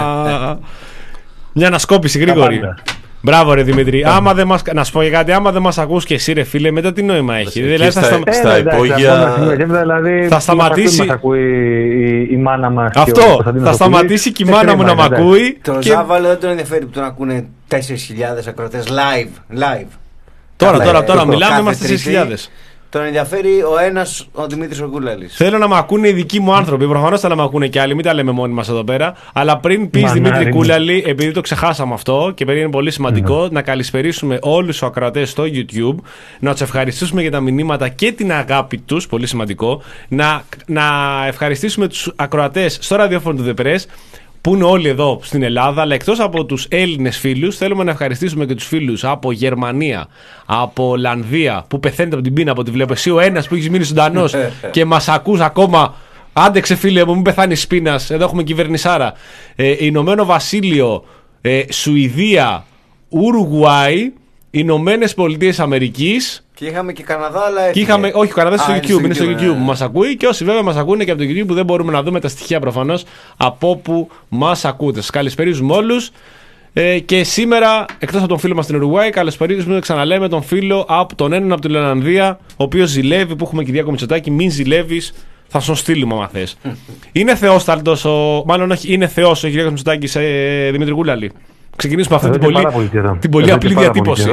μια ανασκόπηση γρήγορη. Μπράβο ρε Δημήτρη. Άμα δεν μας... Να σου πω για κάτι, άμα δεν μας ακούς και εσύ ρε φίλε, μετά τι νόημα έχει? Δηλαδή στα, στα, στα υπόγεια δηλαδή, θα σταματήσει. Μας ακούει η, η μάνα μας. Αυτό, θα σταματήσει και η μάνα μου να μ' ακούει. Το και... Ζάβαλο δεν τον ενδιαφέρει που τον ακούνε τέσσερις χιλιάδες ακροατές live. live. Τώρα, τώρα, τώρα μιλάμε, είμαστε τέσσερις χιλιάδες. Τον ενδιαφέρει ο ένας, ο Δημήτρης ο Κούλαλης. Θέλω να μ' ακούνε οι δικοί μου άνθρωποι. Προφανώς θα να μ' ακούνε και άλλοι, μην τα λέμε μόνοι μας εδώ πέρα. Αλλά πριν πεις Δημήτρη Κούλαλη, επειδή το ξεχάσαμε αυτό και επειδή είναι πολύ σημαντικό, mm. να καλησπερίσουμε όλους τους ακροατές στο YouTube, να τους ευχαριστήσουμε για τα μηνύματα και την αγάπη τους, πολύ σημαντικό. Να, να ευχαριστήσουμε τους ακροατές στο ραδιόφωνο του The Press, που είναι όλοι εδώ στην Ελλάδα, αλλά εκτός από τους Έλληνες φίλους, θέλουμε να ευχαριστήσουμε και τους φίλους από Γερμανία, από Ολλανδία, που πεθαίνετε από την πείνα, από τη βλέπω. Εσύ ο ένας που έχεις μείνει ζωντανός και μας ακούς ακόμα. Άντεξε φίλε μου, μην πεθάνεις πείνας. Εδώ έχουμε κυβερνησάρα. Ε, Ηνωμένο Βασίλειο, ε, Σουηδία, Ουρουγουάι, Ηνωμένες Πολιτείες Αμερικής. Και είχαμε και Καναδά, αλλά και είχαμε, όχι, ο Καναδάς στο YouTube, είναι στο YouTube που μας ακούει, και όσοι βέβαια μας ακούνε και από το YouTube που δεν μπορούμε να δούμε τα στοιχεία προφανώς από όπου μας ακούτε. Σας καλησπερίζουμε όλους. Ε, και σήμερα, εκτός από τον φίλο μας στην Ουρουγουάη, καλησπερίζουμε, ξαναλέμε, τον φίλο από τον έναν από την Ολλανδία, ο οποίος ζηλεύει, που έχουμε Κυριάκο Μητσοτάκη. Μην ζηλεύεις, θα στον στείλουμε άμα θες. Είναι θεόσταλτος, ο... μάλλον όχι, είναι θεός ο Κυριάκος Μητσοτάκης, ε, Δημήτρη Κούλαλη. Ξεκινήσουμε αυτή την πολύ, την πολύ απλή διατύπωση.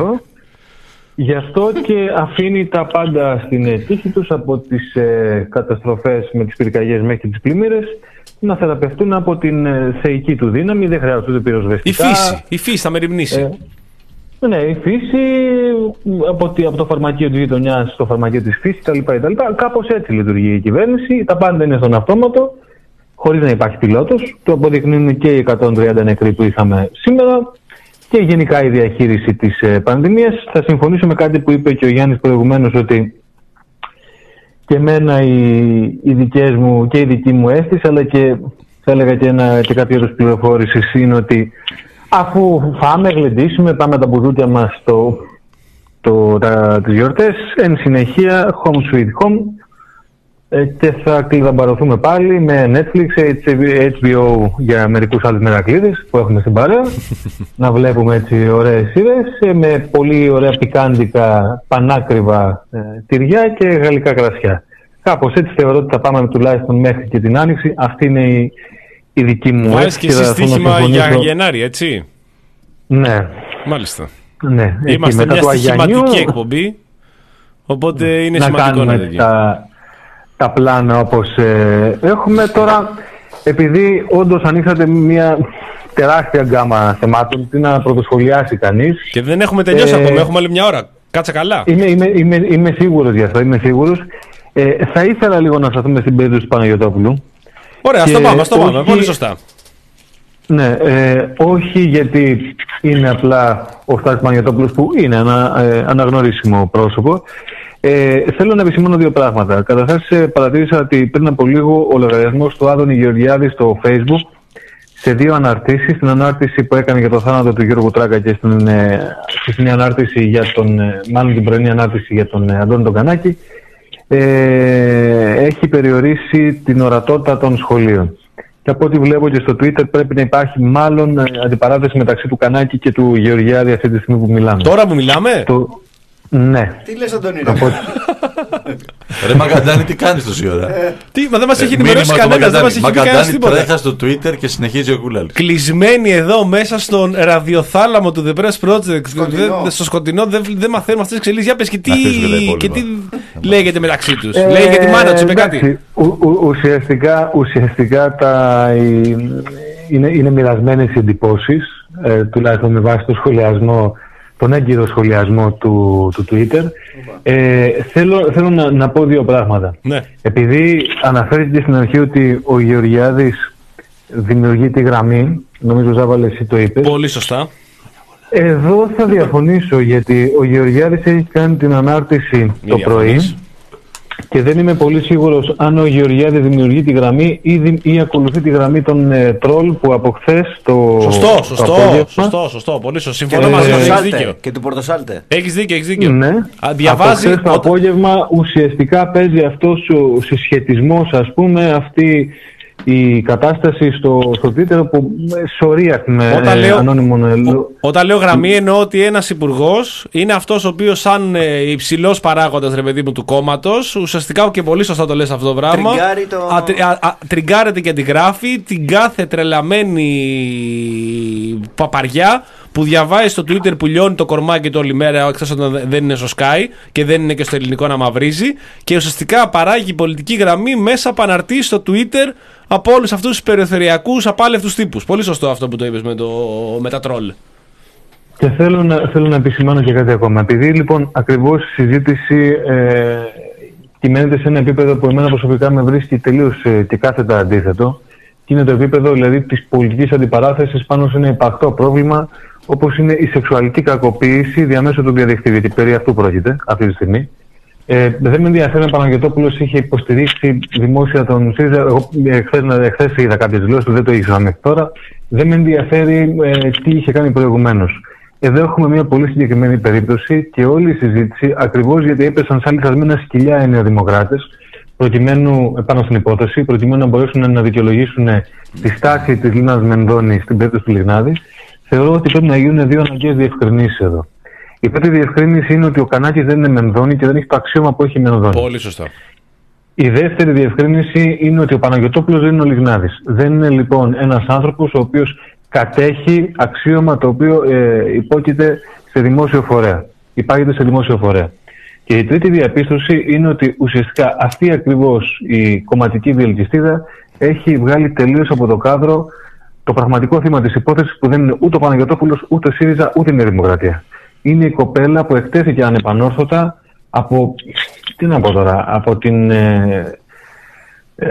Γι' αυτό και αφήνει τα πάντα στην τύχη τους, από τις ε, καταστροφές με τις πυρκαγιές μέχρι και τις πλημμύρες, να θεραπευτούν από την ε, θεϊκή του δύναμη. Δεν χρειάζονται πυροσβεστικά. Η φύση, η φύση θα μεριμνήσει. Ε, ναι, η φύση, από, τη, από το φαρμακείο της γειτονιάς στο φαρμακείο της φύσης κτλ. Κάπως έτσι λειτουργεί η κυβέρνηση. Τα πάντα είναι στον αυτόματο, χωρίς να υπάρχει πιλότος. Το αποδεικνύουν και οι εκατόν τριάντα νεκροί που είχαμε σήμερα. Και γενικά η διαχείριση της ε, πανδημίας. Θα συμφωνήσω με κάτι που είπε και ο Γιάννης προηγουμένως, ότι και εμένα οι, οι δικές μου και η δική μου αίσθηση, αλλά και θα έλεγα και, ένα, και κάποια είδους πληροφόρησης, είναι ότι αφού φάμε, γλεντήσουμε, πάμε τα μπουδούκια μας το, το, τα, τις γιορτές, εν συνεχεία home sweet home, ε, και θα κλειδαμπαρωθούμε πάλι με Netflix, έιτς μπι ο για μερικούς άλλους μερακλείδες που έχουμε στην παρέα. Να βλέπουμε έτσι ωραίες σειρές με πολύ ωραία πικάντικα, πανάκριβα ε, τυριά και γαλλικά κρασιά. Κάπως έτσι θεωρώ ότι θα πάμε τουλάχιστον μέχρι και την Άνοιξη. Αυτή είναι η, η δική μου αίσθηση. Βάζεις και εσύ στοίχημα για Γενάρη, έτσι? Ναι. Μάλιστα. Ναι. Είμαστε μια στοιχηματική εκπομπή, οπότε είναι να σημαντικό να δείτε τα πλάνα όπως ε, έχουμε τώρα, επειδή όντως ανοίξατε μια τεράστια γκάμα θεμάτων, τι να πρωτοσχολιάσει κανείς. Και δεν έχουμε τελειώσει ε, ακόμα, έχουμε άλλη μια ώρα. Κάτσε καλά. Είμαι, είμαι, είμαι, είμαι σίγουρος γι' αυτό, είμαι σίγουρος. Ε, θα ήθελα λίγο να σταθούμε στην περίπτωση του Παναγιωτόπουλου. Ωραία, ας το πάμε, ας το πάμε, πολύ σωστά. Ναι, ε, όχι γιατί είναι απλά ο Στάθης Παναγιωτόπουλος, που είναι ένα ε, αναγνωρίσιμο πρόσωπο. Ε, θέλω να επισημάνω δύο πράγματα. Καταρχάς, ε, παρατήρησα ότι πριν από λίγο ο λογαριασμός του Άδωνη Γεωργιάδη στο Facebook, σε δύο αναρτήσεις, στην ανάρτηση που έκανε για το θάνατο του Γιώργου Τράγκα και στην, ε, στην ανάρτηση για τον, ε, μάλλον την πρωινή ανάρτηση για τον ε, Αντώνη τον Κανάκη, ε, έχει περιορίσει την ορατότητα των σχολείων. Και από ό,τι βλέπω και στο Twitter, πρέπει να υπάρχει μάλλον ε, αντιπαράθεση μεταξύ του Κανάκη και του Γεωργιάδη αυτή τη στιγμή που μιλάμε. Τώρα που μιλάμε? Το... Ναι. Τι λες, Αντώνη? Από... Ρε Μαγκαντάνη, τι κάνεις τόση ώρα? Τι, μα δεν μας έχει ενημερώσει κανένας, δεν μας έχει πει κανένας τίποτα. Τρέχα στο Twitter και συνεχίζει ο Κούλαλης. Κλεισμένοι εδώ μέσα στον ραδιοθάλαμο του The Press Project, σκοτεινό. στο σκοτεινό, δεν δε μαθαίνουμε αυτές τις εξελίξεις. Για πες και τι, και τι λέγεται μεταξύ τους. Ε, Λέει για τη μάνα τους, είπε κάτι. Ο, ο, ουσιαστικά ουσιαστικά τα, είναι, είναι μοιρασμένες οι εντυπώσεις, ε, τουλάχιστον με βάση το σχολιασμό, τον έγκυρο σχολιασμό του, του Twitter. Ε, θέλω θέλω να, να πω δύο πράγματα. Ναι. Επειδή αναφέρθηκε στην αρχή ότι ο Γεωργιάδης δημιουργεί τη γραμμή, νομίζω Ζάβαλε εσύ το είπες. Πολύ σωστά. Εδώ θα διαφωνήσω, γιατί ο Γεωργιάδης έχει κάνει την ανάρτηση Μη το πρωί και δεν είμαι πολύ σίγουρος αν ο Γεωργιάδης δημιουργεί τη γραμμή ή, δη, ή ακολουθεί τη γραμμή των ε, τρόλ που από χθες το. Σωστό, σωστό, σωστό, σωστό, πολύ σωστό. Συμφωνώ μαζί σου, έχεις δίκιο. Και του Πορτοσάλτε. Έχεις δίκιο, έχεις δίκιο. Ναι. Διαβάζει. Από χθες το όταν... απόγευμα ουσιαστικά παίζει αυτός ο συσχετισμός, ας πούμε, αυτή η κατάσταση στο, στο Twitter που σωρία με όταν λέω, ανώνυμο. Ό, όταν λέω γραμμή εννοώ ότι ένας υπουργός είναι αυτός ο οποίος σαν ε, υψηλός παράγοντας, ρε παιδί μου, του κόμματος, ουσιαστικά και πολύ σωστά το λες αυτό το πράγμα, το... α, α, α, τριγκάρεται και αντιγράφει την κάθε τρελαμένη παπαριά που διαβάζει στο Twitter που λιώνει το κορμάκι του όλη μέρα, εκτός όταν δεν είναι στο Sky και δεν είναι και στο ελληνικό να μαυρίζει, και ουσιαστικά παράγει πολιτική γραμμή μέσα από αναρτήσεις στο Twitter από όλους αυτούς τους περιθωριακούς απάλευτους τύπους. Πολύ σωστό αυτό που το είπες με, το, με τα τρόλ. Και θέλω να, θέλω να επισημάνω και κάτι ακόμα. Επειδή λοιπόν ακριβώς η συζήτηση ε, κυμαίνεται σε ένα επίπεδο που εμένα προσωπικά με βρίσκει τελείως ε, και κάθετα αντίθετο, και είναι το επίπεδο δηλαδή της πολιτικής αντιπαράθεσης πάνω σε ένα υπαρκτό πρόβλημα όπως είναι η σεξουαλική κακοποίηση διαμέσου του διαδικτύου. Γιατί περί αυτού πρόκειται αυτή τη στιγμή. Ε, δεν με ενδιαφέρει αν ο Παναγιωτόπουλος είχε υποστηρίξει δημόσια τον ΣΥΡΙΖΑ. Εγώ εχθές είδα κάποιες δηλώσεις του, δεν το ήξερα μέχρι τώρα. Δεν με ενδιαφέρει ε, τι είχε κάνει προηγουμένως. Εδώ έχουμε μια πολύ συγκεκριμένη περίπτωση και όλη η συζήτηση, ακριβώς γιατί έπεσαν σαν λιθασμένα σκυλιά οι νεοδημοκράτες, προκειμένου, πάνω στην υπόθεση, προκειμένου να μπορέσουν να δικαιολογήσουν τη στάση της Λίνας Μενδώνη στην περίπτωση του Λιγνάδη, θεωρώ ότι πρέπει να γίνουν δύο αναγκαίες διευκρινήσεις εδώ. Η πρώτη διευκρίνηση είναι ότι ο Κανάκης δεν είναι Μενδώνη και δεν έχει το αξίωμα που έχει η Μενδώνη. Πολύ σωστά. Η δεύτερη διευκρίνηση είναι ότι ο Παναγιωτόπουλος δεν είναι ο Λιγνάδης. Δεν είναι λοιπόν ένας άνθρωπος ο οποίος κατέχει αξίωμα το οποίο ε, υπόκειται σε δημόσιο φορέα. Υπάγεται σε δημόσιο φορέα. Και η τρίτη διαπίστωση είναι ότι ουσιαστικά αυτή ακριβώς η κομματική διελκυστίδα έχει βγάλει τελείως από το κάδρο το πραγματικό θύμα της υπόθεσης, που δεν είναι ούτε ο Παναγιωτόπουλος, ούτε ο ΣΥΡΙΖΑ, ούτε η Νέα Δημοκρατία. Είναι η κοπέλα που εκτέθηκε ανεπανόρθωτα από, τι να πω τώρα, από την ε, ε,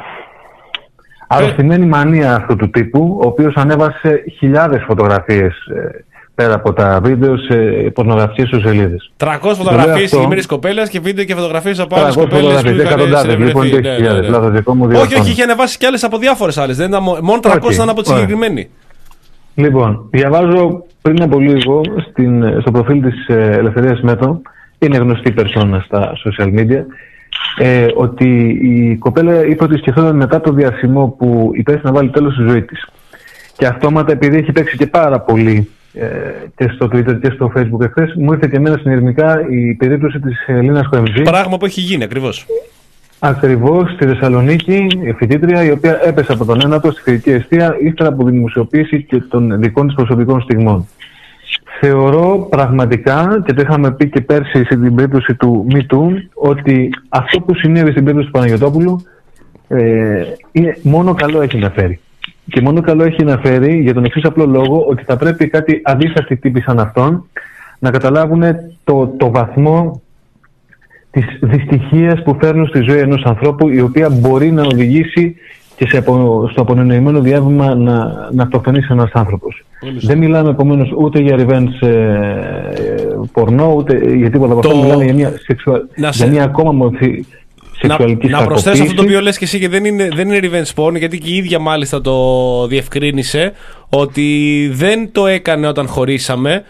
αρρωστημένη μανία αυτού του τύπου, ο οποίος ανέβασε χιλιάδες φωτογραφίες ε, πέρα από τα βίντεο σε πορνογραφικές σελίδες. τριακόσιες φωτογραφίες συγκεκριμένης κοπέλας και βίντεο και φωτογραφίες από άλλες κοπέλες που είχαν εκατοντάδες, λοιπόν, ναι, ναι, ναι. Λάθος δικό μου. Όχι, όχι, είχε ανεβάσει κι άλλες από διάφορες άλλες. Δεν ήταν μόνο τριακόσιες, ήταν από τη συγκεκριμένη. Λοιπόν, διαβάζω πριν από λίγο στην, στο προφίλ της ε, Ελευθερίας Μέτρο, είναι γνωστή περσόνα στα social media, ε, ότι η κοπέλα είπε ότι σκεφτόταν μετά το διασημό που υπέστησε να βάλει τέλος στη ζωή της. Και αυτόματα, επειδή έχει παίξει και πάρα πολύ ε, και στο Twitter και στο Facebook εχθές, μου ήρθε και εμένα συνειρμικά η περίπτωση της Ελλήνας Χοεμζή. Πράγμα που έχει γίνει ακριβώς. Ακριβώς στη Θεσσαλονίκη, η φοιτήτρια η οποία έπεσε από τον ένατο στη φοιτητική αιστεία ύστερα από τη δημοσιοποίηση και των δικών της προσωπικών στιγμών. Θεωρώ πραγματικά, και το είχαμε πει και πέρσι στην περίπτωση του MeToo, ότι αυτό που συνέβη στην περίπτωση του Παναγιωτόπουλου ε, είναι, μόνο καλό έχει να φέρει. Και μόνο καλό έχει να φέρει για τον εξής απλό λόγο, ότι θα πρέπει κάτι αδίστακτοι τύποι σαν αυτόν να καταλάβουν το, το βαθμό της δυστυχίας που φέρνουν στη ζωή ενός ανθρώπου, η οποία μπορεί να οδηγήσει και σε απο, στο απονενοημένο διάβημα να, να αυτοκτονήσει ένας άνθρωπος. Όλυσα. Δεν μιλάμε επομένως ούτε για revenge ε, πορνό, ούτε για τίποτα από το... αυτό. Μιλάμε για μια, σεξουα... σε... για μια ακόμα μορφή σεξουαλικής να, να προσθέσω αυτό το οποίο λες και εσύ, και δεν είναι, δεν είναι revenge porn, γιατί και η ίδια μάλιστα το διευκρίνησε ότι δεν το έκανε όταν χωρίσαμε.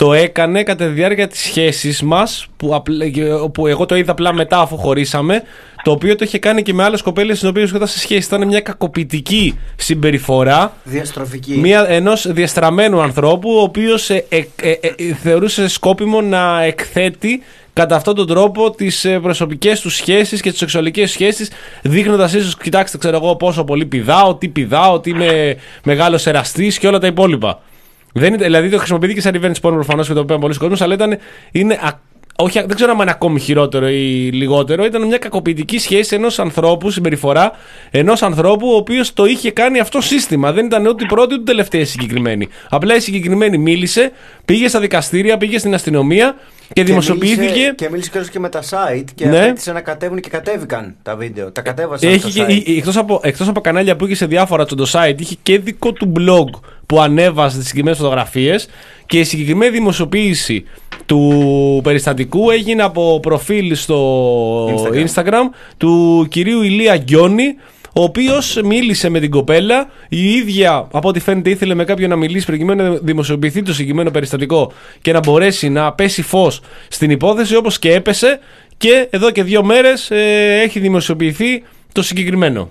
το έκανε κατά τη διάρκεια της σχέσης μας, που, που εγώ το είδα απλά μετά αφού χωρίσαμε, το οποίο το είχε κάνει και με άλλες κοπέλες στις οποίες βρισκόταν σε σχέση. Ήταν μια κακοποιητική συμπεριφορά. Διαστροφική. Μια, ενός διαστραμμένου ανθρώπου, ο οποίος ε, ε, ε, ε, θεωρούσε σκόπιμο να εκθέτει κατά αυτόν τον τρόπο τις προσωπικές του σχέσεις και τις σεξουαλικές σχέσεις, δείχνοντας ίσως, κοιτάξτε, ξέρω εγώ πόσο πολύ πηδάω, τι πηδάω, ότι είμαι μεγάλος εραστής και όλα τα υπόλοιπα. Δεν, δηλαδή το χρησιμοποιείται και σαν revenge porn προφανώς και το οποίο πολλοί κόσμος, αλλά ήταν, είναι, όχι, δεν ξέρω αν είναι ακόμη χειρότερο ή λιγότερο. Ήταν μια κακοποιητική σχέση ενός ανθρώπου, συμπεριφορά ενός ανθρώπου ο οποίος το είχε κάνει αυτό σύστημα. Δεν ήταν ούτε η πρώτη ούτε η τελευταία συγκεκριμένη. Απλά η συγκεκριμένη μίλησε, πήγε στα δικαστήρια, πήγε στην αστυνομία και, και δημοσιοποιήθηκε. Μίλησε, και μίλησε και με τα site και ναι. απέτησε να κατέβουν και κατέβηκαν τα βίντεο. Τα κατέβασαν έχει στο και, site. Εκτός από, εκτός από κανάλια που είχε σε διάφορα στο site, είχε και δικό του blog που ανέβασε τις συγκεκριμένες φωτογραφίες, και η συγκεκριμένη δημοσιοποίηση του περιστατικού έγινε από προφίλ στο Instagram, Instagram του κυρίου Ηλία Γκιόνη, ο οποίος μίλησε με την κοπέλα. Η ίδια, από ό,τι φαίνεται, ήθελε με κάποιον να μιλήσει προκειμένου να δημοσιοποιηθεί το συγκεκριμένο περιστατικό και να μπορέσει να πέσει φως στην υπόθεση, όπως και έπεσε, και εδώ και δύο μέρες ε, έχει δημοσιοποιηθεί το συγκεκριμένο.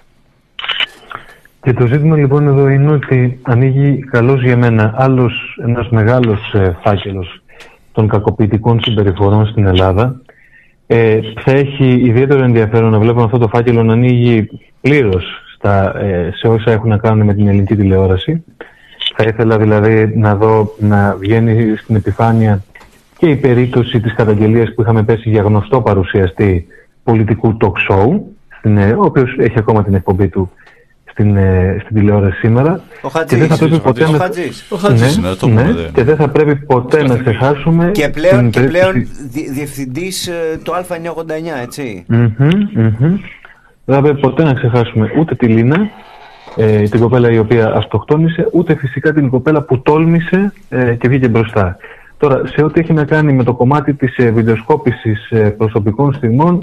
Και το ζήτημα λοιπόν εδώ είναι ότι ανοίγει καλώς για μένα άλλος ένας μεγάλος ε, φάκελος των κακοποιητικών συμπεριφορών στην Ελλάδα. Ε, θα έχει ιδιαίτερο ενδιαφέρον να βλέπω αυτό το φάκελο να ανοίγει πλήρως στα, ε, σε όσα έχουν να κάνουν με την ελληνική τηλεόραση. Θα ήθελα δηλαδή να δω να βγαίνει στην επιφάνεια και η περίπτωση της καταγγελίας που είχαμε πέσει για γνωστό παρουσιαστή πολιτικού talk show, στην, ε, ο οποίος έχει ακόμα την εκπομπή του στην, ε, στην τηλεόραση σήμερα. Ο Χατζής. Και δεν θα πρέπει ποτέ, ο να... Χατζής. Ο Χατζής, ναι, το ναι, πούμε, και δεν θα πρέπει ποτέ να ξεχάσουμε. Και πλέον, και περίπτωση... πλέον δι, διευθυντής ε, του Α εννιακόσια ογδόντα εννιά, έτσι. Mm-hmm, mm-hmm. Δεν θα πρέπει ποτέ να ξεχάσουμε ούτε τη Λίνα, ε, την κοπέλα η οποία αυτοκτόνησε, ούτε φυσικά την κοπέλα που τόλμησε ε, και βγήκε μπροστά. Τώρα, σε ό,τι έχει να κάνει με το κομμάτι της ε, βιντεοσκόπησης ε, προσωπικών στιγμών,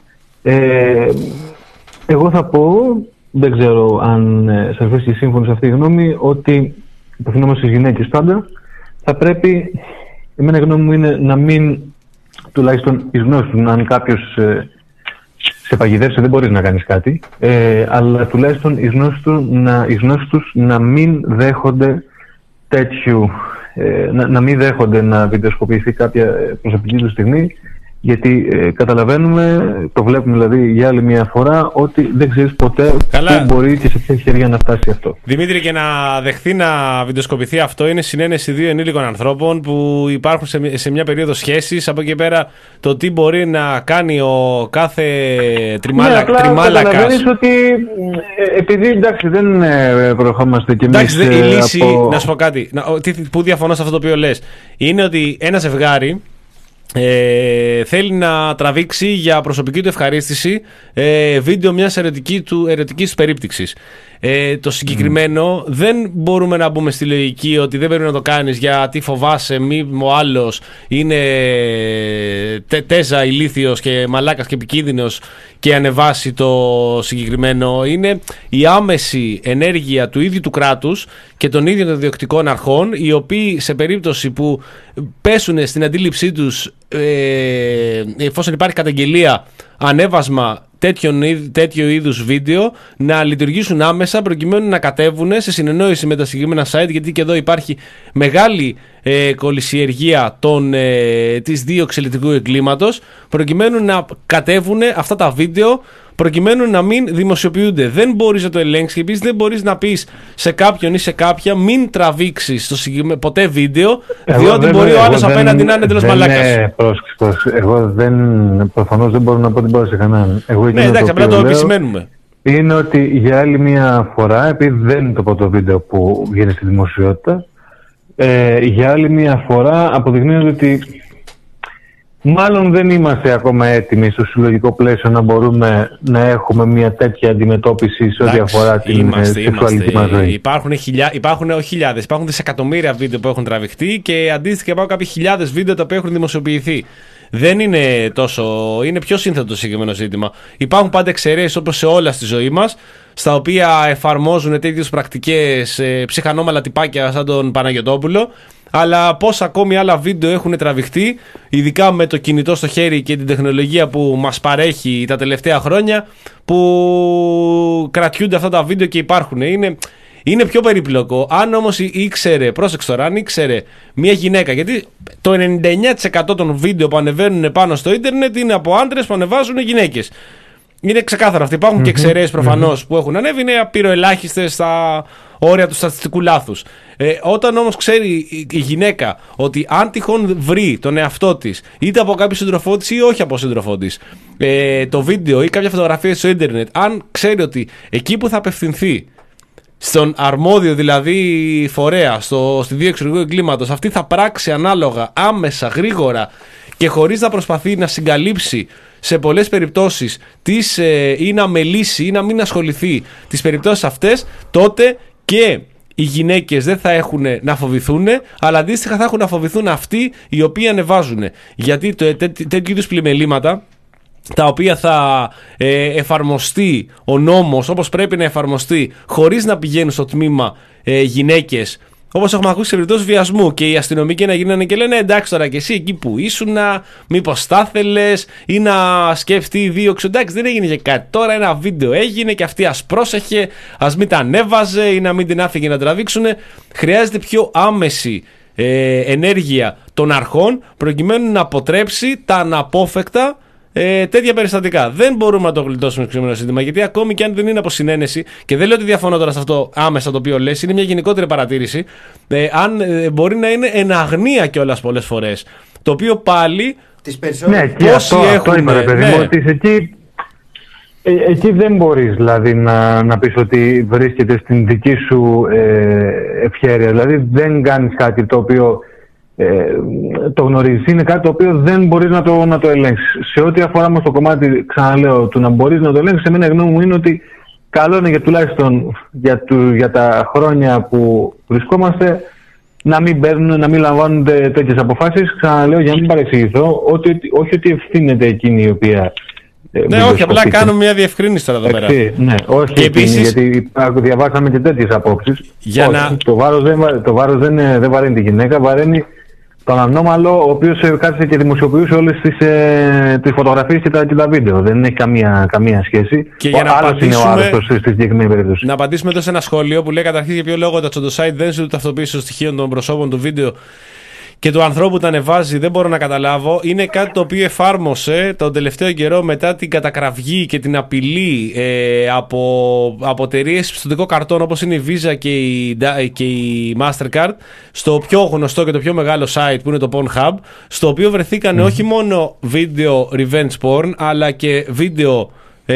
ε, εγώ θα πω, δεν ξέρω αν ε, σας βρίσκει σύμφωνο σε αυτή η γνώμη, ότι απευθυνόμαστε στις γυναίκες πάντα, θα πρέπει, εμένα η γνώμη μου είναι να μην, τουλάχιστον εις γνώση του, αν κάποιος ε, σε παγιδεύσει δεν μπορείς να κάνεις κάτι, ε, αλλά τουλάχιστον εις γνώση, του, να, εις γνώση τους να μην δέχονται τέτοιου, ε, να, να μην δέχονται να βιντεοσκοπηθεί κάποια προσωπική του στιγμή, γιατί ε, καταλαβαίνουμε, το βλέπουμε δηλαδή για άλλη μια φορά, ότι δεν ξέρεις ποτέ πού μπορεί και σε ποια χέρια να φτάσει αυτό. Δημήτρη, και να δεχθεί να βιντεοσκοπηθεί αυτό είναι συνένεση δύο ενήλικων ανθρώπων που υπάρχουν σε, σε μια περίοδο σχέσης. Από εκεί πέρα το τι μπορεί να κάνει ο κάθε τριμάλα, ναι, τριμάλακας. Καταλαβαίνεις ότι ε, επειδή εντάξει δεν ε, προχόμαστε κι εμείς. Εντάξει, η λύση, από... να σου πω κάτι, να, τι, που διαφωνώ σε αυτό το οποίο λες, είναι ότι ένα ζευγάρι Ε, θέλει να τραβήξει για προσωπική του ευχαρίστηση ε, βίντεο μιας ερωτική του, ερωτικής του περίπτυξης. Ε, το συγκεκριμένο mm. δεν μπορούμε να μπούμε στη λογική ότι δεν πρέπει να το κάνεις γιατί φοβάσαι μη ο άλλος είναι τε, τέζα ηλίθιος και μαλάκας και επικίνδυνος και ανεβάσει το συγκεκριμένο. Είναι η άμεση ενέργεια του ίδιου του κράτους και των ίδιων των διοκτικών αρχών, οι οποίοι σε περίπτωση που πέσουν στην αντίληψή τους ε, εφόσον υπάρχει καταγγελία, ανέβασμα τέτοιο είδους βίντεο, να λειτουργήσουν άμεσα προκειμένου να κατέβουν σε συνεννόηση με τα συγκεκριμένα site, γιατί και εδώ υπάρχει μεγάλη ε, κολυσιεργία των, ε, της δίωξης ηλεκτρικού εγκλήματος, προκειμένου να κατέβουν αυτά τα βίντεο, προκειμένου να μην δημοσιοποιούνται. Δεν μπορείς να το ελέγξεις και επίσης δεν μπορείς να πεις σε κάποιον ή σε κάποια μην τραβήξεις το συγκεκριμένο ποτέ βίντεο, εγώ διότι μπορεί ο άλλος απέναντι να είναι εντελώς μαλάκας. Ναι, πρόσεξε. Εγώ δεν, προφανώς δεν μπορώ να πω την μπορώ σε κανέναν. Ναι, εντάξει, απλά το επισημαίνουμε. Είναι ότι για άλλη μια φορά, επειδή δεν είναι το πρώτο βίντεο που βγαίνει στη δημοσιότητα, ε, για άλλη μια φορά αποδεικνύεται ότι μάλλον δεν είμαστε ακόμα έτοιμοι στο συλλογικό πλαίσιο να μπορούμε να έχουμε μια τέτοια αντιμετώπιση σε ό,τι αφορά την είμαστε, σεξουαλική μας ζωή. Υπάρχουν, χιλιά, υπάρχουν όχι χιλιάδες, υπάρχουν δισεκατομμύρια βίντεο που έχουν τραβηχτεί και αντίστοιχα υπάρχουν κάποιοι χιλιάδες βίντεο τα οποία έχουν δημοσιοποιηθεί. δεν είναι τόσο. Είναι πιο σύνθετο το συγκεκριμένο ζήτημα. Υπάρχουν πάντα εξαιρέσεις όπως σε όλα στη ζωή μας, στα οποία εφαρμόζουν τέτοιες πρακτικές ε, ψυχανόμαλα τυπάκια σαν τον Παναγιωτόπουλο. Αλλά πόσα ακόμη άλλα βίντεο έχουν τραβηχτεί, ειδικά με το κινητό στο χέρι και την τεχνολογία που μας παρέχει τα τελευταία χρόνια, που κρατιούνται αυτά τα βίντεο και υπάρχουν. Είναι, είναι πιο περίπλοκο. Αν όμως ήξερε, πρόσεξε τώρα, αν ήξερε μια γυναίκα, γιατί το ενενήντα εννέα τοις εκατό των βίντεο που ανεβαίνουν πάνω στο ίντερνετ είναι από άντρες που ανεβάζουν γυναίκες. Είναι ξεκάθαρο αυτό. Υπάρχουν mm-hmm. και εξαιρέσεις προφανώς mm-hmm. που έχουν ανέβει, είναι απειροελάχιστες στα όρια του στατιστικού λάθους. Ε, όταν όμως ξέρει η γυναίκα ότι αν τυχόν βρει τον εαυτό της, είτε από κάποιο σύντροφό της ή όχι από σύντροφό της, ε, το βίντεο ή κάποια φωτογραφία στο ίντερνετ, αν ξέρει ότι εκεί που θα απευθυνθεί, στον αρμόδιο δηλαδή φορέα, στο, στη δίωξη εξωτερικού εγκλήματος, αυτή θα πράξει ανάλογα, άμεσα, γρήγορα και χωρίς να προσπαθεί να συγκαλύψει σε πολλές περιπτώσεις τις, ε, ή να μελήσει ή να μην ασχοληθεί τις περιπτώσεις αυτές, τότε και οι γυναίκες δεν θα έχουν να φοβηθούν, αλλά αντίστοιχα θα έχουν να φοβηθούν αυτοί οι οποίοι ανεβάζουν. Γιατί το, τέ, τέτοιου είδους πλημελήματα, τα οποία θα ε, εφαρμοστεί ο νόμος όπως πρέπει να εφαρμοστεί, χωρίς να πηγαίνουν στο τμήμα ε, γυναίκες, όπως έχουμε ακούσει σε περιπτώσεις βιασμού, και οι αστυνομικοί να γίνανε και λένε εντάξει τώρα και εσύ εκεί που ήσουν, μήπως θα θέλες, ή να σκεφτεί η δίωξη, εντάξει δεν έγινε και κάτι, τώρα ένα βίντεο έγινε και αυτή ας πρόσεχε, ας μην τα ανέβαζε ή να μην την άφηγε να τραβήξουν. Χρειάζεται πιο άμεση ε, ενέργεια των αρχών προκειμένου να αποτρέψει τα αναπόφευκτα Ε, τέτοια περιστατικά. Δεν μπορούμε να το γλιτώσουμε στο συγκεκριμένο ζήτημα, γιατί ακόμη και αν δεν είναι από συνένεση, και δεν λέω ότι διαφωνώ τώρα σε αυτό άμεσα το οποίο λες, είναι μια γενικότερη παρατήρηση, ε, αν ε, μπορεί να είναι εν αγνία κιόλας πολλές φορές. Το οποίο πάλι. Τις περισσότερες. Ναι, και αυτό, αυτό είπα, παιδί μου, ότι εκεί, ε, εκεί δεν μπορείς δηλαδή να, να πεις ότι βρίσκεται στην δική σου ε, ευχέρεια. Δηλαδή δεν κάνεις κάτι το οποίο Ε, το γνωρίζεις. Είναι κάτι το οποίο δεν μπορείς να το, να το ελέγξεις. Σε ό,τι αφορά όμως το κομμάτι, ξαναλέω, του να μπορείς να το ελέγξεις, εμένα η γνώμη μου είναι ότι καλό είναι για τουλάχιστον για, του, για τα χρόνια που βρισκόμαστε να μην παίρνουν, να μην λαμβάνονται τέτοιες αποφάσεις. Ξαναλέω, για να μην παρεξηγηθώ, ότι, όχι ότι ευθύνεται εκείνη η οποία. Ναι, όχι, απλά κάνω μια διευκρίνηση τώρα εδώ πέρα. Ναι, όχι, και επίσης, επίσης, γιατί διαβάσαμε και τέτοιες απόψεις. Για όχι, να... Το βάρος, δεν, το βάρος δεν, δεν βαραίνει τη γυναίκα, βαραίνει τον ανώμαλο, ο οποίος κάθισε και δημοσιοποιούσε όλες τις, ε, τις φωτογραφίες και τα, και τα βίντεο. Δεν έχει καμία, καμία σχέση. Και για ο να άλλος είναι ο άρρωστος στη συγκεκριμένη περίπτωση. Να απαντήσουμε εδώ σε ένα σχόλιο που λέει καταρχήν για ποιο λόγο τα τσοντοσάιτ δεν ζητούν ταυτοποίηση των στοιχείων των προσώπων του βίντεο και του ανθρώπου που τα ανεβάζει. Δεν μπορώ να καταλάβω. Είναι κάτι το οποίο εφάρμοσε τον τελευταίο καιρό μετά την κατακραυγή και την απειλή ε, από, από εταιρείες πιστωτικών καρτών όπως είναι η Visa και η, και η Mastercard, στο πιο γνωστό και το πιο μεγάλο site που είναι το Pornhub, στο οποίο βρεθήκαν mm. όχι μόνο βίντεο revenge porn, αλλά και βίντεο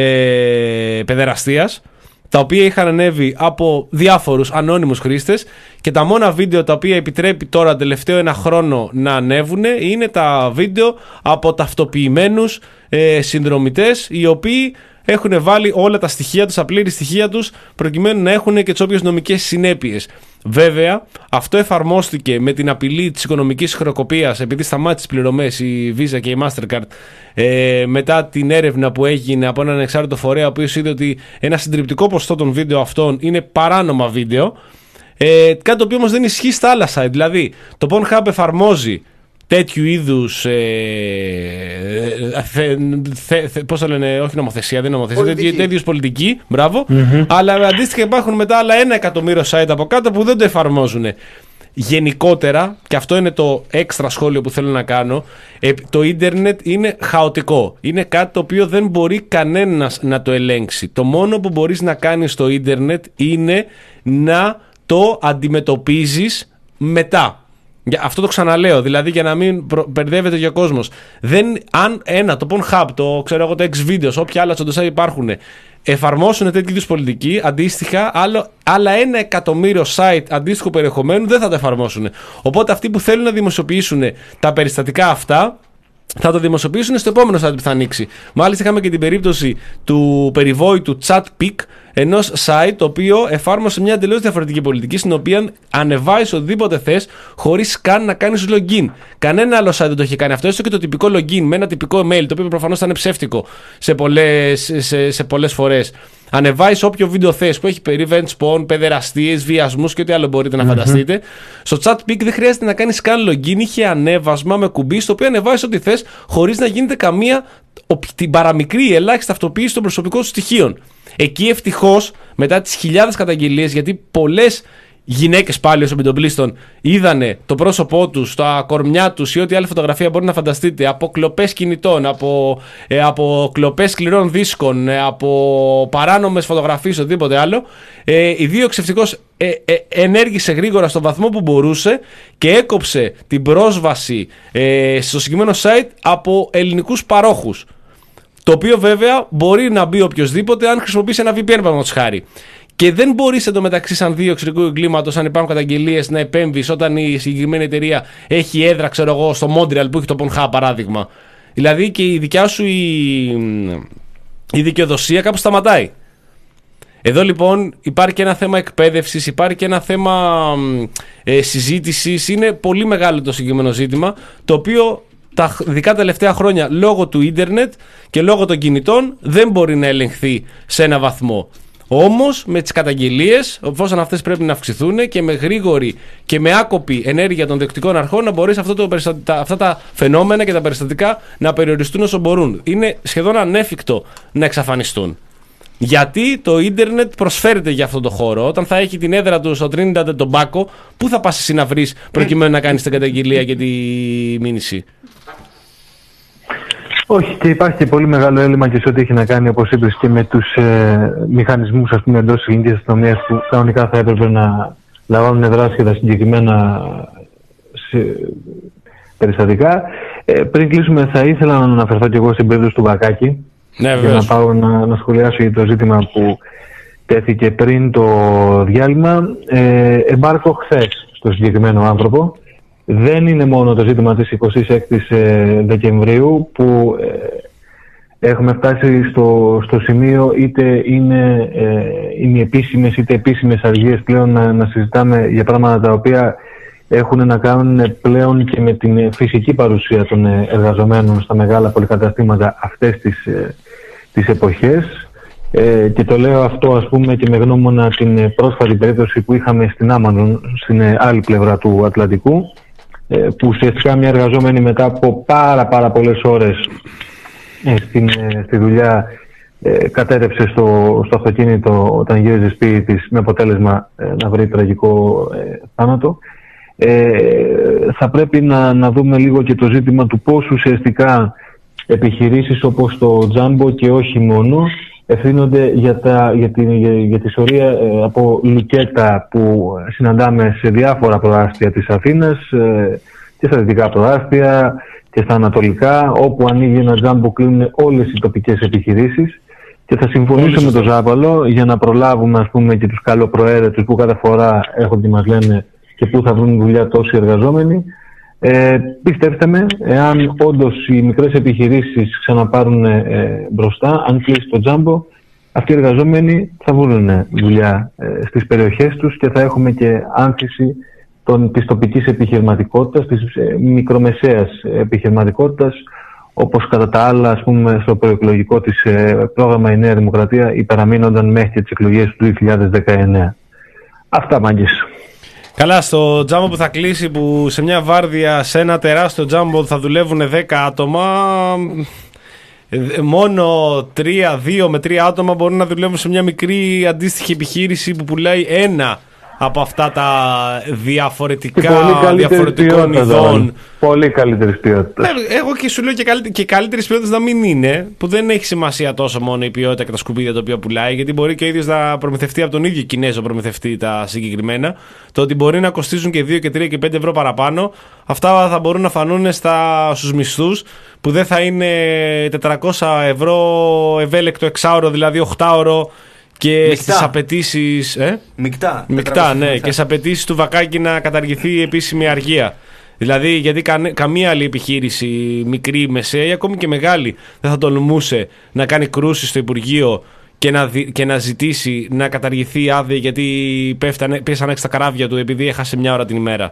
ε, παιδεραστίας, τα οποία είχαν ανέβει από διάφορους ανώνυμους χρήστες, και τα μόνα βίντεο τα οποία επιτρέπει τώρα τελευταίο ένα χρόνο να ανέβουν είναι τα βίντεο από ταυτοποιημένους ε, συνδρομητές, οι οποίοι έχουν βάλει όλα τα στοιχεία τους, απλήρη στοιχεία τους, προκειμένου να έχουν και τις όποιες νομικές συνέπειες. Βέβαια, αυτό εφαρμόστηκε με την απειλή της οικονομικής χρεοκοπίας, επειδή σταμάτησε τις πληρωμές η Visa και η Mastercard ε, μετά την έρευνα που έγινε από έναν ανεξάρτητο φορέα, ο οποίος είδε ότι ένα συντριπτικό ποσοστό των βίντεο αυτών είναι παράνομα βίντεο. Ε, κάτι το οποίο όμως δεν ισχύει στα άλλα site. Δηλαδή, το Pornhub εφαρμόζει τέτοιου είδους ε, θε, θε, θε, πώς θα λένε, όχι νομοθεσία, δεν νομοθεσία, τέτοιου, τέτοιους πολιτική, μπράβο, mm-hmm. αλλά αντίστοιχα υπάρχουν μετά άλλα ένα εκατομμύριο site από κάτω που δεν το εφαρμόζουν. Γενικότερα, και αυτό είναι το έξτρα σχόλιο που θέλω να κάνω, ε, το ίντερνετ είναι χαοτικό. Είναι κάτι το οποίο δεν μπορεί κανένας να το ελέγξει. Το μόνο που μπορείς να κάνεις στο ίντερνετ είναι να το αντιμετωπίζεις μετά. Για αυτό το ξαναλέω, δηλαδή για να μην προ... μπερδεύεται και ο κόσμος. Δεν, αν ένα, το Pornhub, το ξέρω εγώ, το Xvideos, όποια άλλα τσοντοσάι υπάρχουν, εφαρμόσουν τέτοιου είδους πολιτική, αντίστοιχα, άλλο, άλλα ένα εκατομμύριο site αντίστοιχου περιεχομένου δεν θα τα εφαρμόσουν. Οπότε αυτοί που θέλουν να δημοσιοποιήσουν τα περιστατικά αυτά, θα το δημοσιοποιήσουν στο επόμενο site που θα ανοίξει. Μάλιστα είχαμε και την περίπτωση του περιβόητου ChatPic, ενός site το οποίο εφάρμοσε μια τελείως διαφορετική πολιτική, στην οποία ανεβάζεις οτιδήποτε θες χωρίς καν να κάνεις login. Κανένα άλλο site δεν το είχε κάνει αυτό, έστω και το τυπικό login με ένα τυπικό email, το οποίο προφανώς ήταν ψεύτικο σε πολλές, σε, σε πολλές φορές. Ανεβάζεις όποιο βίντεο θες που έχει revenge porn, παιδεραστίες, βιασμούς και ό,τι άλλο μπορείτε να mm-hmm. φανταστείτε. Στο chatpic δεν χρειάζεται να κάνεις καν login, είχε ανέβασμα με κουμπί στο οποίο ανεβάζεις ό,τι θες χωρίς να γίνεται καμία την παραμικρή ελάχιστη ταυτοποίηση των προσωπικών σου στοιχείων. Εκεί ευτυχώς μετά τις χιλιάδες καταγγελίες, γιατί πολλές γυναίκες πάλι ως επιτοπλίστων είδανε το πρόσωπό τους, τα κορμιά τους ή ό,τι άλλη φωτογραφία μπορεί να φανταστείτε, από κλοπές κινητών, από, ε, από κλοπές σκληρών δίσκων, ε, από παράνομες φωτογραφίες, οτιδήποτε άλλο, ε, η δίωξη ευτυχώς ε, ε, ενέργησε γρήγορα στον βαθμό που μπορούσε και έκοψε την πρόσβαση ε, στο συγκεκριμένο site από ελληνικούς παρόχους. Το οποίο βέβαια μπορεί να μπει οποιοδήποτε αν χρησιμοποιήσει ένα βι πι εν, παραδείγματος χάρη. Και δεν μπορείς εντωμεταξύ, σαν δίωξη εξωτερικού εγκλήματος, αν υπάρχουν καταγγελίες, να επέμβεις όταν η συγκεκριμένη εταιρεία έχει έδρα, ξέρω εγώ, στο Μόντρεαλ που έχει το Pornhub, παράδειγμα. Δηλαδή και η δικιά σου η, η δικαιοδοσία κάπου σταματάει. Εδώ λοιπόν υπάρχει και ένα θέμα εκπαίδευσης, υπάρχει και ένα θέμα ε, συζήτησης. Είναι πολύ μεγάλο το συγκεκριμένο ζήτημα, το οποίο τα δικά τελευταία χρόνια λόγω του ίντερνετ και λόγω των κινητών δεν μπορεί να ελεγχθεί σε ένα βαθμό. Όμως με τις καταγγελίες, εφόσον αυτές πρέπει να αυξηθούν και με γρήγορη και με άκοπη ενέργεια των διοκτικών αρχών, να μπορέσει αυτό το περιστα... αυτά τα φαινόμενα και τα περιστατικά να περιοριστούν όσο μπορούν. Είναι σχεδόν ανέφικτο να εξαφανιστούν. Γιατί το ίντερνετ προσφέρεται για αυτό το χώρο. Όταν θα έχει την έδρα του στο Trinidad and Tobago, πού θα πας εσύ να βρεις προκειμένου να κάνεις την καταγγελία και τη μήνυση? Όχι, και υπάρχει και πολύ μεγάλο έλλειμμα και σε ό,τι έχει να κάνει, όπως είπες, και με τους ε, μηχανισμούς, ας πούμε, εντός της ελληνικής αστυνομίας που κανονικά θα έπρεπε να λαμβάνουν δράση για τα συγκεκριμένα σε, περιστατικά. Ε, πριν κλείσουμε, θα ήθελα να αναφερθώ και εγώ στην περίπτωση του Βακάκη. Ναι, για να πάω να, να σχολιάσω το ζήτημα που τέθηκε πριν το διάλειμμα. Ε, εμπάρκο χθες στο συγκεκριμένο άνθρωπο. Δεν είναι μόνο το ζήτημα της εικοστής έκτης Δεκεμβρίου που ε, έχουμε φτάσει στο, στο σημείο, είτε είναι ε, ημιεπίσημες είτε επίσημες αργίες πλέον να, να συζητάμε για πράγματα τα οποία έχουν να κάνουν πλέον και με την φυσική παρουσία των εργαζομένων στα μεγάλα πολυκαταστήματα αυτές τις, ε, τις εποχές. Ε, και το λέω αυτό, ας πούμε, και με γνώμονα την πρόσφατη περίπτωση που είχαμε στην Amazon, στην άλλη πλευρά του Ατλαντικού, που ουσιαστικά μια εργαζόμενη μετά από πάρα πάρα πολλές ώρες ε, στην, ε, στη δουλειά ε, κατέρευσε στο, στο αυτοκίνητο όταν γύριζε σπίτι της, με αποτέλεσμα ε, να βρει τραγικό ε, θάνατο. Ε, θα πρέπει να, να δούμε λίγο και το ζήτημα του πώς ουσιαστικά επιχειρήσεις όπως το Jumbo και όχι μόνο ευθύνονται για, τα, για, τη, για, για τη σωρία ε, από λουκέτα που συναντάμε σε διάφορα προάστια της Αθήνας, ε, και στα δυτικά προάστια και στα ανατολικά, όπου ανοίγει ένα Jumbo κλείνουν όλες οι τοπικές επιχειρήσεις. Και θα συμφωνήσω με τον Ζάπαλο για να προλάβουμε, ας πούμε, και τους καλοπροαίρετους που κάθε φορά έρχονται και μας λένε και πού θα βρουν δουλειά τόσοι εργαζόμενοι. Ε, πιστέψτε με, εάν όντως οι μικρές επιχειρήσεις ξαναπάρουν ε, μπροστά, αν κλείσει το Jumbo, αυτοί οι εργαζόμενοι θα βρουν δουλειά ε, στις περιοχές τους και θα έχουμε και άνθηση των, της τοπικής επιχειρηματικότητας, της ε, μικρομεσαίας επιχειρηματικότητας, όπως κατά τα άλλα, ας πούμε, στο προεκλογικό της ε, πρόγραμμα η Νέα Δημοκρατία υπεραμείνονταν μέχρι και τις εκλογές του δύο χιλιάδες δεκαεννέα. Αυτά, Μάγκης. Καλά, στο Jumbo που θα κλείσει, που σε μια βάρδια, σε ένα τεράστιο Jumbo θα δουλεύουν δέκα άτομα, μόνο τρία, δύο με τρία άτομα μπορούν να δουλεύουν σε μια μικρή αντίστοιχη επιχείρηση που πουλάει ένα από αυτά τα διαφορετικά διαφορετικών ειδών. Πολύ καλύτερη ποιότητα. Εγώ και σου λέω και, καλύτε, και καλύτερη ποιότητα να μην είναι, που δεν έχει σημασία τόσο μόνο η ποιότητα και τα σκουπίδια τα οποία πουλάει, γιατί μπορεί και ο ίδιος να προμηθευτεί από τον ίδιο Κινέζο προμηθευτή τα συγκεκριμένα. Το ότι μπορεί να κοστίζουν και δύο και τρία και πέντε ευρώ παραπάνω, αυτά θα μπορούν να φανούν στα, στους μισθούς, που δεν θα είναι τετρακόσια ευρώ ευέλικτο εξάωρο, δηλαδή οχτάωρο. Και στις απαιτήσεις. Ε? Μεικτά. Μεικτά, ναι. Και στις απαιτήσεις του Βακάκη να καταργηθεί η επίσημη αργία. Δηλαδή, γιατί κα, καμία άλλη επιχείρηση, μικρή, μεσαία ή ακόμη και μεγάλη, δεν θα τολμούσε να κάνει κρούσεις στο Υπουργείο και να, δι, και να ζητήσει να καταργηθεί η άδεια γιατί πέσανε έξω τα καράβια του επειδή έχασε μια ώρα την ημέρα.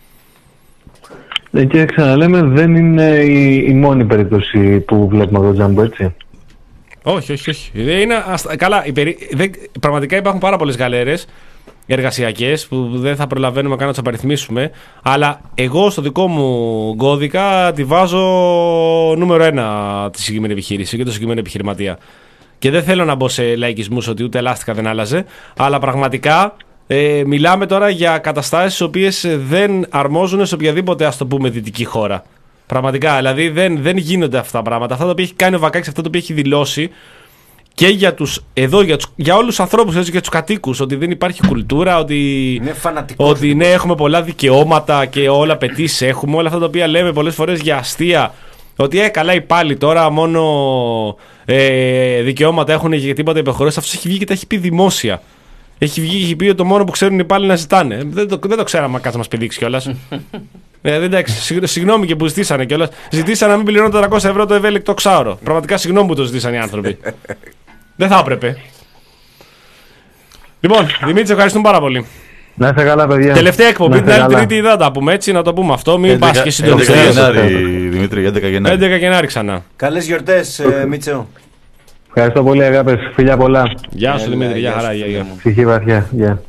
Ε, και ξαναλέμε, δεν είναι η, η μόνη περίπτωση που βλέπουμε από το Τζάμπο, έτσι. Όχι, όχι, όχι. Είναι αστα... Καλά, η περί... δεν... πραγματικά υπάρχουν πάρα πολλές γαλέρες εργασιακές που δεν θα προλαβαίνουμε καν να τις απαριθμίσουμε. Αλλά εγώ στο δικό μου κώδικα τη βάζω νούμερο ένα τη συγκεκριμένη επιχείρηση και το συγκεκριμένο επιχειρηματία. Και δεν θέλω να μπω σε λαϊκισμούς ότι ούτε λάστιχα δεν άλλαζε, αλλά πραγματικά ε, μιλάμε τώρα για καταστάσεις οι οποίες δεν αρμόζουν σε οποιαδήποτε, ας το πούμε, δυτική χώρα. Πραγματικά, δηλαδή δεν, δεν γίνονται αυτά τα πράγματα. Αυτά τα οποία έχει κάνει ο Βακάκης, αυτά τα οποία έχει δηλώσει και για τους, εδώ, για, τους, για όλους τους ανθρώπους, έτσι, για τους κατοίκους, ότι δεν υπάρχει κουλτούρα, ότι, είναι φανατικός, ότι ναι, έχουμε πολλά δικαιώματα και όλα απαιτήσεις έχουμε, όλα αυτά τα οποία λέμε πολλές φορές για αστεία. Ότι ε, καλά οι πάλι τώρα μόνο ε, δικαιώματα έχουν και τίποτα υπεχωρώσεις. Αυτό έχει βγει και τα έχει πει δημόσια. Έχει βγει και έχει πει ότι το μόνο που ξέρουν οι πάλι να ζητάνε. Δεν το, δεν το ξέραμε, κάτσε να μας πηδήξει κιόλας. ε, εντάξει, συγγνώμη και που ζητήσανε κιόλας. Ζητήσανε να μην πληρώνουν τετρακόσια ευρώ το ευέλικτο ξάωρο. Πραγματικά συγγνώμη που το ζητήσαν οι άνθρωποι. Δεν θα έπρεπε. Λοιπόν, Δημήτρη, ευχαριστούμε πάρα πολύ. Να είστε καλά, παιδιά. Τελευταία εκπομπή, την άλλη Τρίτη δεν τα πούμε, έτσι να το πούμε αυτό. Μην πας και συντονιστείς. έντεκα Γενάρη, Δημήτρη, έντεκα Γενάρη. έντεκα Γενάρη ξανά. Καλές γιορτές, ε, Μίτσο. Ευχαριστώ πολύ, αγάπες. Φιλιά πολλά. Γεια σου, Δημήτρη. Γεια χαρά. Ψυχή βαθιά. Γεια.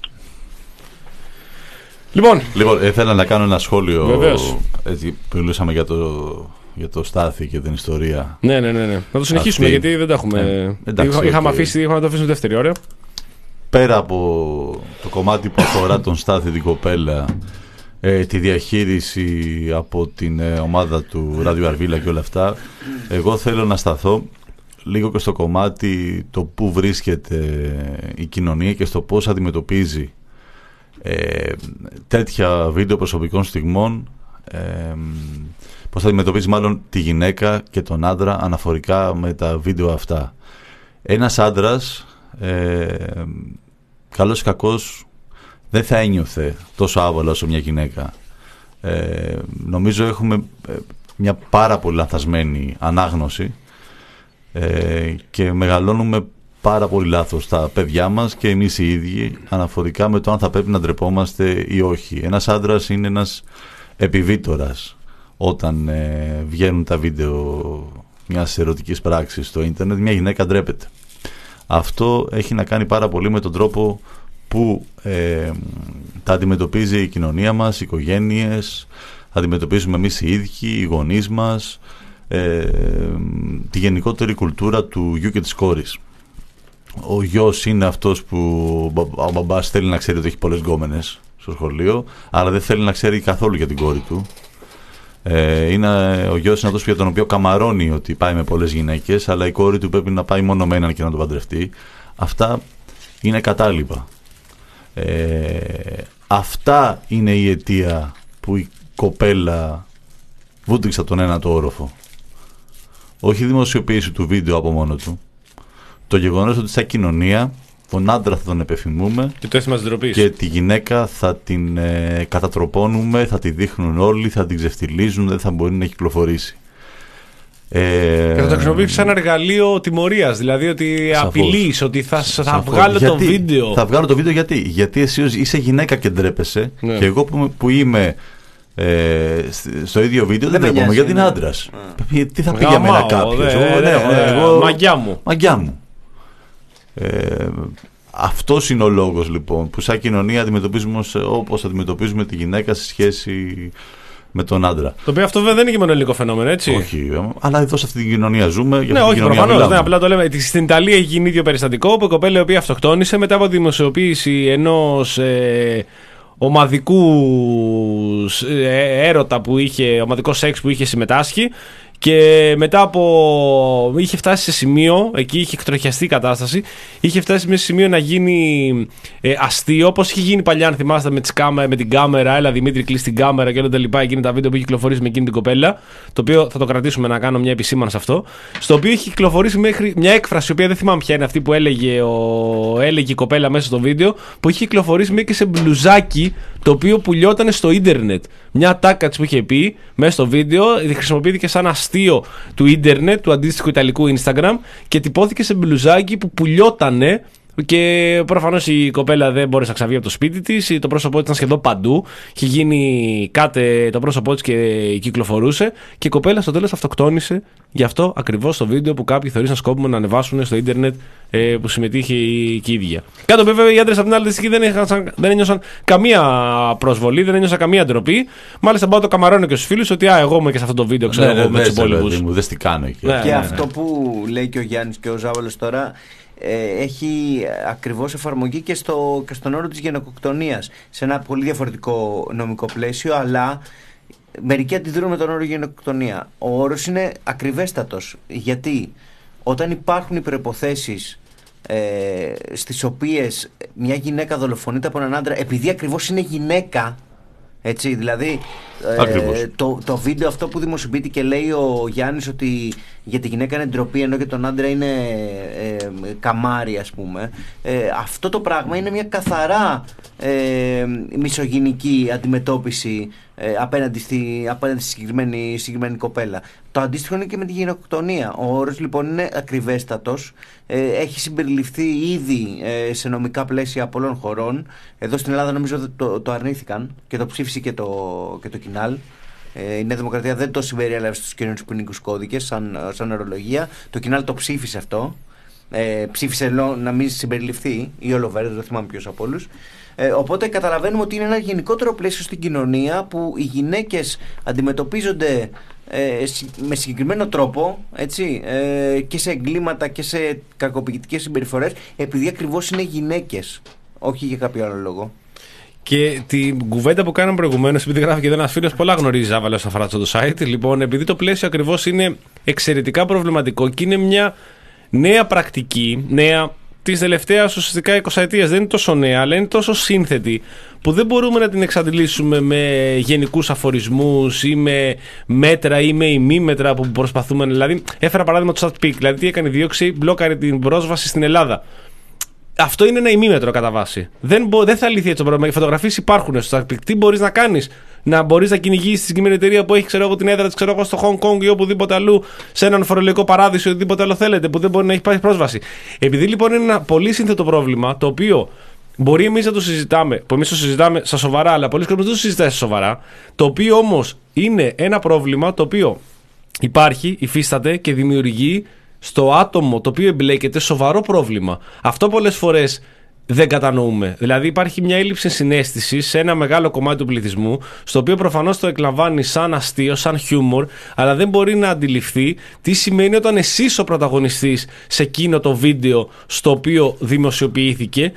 Λοιπόν, λοιπόν, ήθελα να κάνω ένα σχόλιο. Βεβαίως. Έτσι, που μιλούσαμε για το, για το Στάθη και την ιστορία. Ναι, ναι, ναι, ναι. Να το συνεχίσουμε Αυτή... γιατί δεν το έχουμε. Ε, εντάξει, είχαμε okay. αφήσει, είχαμε να το αφήσουμε δεύτερη ώρα. Πέρα από το κομμάτι που αφορά τον Στάθη την κοπέλα, ε, τη διαχείριση από την ε, ομάδα του Ράδιο Αρβίλα και όλα αυτά, εγώ θέλω να σταθώ λίγο και στο κομμάτι το πού βρίσκεται η κοινωνία και στο πώς αντιμετωπίζει ε, τέτοια βίντεο προσωπικών στιγμών, ε, πώς αντιμετωπίζει μάλλον τη γυναίκα και τον άντρα αναφορικά με τα βίντεο αυτά. Ένας άντρας, ε, καλός ή κακός, δεν θα ένιωθε τόσο άβολα όσο μια γυναίκα. Ε, νομίζω έχουμε μια πάρα πολύ λανθασμένη ανάγνωση ε, και μεγαλώνουμε πάρα πολύ λάθος τα παιδιά μας και εμείς οι ίδιοι αναφορικά με το αν θα πρέπει να ντρεπόμαστε ή όχι. Ένας άντρας είναι ένας επιβίτορας όταν ε, βγαίνουν τα βίντεο μιας ερωτικής πράξης στο ίντερνετ. Μια γυναίκα ντρέπεται. Αυτό έχει να κάνει πάρα πολύ με τον τρόπο που ε, τα αντιμετωπίζει η κοινωνία μας, οι οικογένειες, αντιμετωπίζουμε εμείς οι ίδιοι, οι γονείς μας, ε, τη γενικότερη κουλτούρα του γιου και της κόρης. Ο γιος είναι αυτός που ο μπαμπάς θέλει να ξέρει ότι έχει πολλές γκόμενες στο σχολείο, αλλά δεν θέλει να ξέρει καθόλου για την κόρη του. Ε, είναι, ο γιος είναι αυτός για τον οποίο καμαρώνει ότι πάει με πολλές γυναίκες, αλλά η κόρη του πρέπει να πάει μόνο με έναν και να τον παντρευτεί. Αυτά είναι κατάλοιπα. Ε, αυτά είναι η αιτία που η κοπέλα βούτυξε από τον ένα το όροφο. Όχι η δημοσιοποίηση του βίντεο από μόνο του. Το γεγονός ότι σαν κοινωνία τον άντρα θα τον επεφημούμε και, το αίσθημα της ντροπής. Και τη γυναίκα θα την ε, κατατροπώνουμε, θα τη δείχνουν όλοι, θα την ξεφτιλίζουν, δεν θα μπορεί να κυκλοφορήσει. Ε, και θα το χρησιμοποιήσει σαν εργαλείο τιμωρίας. Δηλαδή ότι απειλείς, ότι θα, θα βγάλω γιατί, το βίντεο. Θα βγάλω το βίντεο γιατί, γιατί εσύ είσαι γυναίκα και ντρέπεσαι, ναι. Και εγώ που, που είμαι ε, στο ίδιο βίντεο δεν, δεν ντρέπομαι γιατί είναι άντρας. Mm. Τι θα πει για μένα κάποιος. Μαγκιά μου. Μαγκιά μου. Ε, αυτός είναι ο λόγος λοιπόν που σαν κοινωνία αντιμετωπίζουμε όπως αντιμετωπίζουμε τη γυναίκα σε σχέση με τον άντρα. Το οποίο αυτό βέβαια δεν είναι και μόνο ελληνικό φαινόμενο, έτσι. Όχι, αλλά εδώ σε αυτή την κοινωνία ζούμε. Για ναι, όχι, προφανώς. Ναι, απλά το λέμε. Στην Ιταλία έχει γίνει ίδιο περιστατικό που η κοπέλα η οποία αυτοκτόνησε μετά από τη δημοσιοποίηση ενός ε, ομαδικού ε, έρωτα που είχε, ομαδικό σεξ που είχε συμμετάσχει. Και μετά από. Είχε φτάσει σε σημείο, εκεί είχε εκτροχιαστεί η κατάσταση, είχε φτάσει σε σημείο να γίνει ε, αστείο, όπως είχε γίνει παλιά, αν θυμάστε, με, τις κάμε, με την κάμερα. Έλα Δημήτρη, κλείσει την κάμερα και όλα τα λοιπά. Εκείνη τα βίντεο που είχε κυκλοφορήσει με εκείνη την κοπέλα. Το οποίο θα το κρατήσουμε να κάνω μια επισήμανση σε αυτό. Στο οποίο είχε κυκλοφορήσει μέχρι μια έκφραση, η οποία δεν θυμάμαι ποια είναι αυτή που έλεγε, ο, έλεγε η κοπέλα μέσα στο βίντεο, που είχε κυκλοφορήσει μέχρι και σε μπλουζάκι το οποίο πουλιόταν στο ίντερνετ. Μια ατάκα της που είχε πει μέσα στο βίντεο, χρησιμοποιήθηκε σαν αστείο του ίντερνετ, του αντίστοιχου ιταλικού Instagram, και τυπώθηκε σε μπλουζάκι που πουλιότανε. Και προφανώς η κοπέλα δεν μπόρεσε να ξαβγεί από το σπίτι της. Το πρόσωπό της ήταν σχεδόν παντού. Είχε γίνει κάτε το πρόσωπό της και κυκλοφορούσε. Και η κοπέλα στο τέλος αυτοκτόνησε. Γι' αυτό ακριβώς το βίντεο που κάποιοι θεωρήσαν σκόπιμο να ανεβάσουν στο ίντερνετ, ε, που συμμετείχε η, και η ίδια. Κάτω βέβαια οι άντρες από την άλλη στιγμή δεν, δεν ένιωσαν καμία προσβολή, δεν ένιωσαν καμία ντροπή. Μάλιστα πάω το καμαρώνω και στους φίλους ότι α, εγώ είμαι και σε αυτό το βίντεο, ξέρω ναι, εγώ ναι, με τους υπόλοιπους. Μου δεν τι κάνω εκεί. Ναι, και ναι, αυτό ναι. που λέει και ο Γιάννης και ο Ζάβαλος τώρα. Ε, έχει ακριβώς εφαρμογή και, στο, και στον όρο της γενοκτονίας, σε ένα πολύ διαφορετικό νομικό πλαίσιο, αλλά μερικοί αντιδρούν με τον όρο γενοκτονία. Ο όρος είναι ακριβέστατος, γιατί όταν υπάρχουν οι προϋποθέσεις ε, στις οποίες μια γυναίκα δολοφονείται από έναν άντρα επειδή ακριβώς είναι γυναίκα, έτσι, δηλαδή ε, το, το βίντεο αυτό που δημοσιοποιείται και λέει ο Γιάννης ότι για τη γυναίκα είναι ντροπή ενώ και τον άντρα είναι ε, καμάρι, ας πούμε, ε, αυτό το πράγμα είναι μια καθαρά ε, μισογυνική αντιμετώπιση ε, απέναντι, στη, απέναντι στη συγκεκριμένη, συγκεκριμένη κοπέλα. Το αντίστοιχο είναι και με τη γενοκτονία. Ο όρος λοιπόν είναι ακριβέστατος, ε, έχει συμπεριληφθεί ήδη ε, σε νομικά πλαίσια πολλών χωρών. Εδώ στην Ελλάδα νομίζω το, το αρνήθηκαν και το ψήφισε και το, και το Κινάλ. Ε, η Νέα Δημοκρατία δεν το συμπεριέλαβε στους κοινωνικούς ποινικούς κώδικες σαν, σαν ορολογία. Το Κινάλ το ψήφισε αυτό. Ε, ψήφισε λό, να μην συμπεριληφθεί, ή ο Λοβέρδο, δεν θυμάμαι ποιος από όλους. Ε, οπότε καταλαβαίνουμε ότι είναι ένα γενικότερο πλαίσιο στην κοινωνία που οι γυναίκες αντιμετωπίζονται ε, με συγκεκριμένο τρόπο, έτσι, ε, και σε εγκλήματα και σε κακοποιητικές συμπεριφορές, επειδή ακριβώς είναι γυναίκες, όχι για κάποιο άλλο λόγο. Και την κουβέντα που κάναμε προηγουμένως, επειδή γράφει και εδώ ένας φίλος, πολλά γνωρίζει Ζάβαλο όσον αφορά το site. Λοιπόν, επειδή το πλαίσιο ακριβώς είναι εξαιρετικά προβληματικό και είναι μια νέα πρακτική, νέα της τελευταίας ουσιαστικά εικοσαετίας, δεν είναι τόσο νέα, αλλά είναι τόσο σύνθετη, που δεν μπορούμε να την εξαντλήσουμε με γενικούς αφορισμούς ή με μέτρα ή με ημίμετρα που προσπαθούμε. Δηλαδή, έφερα παράδειγμα του Chatpic, δηλαδή τι έκανε η δίωξη, μπλόκαρε την πρόσβαση στην Ελλάδα. Αυτό είναι ένα ημίμετρο κατά βάση. Δεν, μπο, δεν θα λυθεί έτσι το πρόβλημα. Οι φωτογραφίες υπάρχουν στο Chatpic. Τι μπορείς να κάνεις? Να μπορείς να κυνηγήσεις τη συγκεκριμένη εταιρεία που έχει, ξέρω εγώ, την έδρα της, ξέρω εγώ, στο Hong Kong ή οπουδήποτε αλλού, σε έναν φορολογικό παράδεισο ή οτιδήποτε άλλο θέλετε, που δεν μπορεί να έχει πάει πρόσβαση. Επειδή λοιπόν είναι ένα πολύ σύνθετο πρόβλημα, το οποίο μπορεί εμείς να το συζητάμε, που εμείς το συζητάμε στα σοβαρά, αλλά πολλοί κόσμοι δεν το συζητάνε στα σοβαρά, το οποίο όμως είναι ένα πρόβλημα το οποίο υπάρχει, υφίσταται και δημιουργεί στο άτομο το οποίο εμπλέκεται σοβαρό πρόβλημα. Αυτό πολλές φορές δεν κατανοούμε. Δηλαδή υπάρχει μια έλλειψη συναίσθησης σε ένα μεγάλο κομμάτι του πληθυσμού, στο οποίο προφανώς το εκλαμβάνει σαν αστείο, σαν χιούμορ, αλλά δεν μπορεί να αντιληφθεί τι σημαίνει όταν εσείς ο πρωταγωνιστής σε εκείνο το βίντεο στο οποίο δημοσιοποιήθηκε.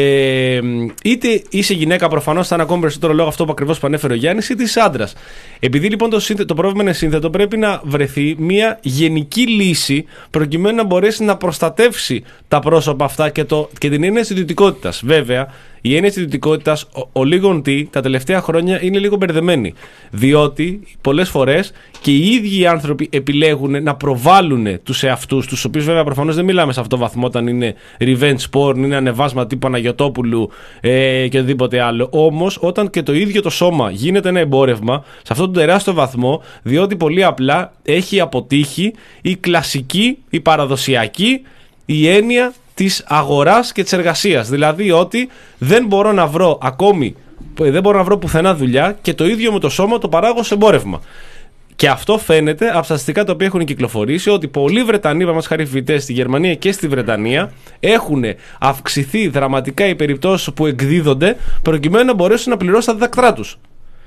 Ε, είτε είσαι γυναίκα, προφανώς θα είναι ακόμη περισσότερο λόγο αυτό που ακριβώς πανέφερε ο Γιάννης, είτε είσαι άντρας. Επειδή λοιπόν το, σύνθε, το πρόβλημα είναι σύνθετο, πρέπει να βρεθεί μια γενική λύση προκειμένου να μπορέσει να προστατεύσει τα πρόσωπα αυτά και, το, και την έννοια της ιδιωτικότητας. Βέβαια, η έννοια της ιδιωτικότητας, ο, ο λίγον τι, τα τελευταία χρόνια είναι λίγο μπερδεμένη. Διότι πολλές φορές και οι ίδιοι οι άνθρωποι επιλέγουν να προβάλλουν τους εαυτούς τους, οποίους βέβαια προφανώς δεν μιλάμε σε αυτό το βαθμό όταν είναι revenge porn, είναι ανεβάσμα τύπου Αναγιωτόπουλου ε, και οτιδήποτε άλλο. Όμως, όταν και το ίδιο το σώμα γίνεται ένα εμπόρευμα, σε αυτόν τον τεράστιο βαθμό, διότι πολύ απλά έχει αποτύχει η κλασική, η παραδοσιακή, η έννοια της αγοράς και της εργασίας. Δηλαδή ότι δεν μπορώ να βρω ακόμη, δεν μπορώ να βρω πουθενά δουλειά και το ίδιο με το σώμα το παράγω σε εμπόρευμα. Και αυτό φαίνεται από στατιστικά τα οποία έχουν κυκλοφορήσει, ότι πολλοί Βρετανοί, παραδείγματος χάρη φοιτητές στη Γερμανία και στη Βρετανία, έχουν αυξηθεί δραματικά οι περιπτώσεις που εκδίδονται προκειμένου να μπορέσουν να πληρώσουν τα διδακτρά τους.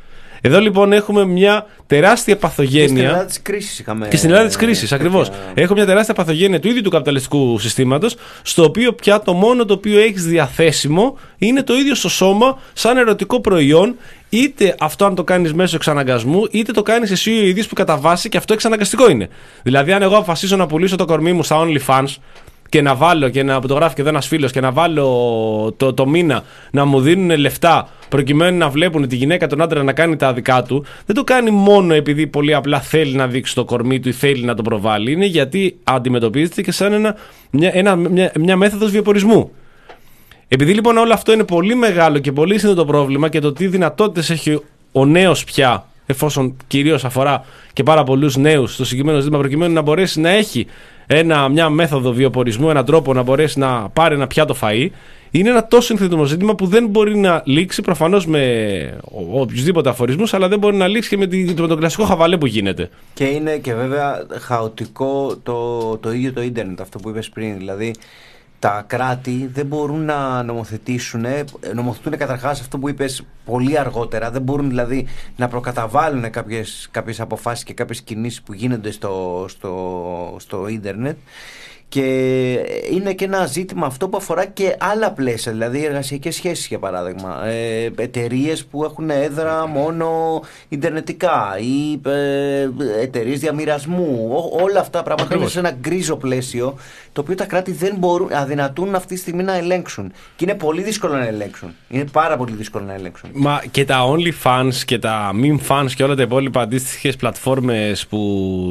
Εδώ λοιπόν έχουμε μια τεράστια παθογένεια. Και στην Ελλάδα της κρίσης είχαμε. Και στην Ελλάδα της κρίσης, ακριβώς. Έχουμε μια τεράστια παθογένεια του ίδιου του καπιταλιστικού συστήματος, στο οποίο πια το μόνο το οποίο έχεις διαθέσιμο είναι το ίδιο στο σώμα, σαν ερωτικό προϊόν, είτε αυτό αν το κάνεις μέσω εξαναγκασμού, είτε το κάνεις εσύ ο ίδιος που κατά βάση και αυτό εξαναγκαστικό είναι. Δηλαδή, αν εγώ αποφασίσω να πουλήσω το κορμί μου στα OnlyFans και να βάλω, και να, που το γράφει και εδώ ένας φίλος, και να βάλω το, το μήνα να μου δίνουν λεφτά προκειμένου να βλέπουν τη γυναίκα τον άντρα να κάνει τα δικά του, δεν το κάνει μόνο επειδή πολύ απλά θέλει να δείξει το κορμί του ή θέλει να το προβάλλει. Είναι γιατί αντιμετωπίζεται και σαν ένα, μια, ένα, μια, μια μέθοδος βιοπορισμού. Επειδή λοιπόν όλο αυτό είναι πολύ μεγάλο και πολύ σύνθετο πρόβλημα και το τι δυνατότητες έχει ο νέος πια, εφόσον κυρίως αφορά και πάρα πολλούς νέους στο συγκεκριμένο ζήτημα, προκειμένου να μπορέσει να έχει ένα, μια μέθοδο βιοπορισμού, έναν τρόπο να μπορέσει να πάρει ένα πιάτο φαΐ, είναι ένα τόσο σύνθετο ζήτημα που δεν μπορεί να λήξει προφανώς με οποιουσδήποτε αφορισμούς, αλλά δεν μπορεί να λήξει και με, τη, με τον κλασικό χαβαλέ που γίνεται. Και είναι και βέβαια χαοτικό το, το ίδιο το ίντερνετ, αυτό που είπες πριν. Δηλαδή, τα κράτη δεν μπορούν να νομοθετήσουν, νομοθετούν καταρχάς αυτό που είπες πολύ αργότερα, δεν μπορούν δηλαδή να προκαταβάλουν κάποιες, κάποιες αποφάσεις και κάποιες κινήσεις που γίνονται στο, στο, στο ίντερνετ. Και είναι και ένα ζήτημα αυτό που αφορά και άλλα πλαίσια, δηλαδή εργασιακές σχέσεις για παράδειγμα, ε, εταιρείες που έχουν έδρα μόνο ιντερνετικά ή ε, εταιρείες διαμοιρασμού, Ό, όλα αυτά πράγματα είναι σε ένα γκρίζο πλαίσιο το οποίο τα κράτη δεν μπορούν, αδυνατούν αυτή τη στιγμή να ελέγξουν και είναι πολύ δύσκολο να ελέγξουν, είναι πάρα πολύ δύσκολο να ελέγξουν. Μα και τα OnlyFans και τα Meme Fans και όλα τα υπόλοιπα αντίστοιχες πλατφόρμες που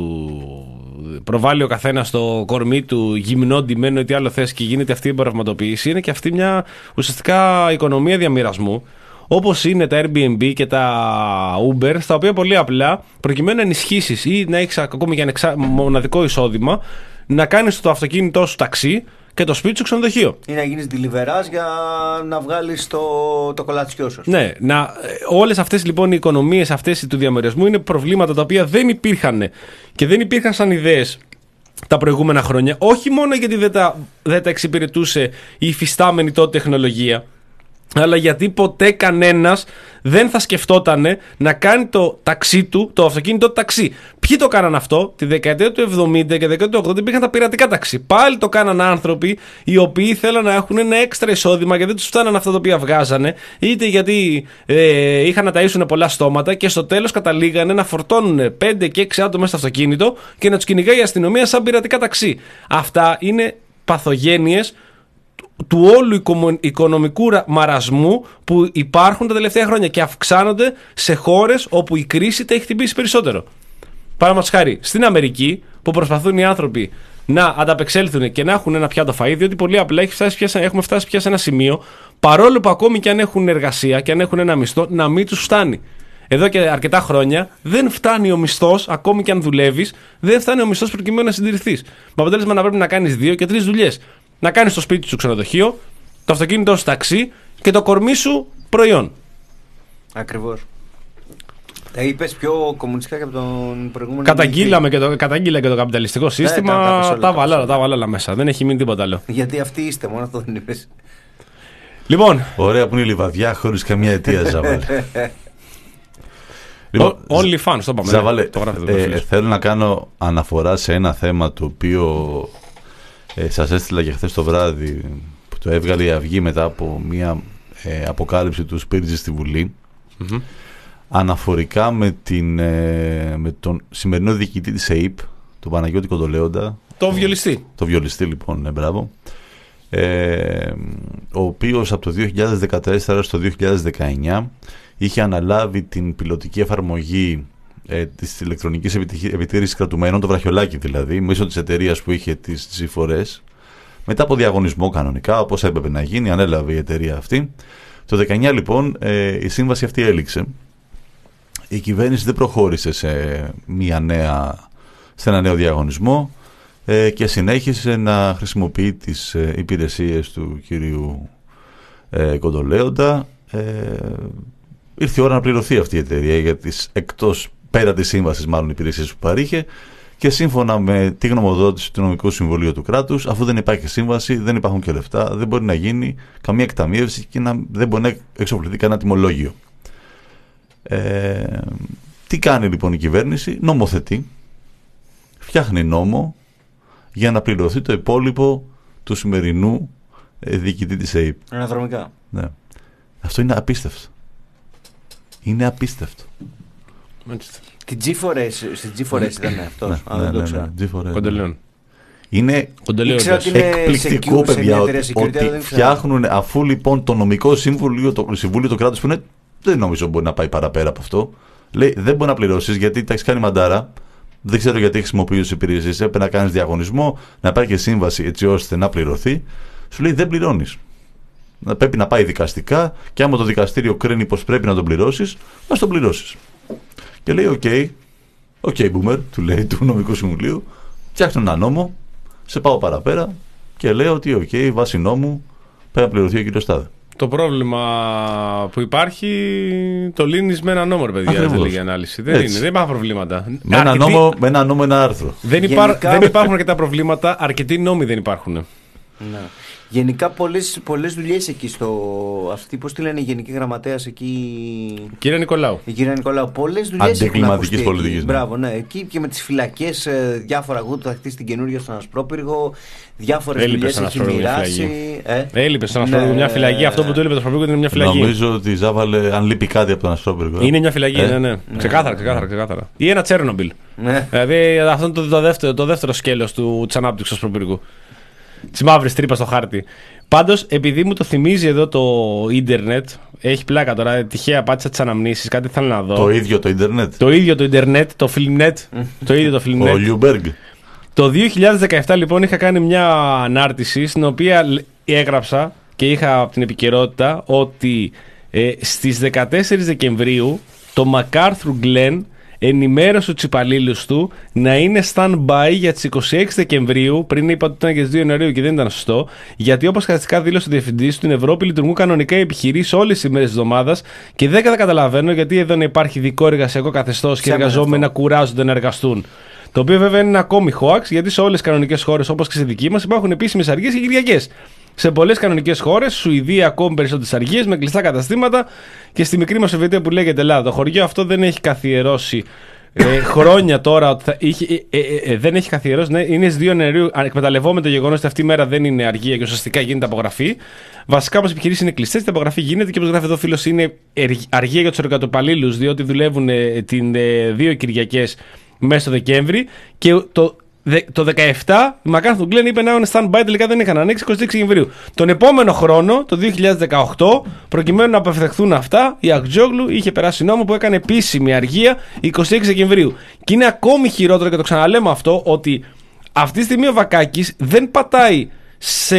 προβάλλει ο καθένας στο κορμί του γυμνό, ντυμένο ή τι άλλο θες και γίνεται αυτή η εμπορευματοποίηση, είναι και αυτή μια ουσιαστικά οικονομία διαμοιρασμού, όπως είναι τα Airbnb και τα Uber, στα οποία πολύ απλά προκειμένου να ενισχύσεις ή να έχεις ακόμη και ένα μοναδικό εισόδημα, να κάνεις το αυτοκίνητό σου ταξί και το σπίτι σου ξενοδοχείο. Ή να γίνεις deliverás για να βγάλεις το, το κολατσιό σου. Ναι, να, όλες αυτές λοιπόν οι οικονομίες αυτές του διαμοιρασμού είναι προβλήματα τα οποία δεν υπήρχαν και δεν υπήρχαν σαν ιδέες τα προηγούμενα χρόνια. Όχι μόνο γιατί δεν τα, δεν τα εξυπηρετούσε η υφιστάμενη τότε τεχνολογία, αλλά γιατί ποτέ κανένας δεν θα σκεφτόταν να κάνει το ταξί του, το αυτοκίνητο ταξί. Ποιοι το κάναν αυτό? Τη δεκαετία του εβδομήντα και δεκαετία του ογδόντα υπήρχαν τα πειρατικά ταξί. Πάλι το κάναν άνθρωποι οι οποίοι θέλαν να έχουν ένα έξτρα εισόδημα γιατί δεν τους φτάναν αυτά τα οποία βγάζανε, είτε γιατί ε, είχαν να ταΐσουν πολλά στόματα και στο τέλος καταλήγανε να φορτώνουν πέντε και έξι άτομα στο αυτοκίνητο και να τους κυνηγάει η αστυνομία σαν πειρατικά ταξί. Αυτά είναι παθογένειες του όλου οικονομικού μαρασμού που υπάρχουν τα τελευταία χρόνια και αυξάνονται σε χώρες όπου η κρίση τα έχει χτυπήσει περισσότερο. Παραδείγματος χάρη, στην Αμερική που προσπαθούν οι άνθρωποι να ανταπεξέλθουν και να έχουν ένα πιάτο φαΐ, διότι πολύ απλά έχει φτάσει πια, έχουμε φτάσει πια σε ένα σημείο, παρόλο που ακόμη και αν έχουν εργασία και αν έχουν ένα μισθό, να μην τους φτάνει. Εδώ και αρκετά χρόνια δεν φτάνει ο μισθός, ακόμη και αν δουλεύεις, δεν φτάνει ο μισθός προκειμένου να συντηρηθείς. Με αποτέλεσμα να πρέπει να κάνεις δύο και τρεις δουλειές. Να κάνεις το σπίτι σου ξενοδοχείο, το αυτοκίνητο σου ταξί και το κορμί σου προϊόν. Ακριβώς. Τα είπες πιο κομμουνιστικά και από τον προηγούμενο. Καταγγείλαμε και το, καταγγείλα και το καπιταλιστικό σύστημα. Ναι, τα, τα, τα βάλα, τα βάλα μέσα. Δεν έχει μείνει τίποτα άλλο. Γιατί αυτοί είστε, μόνο αυτό δεν είπες. Λοιπόν. Ωραία που είναι η Λιβαδιά χωρίς καμία αιτία, Ζαβάλε. Λοιπόν, OnlyFans, το είπαμε. Ζαβάλε, το ε, ε, θέλω να κάνω αναφορά σε ένα θέμα το οποίο ε, σας έστειλα και χθες το βράδυ, που το έβγαλε η Αυγή μετά από μια ε, αποκάλυψη του Σπίρτζη στη Βουλή. Mm-hmm. Αναφορικά με, την, ε, με τον σημερινό διοικητή της ΕΥΠ, τον Παναγιώτη Κοντολέοντα. Το βιολιστή. Το βιολιστή, λοιπόν, ναι, μπράβο. Ε, ο οποίος από το δύο χιλιάδες δεκατέσσερα στο δύο χιλιάδες δεκαεννιά είχε αναλάβει την πιλωτική εφαρμογή ε, της ηλεκτρονικής επιτήρησης κρατουμένων, το βραχιολάκι δηλαδή, μέσω της εταιρείας που είχε τις τζι φορ ες. Μετά από διαγωνισμό κανονικά, όπως έπρεπε να γίνει, ανέλαβε η εταιρεία αυτή. Το δεκαεννιά λοιπόν ε, η σύμβαση αυτή έληξε. Η κυβέρνηση δεν προχώρησε σε, μια νέα, σε ένα νέο διαγωνισμό ε, και συνέχισε να χρησιμοποιεί τις ε, υπηρεσίες του κυρίου ε, Κοντολέοντα. Ε, ήρθε η ώρα να πληρωθεί αυτή η εταιρεία για τις εκτός, πέρα της σύμβασης μάλλον, υπηρεσίες που παρήχε, και σύμφωνα με τη γνωμοδότηση του Νομικού Συμβουλίου του κράτους, αφού δεν υπάρχει σύμβαση, δεν υπάρχουν και λεφτά, δεν μπορεί να γίνει καμία εκταμείευση και να, δεν μπορεί να εξοφληθεί κανένα τιμολόγιο. Ε, τι κάνει λοιπόν η κυβέρνηση? Νομοθετεί, φτιάχνει νόμο για να πληρωθεί το υπόλοιπο του σημερινού ε, διοικητή της ΕΥΠ. Αναδρομικά. Ναι. Αυτό είναι απίστευτο. Είναι απίστευτο. Την τζι φορ ες, στην τζι φορ ες ήταν αυτό. Ναι, αν δεν το ξέρω. Κοντελέον. Είναι εκπληκτικό, παιδιά, ότι, ότι φτιάχνουν, αφού λοιπόν το νομικό σύμβουλιο, το συμβούλιο του κράτους που είναι, δεν νομίζω μπορεί να πάει παραπέρα από αυτό. Λέει, δεν μπορεί να πληρώσεις γιατί τα έχεις κάνει μαντάρα. Δεν ξέρω γιατί χρησιμοποιείς τις υπηρεσίες. Έπρεπε να κάνεις διαγωνισμό, να υπάρχει και σύμβαση έτσι ώστε να πληρωθεί. Σου λέει, δεν πληρώνεις. να πρέπει να πάει δικαστικά και άμα το δικαστήριο κρίνει πως πρέπει να τον πληρώσεις, ας τον πληρώσεις. Και λέει, οκ, okay, οκ, okay, boomer, του λέει του νομικού συμβουλίου, φτιάχνω ένα νόμο, σε πάω παραπέρα και λέω ότι, οκ, okay, βάσει νόμου πρέπει να πληρωθεί ο κύριος Τάδε. Το πρόβλημα που υπάρχει το λύνεις με ένα νόμο, ρε παιδιά, δεν λέγει ανάλυση. Δεν, είναι, δεν υπάρχουν προβλήματα. Με ένα, αρκετοί... νόμο, με ένα νόμο, ένα άρθρο. Δεν, υπά... Γενικά... δεν υπάρχουν αρκετά προβλήματα, αρκετοί νόμοι δεν υπάρχουν. Ναι. Γενικά πολλές, πολλές δουλειές εκεί στο... Αυτή πώς τη λένε η Γενική Γραμματέας εκεί... Κύριε Νικολάου. Η κυρία Νικολάου. Πολλές δουλειές έχουν ακουστεί πολιτικής. Ναι. Μπράβο, ναι. Εκεί και με τις φυλακές διάφορα γούτα θα χτίσει την καινούργια στον Ασπρόπυργο. Διάφορες δουλειές έχει μοιράσει. Ε? Έλειπε στον Ασπρόπυργο ναι. μια φυλακή. Αυτό που του έλειπε στον Ασπρόπυργο είναι μια φυλακή. Νομίζω ότι ζάβαλε αν λείπει κάτι από τον Ασπρόπυργο. Είναι μια φυλακή, ε? ναι, ναι. ναι. Ξεκάθαρα, ξεκάθαρα, ξεκάθαρα. Ή ένα Τσέρνομπιλ. Ναι. Δηλαδή αυτό είναι το, το, δεύτερο, το δεύτερο σκέλος της ανάπτυξης του Ασπρόπυργου. Τη μαύρη τρύπα στο χάρτη. Πάντως, επειδή μου το θυμίζει εδώ το ίντερνετ, έχει πλάκα τώρα, τυχαία πάτησα τις αναμνήσεις, κάτι θέλω να δω. Το ίδιο το ίντερνετ. Το ίδιο το ίντερνετ, το Filmnet. το ίδιο το Filmnet. Ο Λιουμπέργκ. Το δύο χιλιάδες δεκαεπτά λοιπόν είχα κάνει μια ανάρτηση στην οποία έγραψα και είχα από την επικαιρότητα ότι ε, στις δεκατέσσερις Δεκεμβρίου το MacArthur Glen ενημέρωσε τους υπαλλήλους του να είναι stand-by για τις είκοσι έξι Δεκεμβρίου, πριν είπα ότι ήταν για τις δύο Ιανουαρίου και δεν ήταν σωστό, γιατί όπως χαρακτηριστικά δήλωσε ο διευθυντής, στην Ευρώπη λειτουργούν κανονικά οι επιχειρήσεις όλες τις ημέρες της εβδομάδας και δεν καταλαβαίνω γιατί εδώ να υπάρχει ειδικό εργασιακό καθεστώς και οι εργαζόμενοι να κουράζονται να εργαστούν. Το οποίο βέβαια είναι ένα ακόμη hoax, γιατί σε όλες τις κανονικές χώρες όπως και στη δική μας υπάρχουν επίσημες αργίες και Κυριακές. Σε πολλές κανονικές χώρες, Σουηδία ακόμη περισσότερες αργίες με κλειστά καταστήματα και στη μικρή μας Σοβιετία που λέγεται Ελλάδα. Το χωριό αυτό δεν έχει καθιερώσει ε, χρόνια τώρα, ότι θα είχε, ε, ε, ε, δεν έχει καθιερώσει, ναι, είναι στις δύο Ιανουαρίου. Εκμεταλλευόμαστε το γεγονός ότι αυτή η μέρα δεν είναι αργία και ουσιαστικά γίνεται απογραφή. Βασικά όπως οι επιχειρήσεις είναι κλειστές, η απογραφή γίνεται και όπως γράφει εδώ ο φίλος, είναι αργία για τους εργατοπαλλήλους, διότι δουλεύουν ε, την ε, δύο Κυριακές μέσα στο Δεκέμβρη και το. Το δεκαεπτά η MacArthur Glen είπε να είναι stand-by, τελικά δεν είχαν ανοίξει είκοσι έξι Δεκεμβρίου. Τον επόμενο χρόνο, το δύο χιλιάδες δεκαοκτώ, προκειμένου να αποφευχθούν αυτά, η Αχτζόγλου είχε περάσει νόμο που έκανε επίσημη αργία είκοσι έξι Δεκεμβρίου. Και είναι ακόμη χειρότερο, και το ξαναλέμε αυτό, ότι αυτή τη στιγμή ο Βακάκης δεν πατάει σε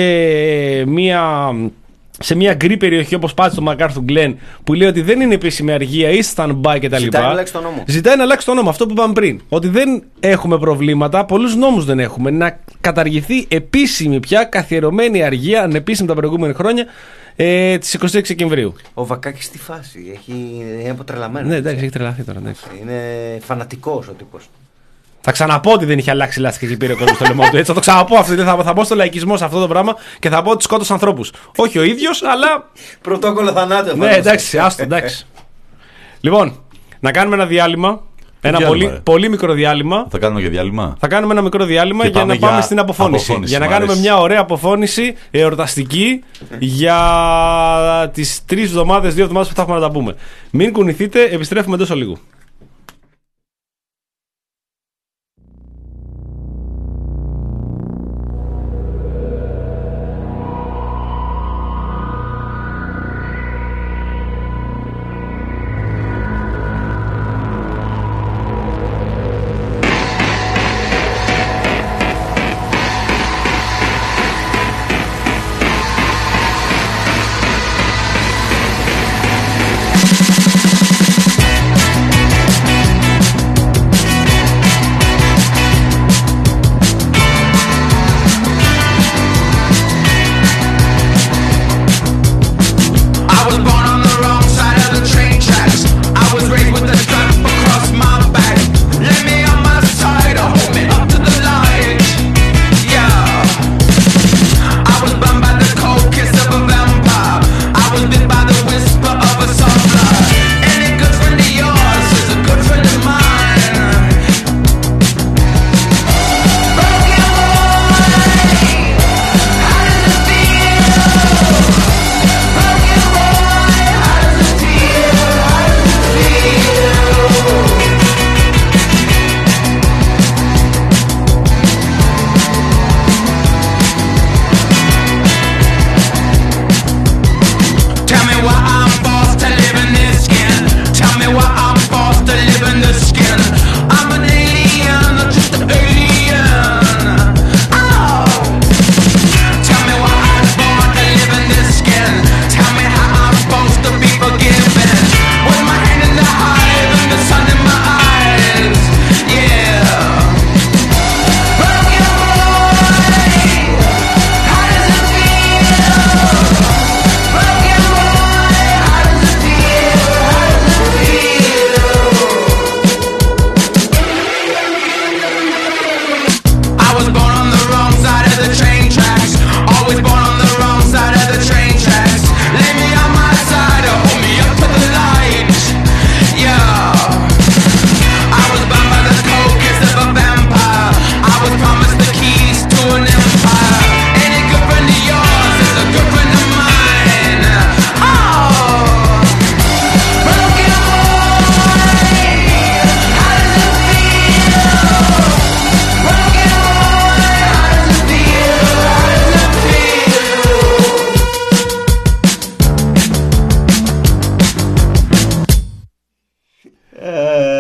μια. σε μια γκρι περιοχή όπως πάτησε το MacArthur Glen που λέει ότι δεν είναι επίσημη αργία ή stand-by κτλ. Ζητάει να αλλάξει το νόμο. Ζητάει να αλλάξει το νόμο. Αυτό που είπαμε πριν. Ότι δεν έχουμε προβλήματα, πολλούς νόμους δεν έχουμε. Να καταργηθεί επίσημη πια καθιερωμένη αργία, ανεπίσημη τα προηγούμενα χρόνια, ε, τις είκοσι έξι Δεκεμβρίου. Ο Βακάκης στη φάση. Έχει... Είναι αποτρελαμένος. Ναι, εντάξει, έχει τρελαθεί τώρα. Εντάξει. Είναι φανατικός ο τύπος. Θα ξαναπώ ότι δεν είχε αλλάξει λάστιχα και πήρε ο κόσμος στο λαιμό του. Έτσι, θα το ξαναπώ αυτό. Θα, θα μπω στο λαϊκισμό σε αυτό το πράγμα και θα πω ότι σκότωσε ανθρώπους. Όχι ο ίδιος, αλλά. Πρωτόκολλο θανάτου. Ναι, εντάξει, άστο, εντάξει. Λοιπόν, να κάνουμε ένα διάλειμμα. Ένα διάλειμμα, πολύ, πολύ μικρό διάλειμμα. Θα κάνουμε και διάλειμμα. Θα κάνουμε ένα μικρό διάλειμμα και για να για πάμε στην αποφώνηση. αποφώνηση για να κάνουμε αρέσει. μια ωραία αποφώνηση εορταστική για τις τρεις εβδομάδες, δύο εβδομάδες που θα έχουμε να τα πούμε. Μην κουνηθείτε, επιστρέφουμε τόσο λίγο.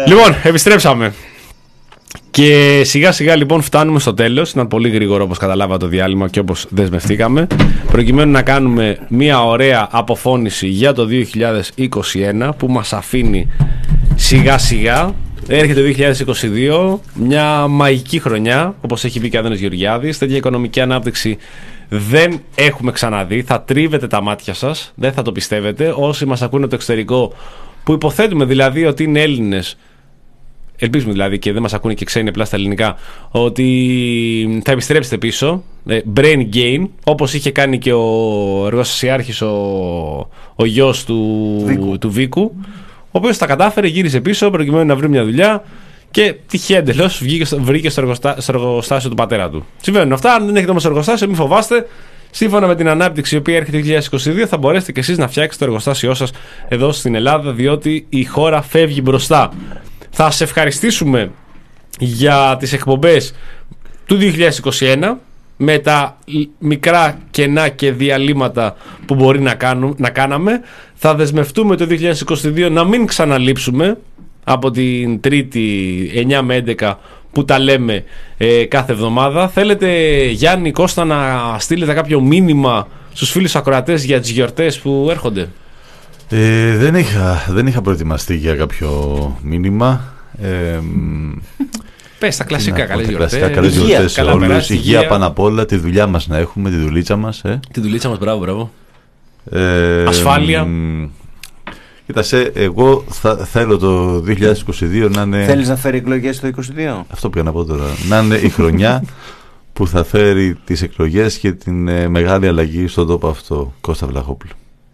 Λοιπόν, επιστρέψαμε. Και σιγά σιγά λοιπόν φτάνουμε στο τέλος. Ήταν πολύ γρήγορο όπως καταλάβατε το διάλειμμα και όπως δεσμευτήκαμε, προκειμένου να κάνουμε μια ωραία αποφώνηση για το δύο χιλιάδες είκοσι ένα που μας αφήνει σιγά σιγά. Έρχεται το δύο χιλιάδες είκοσι δύο, μια μαγική χρονιά, όπως έχει πει και ο Άδωνης Γεωργιάδης. Τέτοια οικονομική ανάπτυξη δεν έχουμε ξαναδεί. Θα τρίβετε τα μάτια σας, δεν θα το πιστεύετε. Όσοι μας ακούνε από το εξωτερικό, που υποθέτουμε δηλαδή ότι είναι Έλληνες, ελπίζουμε δηλαδή και δεν μας ακούνε και ξένοι απλά στα ελληνικά, ότι θα επιστρέψετε πίσω. Brain gain, όπως είχε κάνει και ο εργοστασιάρχης, ο, ο γιος του Βίκου, του Βίκου, ο οποίος τα κατάφερε, γύρισε πίσω προκειμένου να βρει μια δουλειά και τυχαία εντελώς βρήκε στο, εργοστά, στο εργοστάσιο του πατέρα του. Συμβαίνουν αυτά. Αν δεν έχετε όμως εργοστάσιο, μην φοβάστε. Σύμφωνα με την ανάπτυξη η οποία έρχεται το δύο χιλιάδες είκοσι δύο, θα μπορέσετε και εσείς να φτιάξετε το εργοστάσιό σας εδώ στην Ελλάδα, διότι η χώρα φεύγει μπροστά. Θα σας ευχαριστήσουμε για τις εκπομπές του δύο χιλιάδες είκοσι ένα, με τα μικρά κενά και διαλύματα που μπορεί να, κάνουν, να κάναμε. Θα δεσμευτούμε το δύο χιλιάδες είκοσι δύο να μην ξαναλείψουμε από την Τρίτη εννιά με έντεκα που τα λέμε ε, κάθε εβδομάδα. Θέλετε, Γιάννη, Κώστα, να στείλετε κάποιο μήνυμα στους φίλους ακροατές για τις γιορτές που έρχονται? Ε, δεν, είχα, δεν είχα προετοιμαστεί για κάποιο μήνυμα. Ε, Πες τα κλασικά, καλές γιορτές. Καλές γιορτές σε όλους. Υγεία πάνω απ' όλα, τη δουλειά μας να έχουμε, τη δουλίτσα μας. Ε. Τη δουλίτσα μας, μπράβο, μπράβο. Ε, Ασφάλεια. Ε, κοίτασε, εγώ θα, θέλω το δύο χιλιάδες είκοσι δύο να είναι... Θέλεις να φέρει εκλογές το είκοσι δύο? Αυτό πήγα να πω τώρα. Να είναι η χρονιά που θα φέρει τις εκλογές και την ε, μεγάλη αλλαγή στον τόπο αυτό. Κώστα Βλαχόπουλου.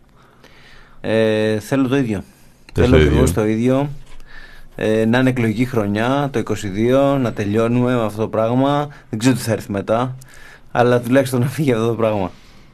Ε, θέλω το ίδιο. Θες θέλω το ακριβώς ίδιο. το ίδιο. Ε, να είναι εκλογική χρονιά το είκοσι δύο, να τελειώνουμε με αυτό το πράγμα. Δεν ξέρω τι θα έρθει μετά, αλλά τουλάχιστον να φύγει αυτό το πράγμα.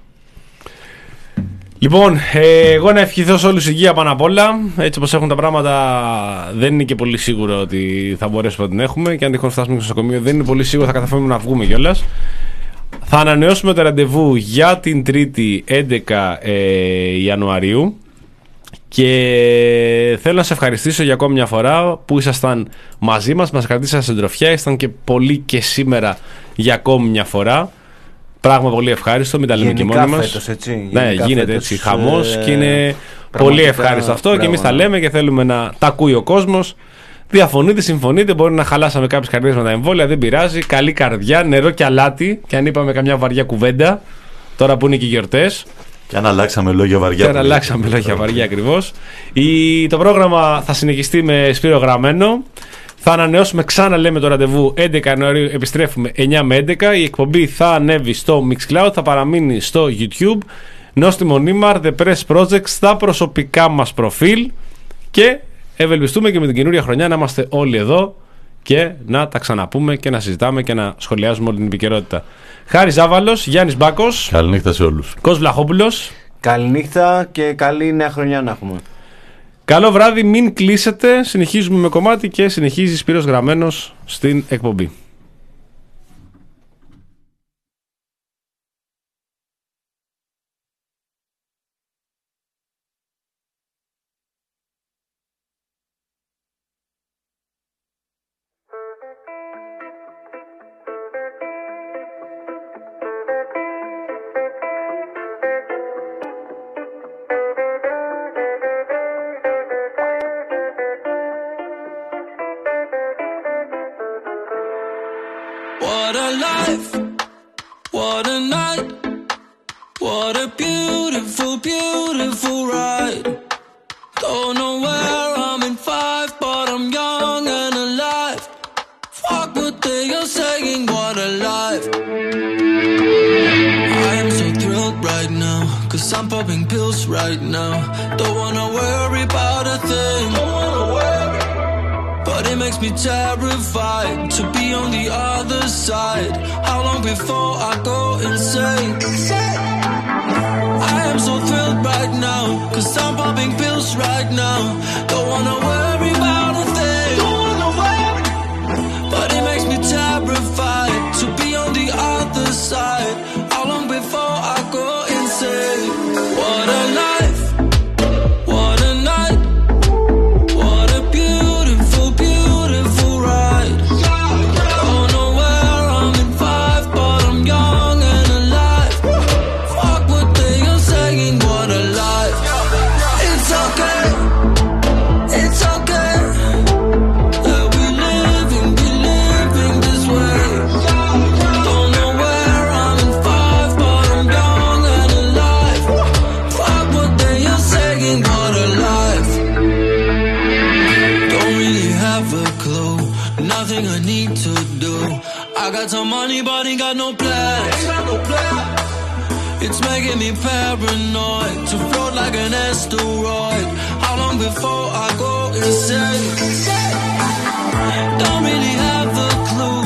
Λοιπόν, ε, εγώ να ευχηθώ σε όλους υγεία πάνω απ' όλα. Έτσι όπως έχουν τα πράγματα, δεν είναι και πολύ σίγουρο ότι θα μπορέσουμε να την έχουμε. Και αν τυχόν φτάσουμε στο νοσοκομείο, δεν είναι πολύ σίγουρο θα καταφέρουμε να βγούμε κιόλας. Θα ανανεώσουμε το ραντεβού για την Τρίτη έντεκα ε, Ιανουαρίου. Και θέλω να σε ευχαριστήσω για ακόμη μια φορά που ήσασταν μαζί μας, μας κρατήσατε συντροφιά, ήσταν και πολύ και σήμερα για ακόμη μια φορά. Πράγμα πολύ ευχάριστο, μην τα λέμε και μόνοι μας. Φέτος, έτσι, ναι, γίνεται φέτος, έτσι χαμός ε, και είναι πολύ ευχάριστο αυτό. Μπράβο, και εμείς τα λέμε και θέλουμε να τα ακούει ο κόσμος. Διαφωνείτε, συμφωνείτε, μπορεί να χαλάσαμε κάποιες καρδιές με τα εμβόλια, δεν πειράζει. Καλή καρδιά, νερό και αλάτι. Και αν είπαμε καμιά βαριά κουβέντα, τώρα που είναι και οι γιορτές. Και αν αλλάξαμε λόγια βαριά. Και αν αλλάξαμε λόγια βαριά ακριβώς. Η... Το πρόγραμμα θα συνεχιστεί με Σπύρο Γραμμένο. Θα ανανεώσουμε, ξανά λέμε, το ραντεβού έντεκα Ιανουαρίου, επιστρέφουμε εννιά με έντεκα. Η εκπομπή θα ανέβει στο Mixcloud, θα παραμείνει στο YouTube. Νόστιμο Νίμαρ, The Press Project, στα προσωπικά μας προφίλ. Και ευελπιστούμε και με την καινούρια χρονιά να είμαστε όλοι εδώ και να τα ξαναπούμε και να συζητάμε και να σχολιάζουμε όλη την επικαιρότητα. Χάρης Ζάβαλος, Γιάννης Μπάκος. Καληνύχτα σε όλους. Κώστας Βλαχόπουλος. Καληνύχτα και καλή νέα χρονιά να έχουμε. Καλό βράδυ, μην κλείσετε. Συνεχίζουμε με κομμάτι και συνεχίζει Σπύρος Γραμμένος στην εκπομπή. What a life, what a night, what a beautiful, beautiful ride. Don't know where I'm in five, but I'm young and alive. Fuck what they are saying, what a life. I am so thrilled right now, cause I'm popping pills right now. Don't wanna worry about a thing, don't wanna worry. But it makes me terrified to be on the other side. How long before I go insane? I am so thrilled right now, cause I'm popping pills right now. Don't wanna worry about a thing, don't wanna worry. But it makes me terrified to be on the other side. How long before I go insane? What a life, what a night, what a beautiful, beautiful got some money, but ain't got no plans. It's making me paranoid to float like an asteroid. How long before I go insane? Don't really have the clue.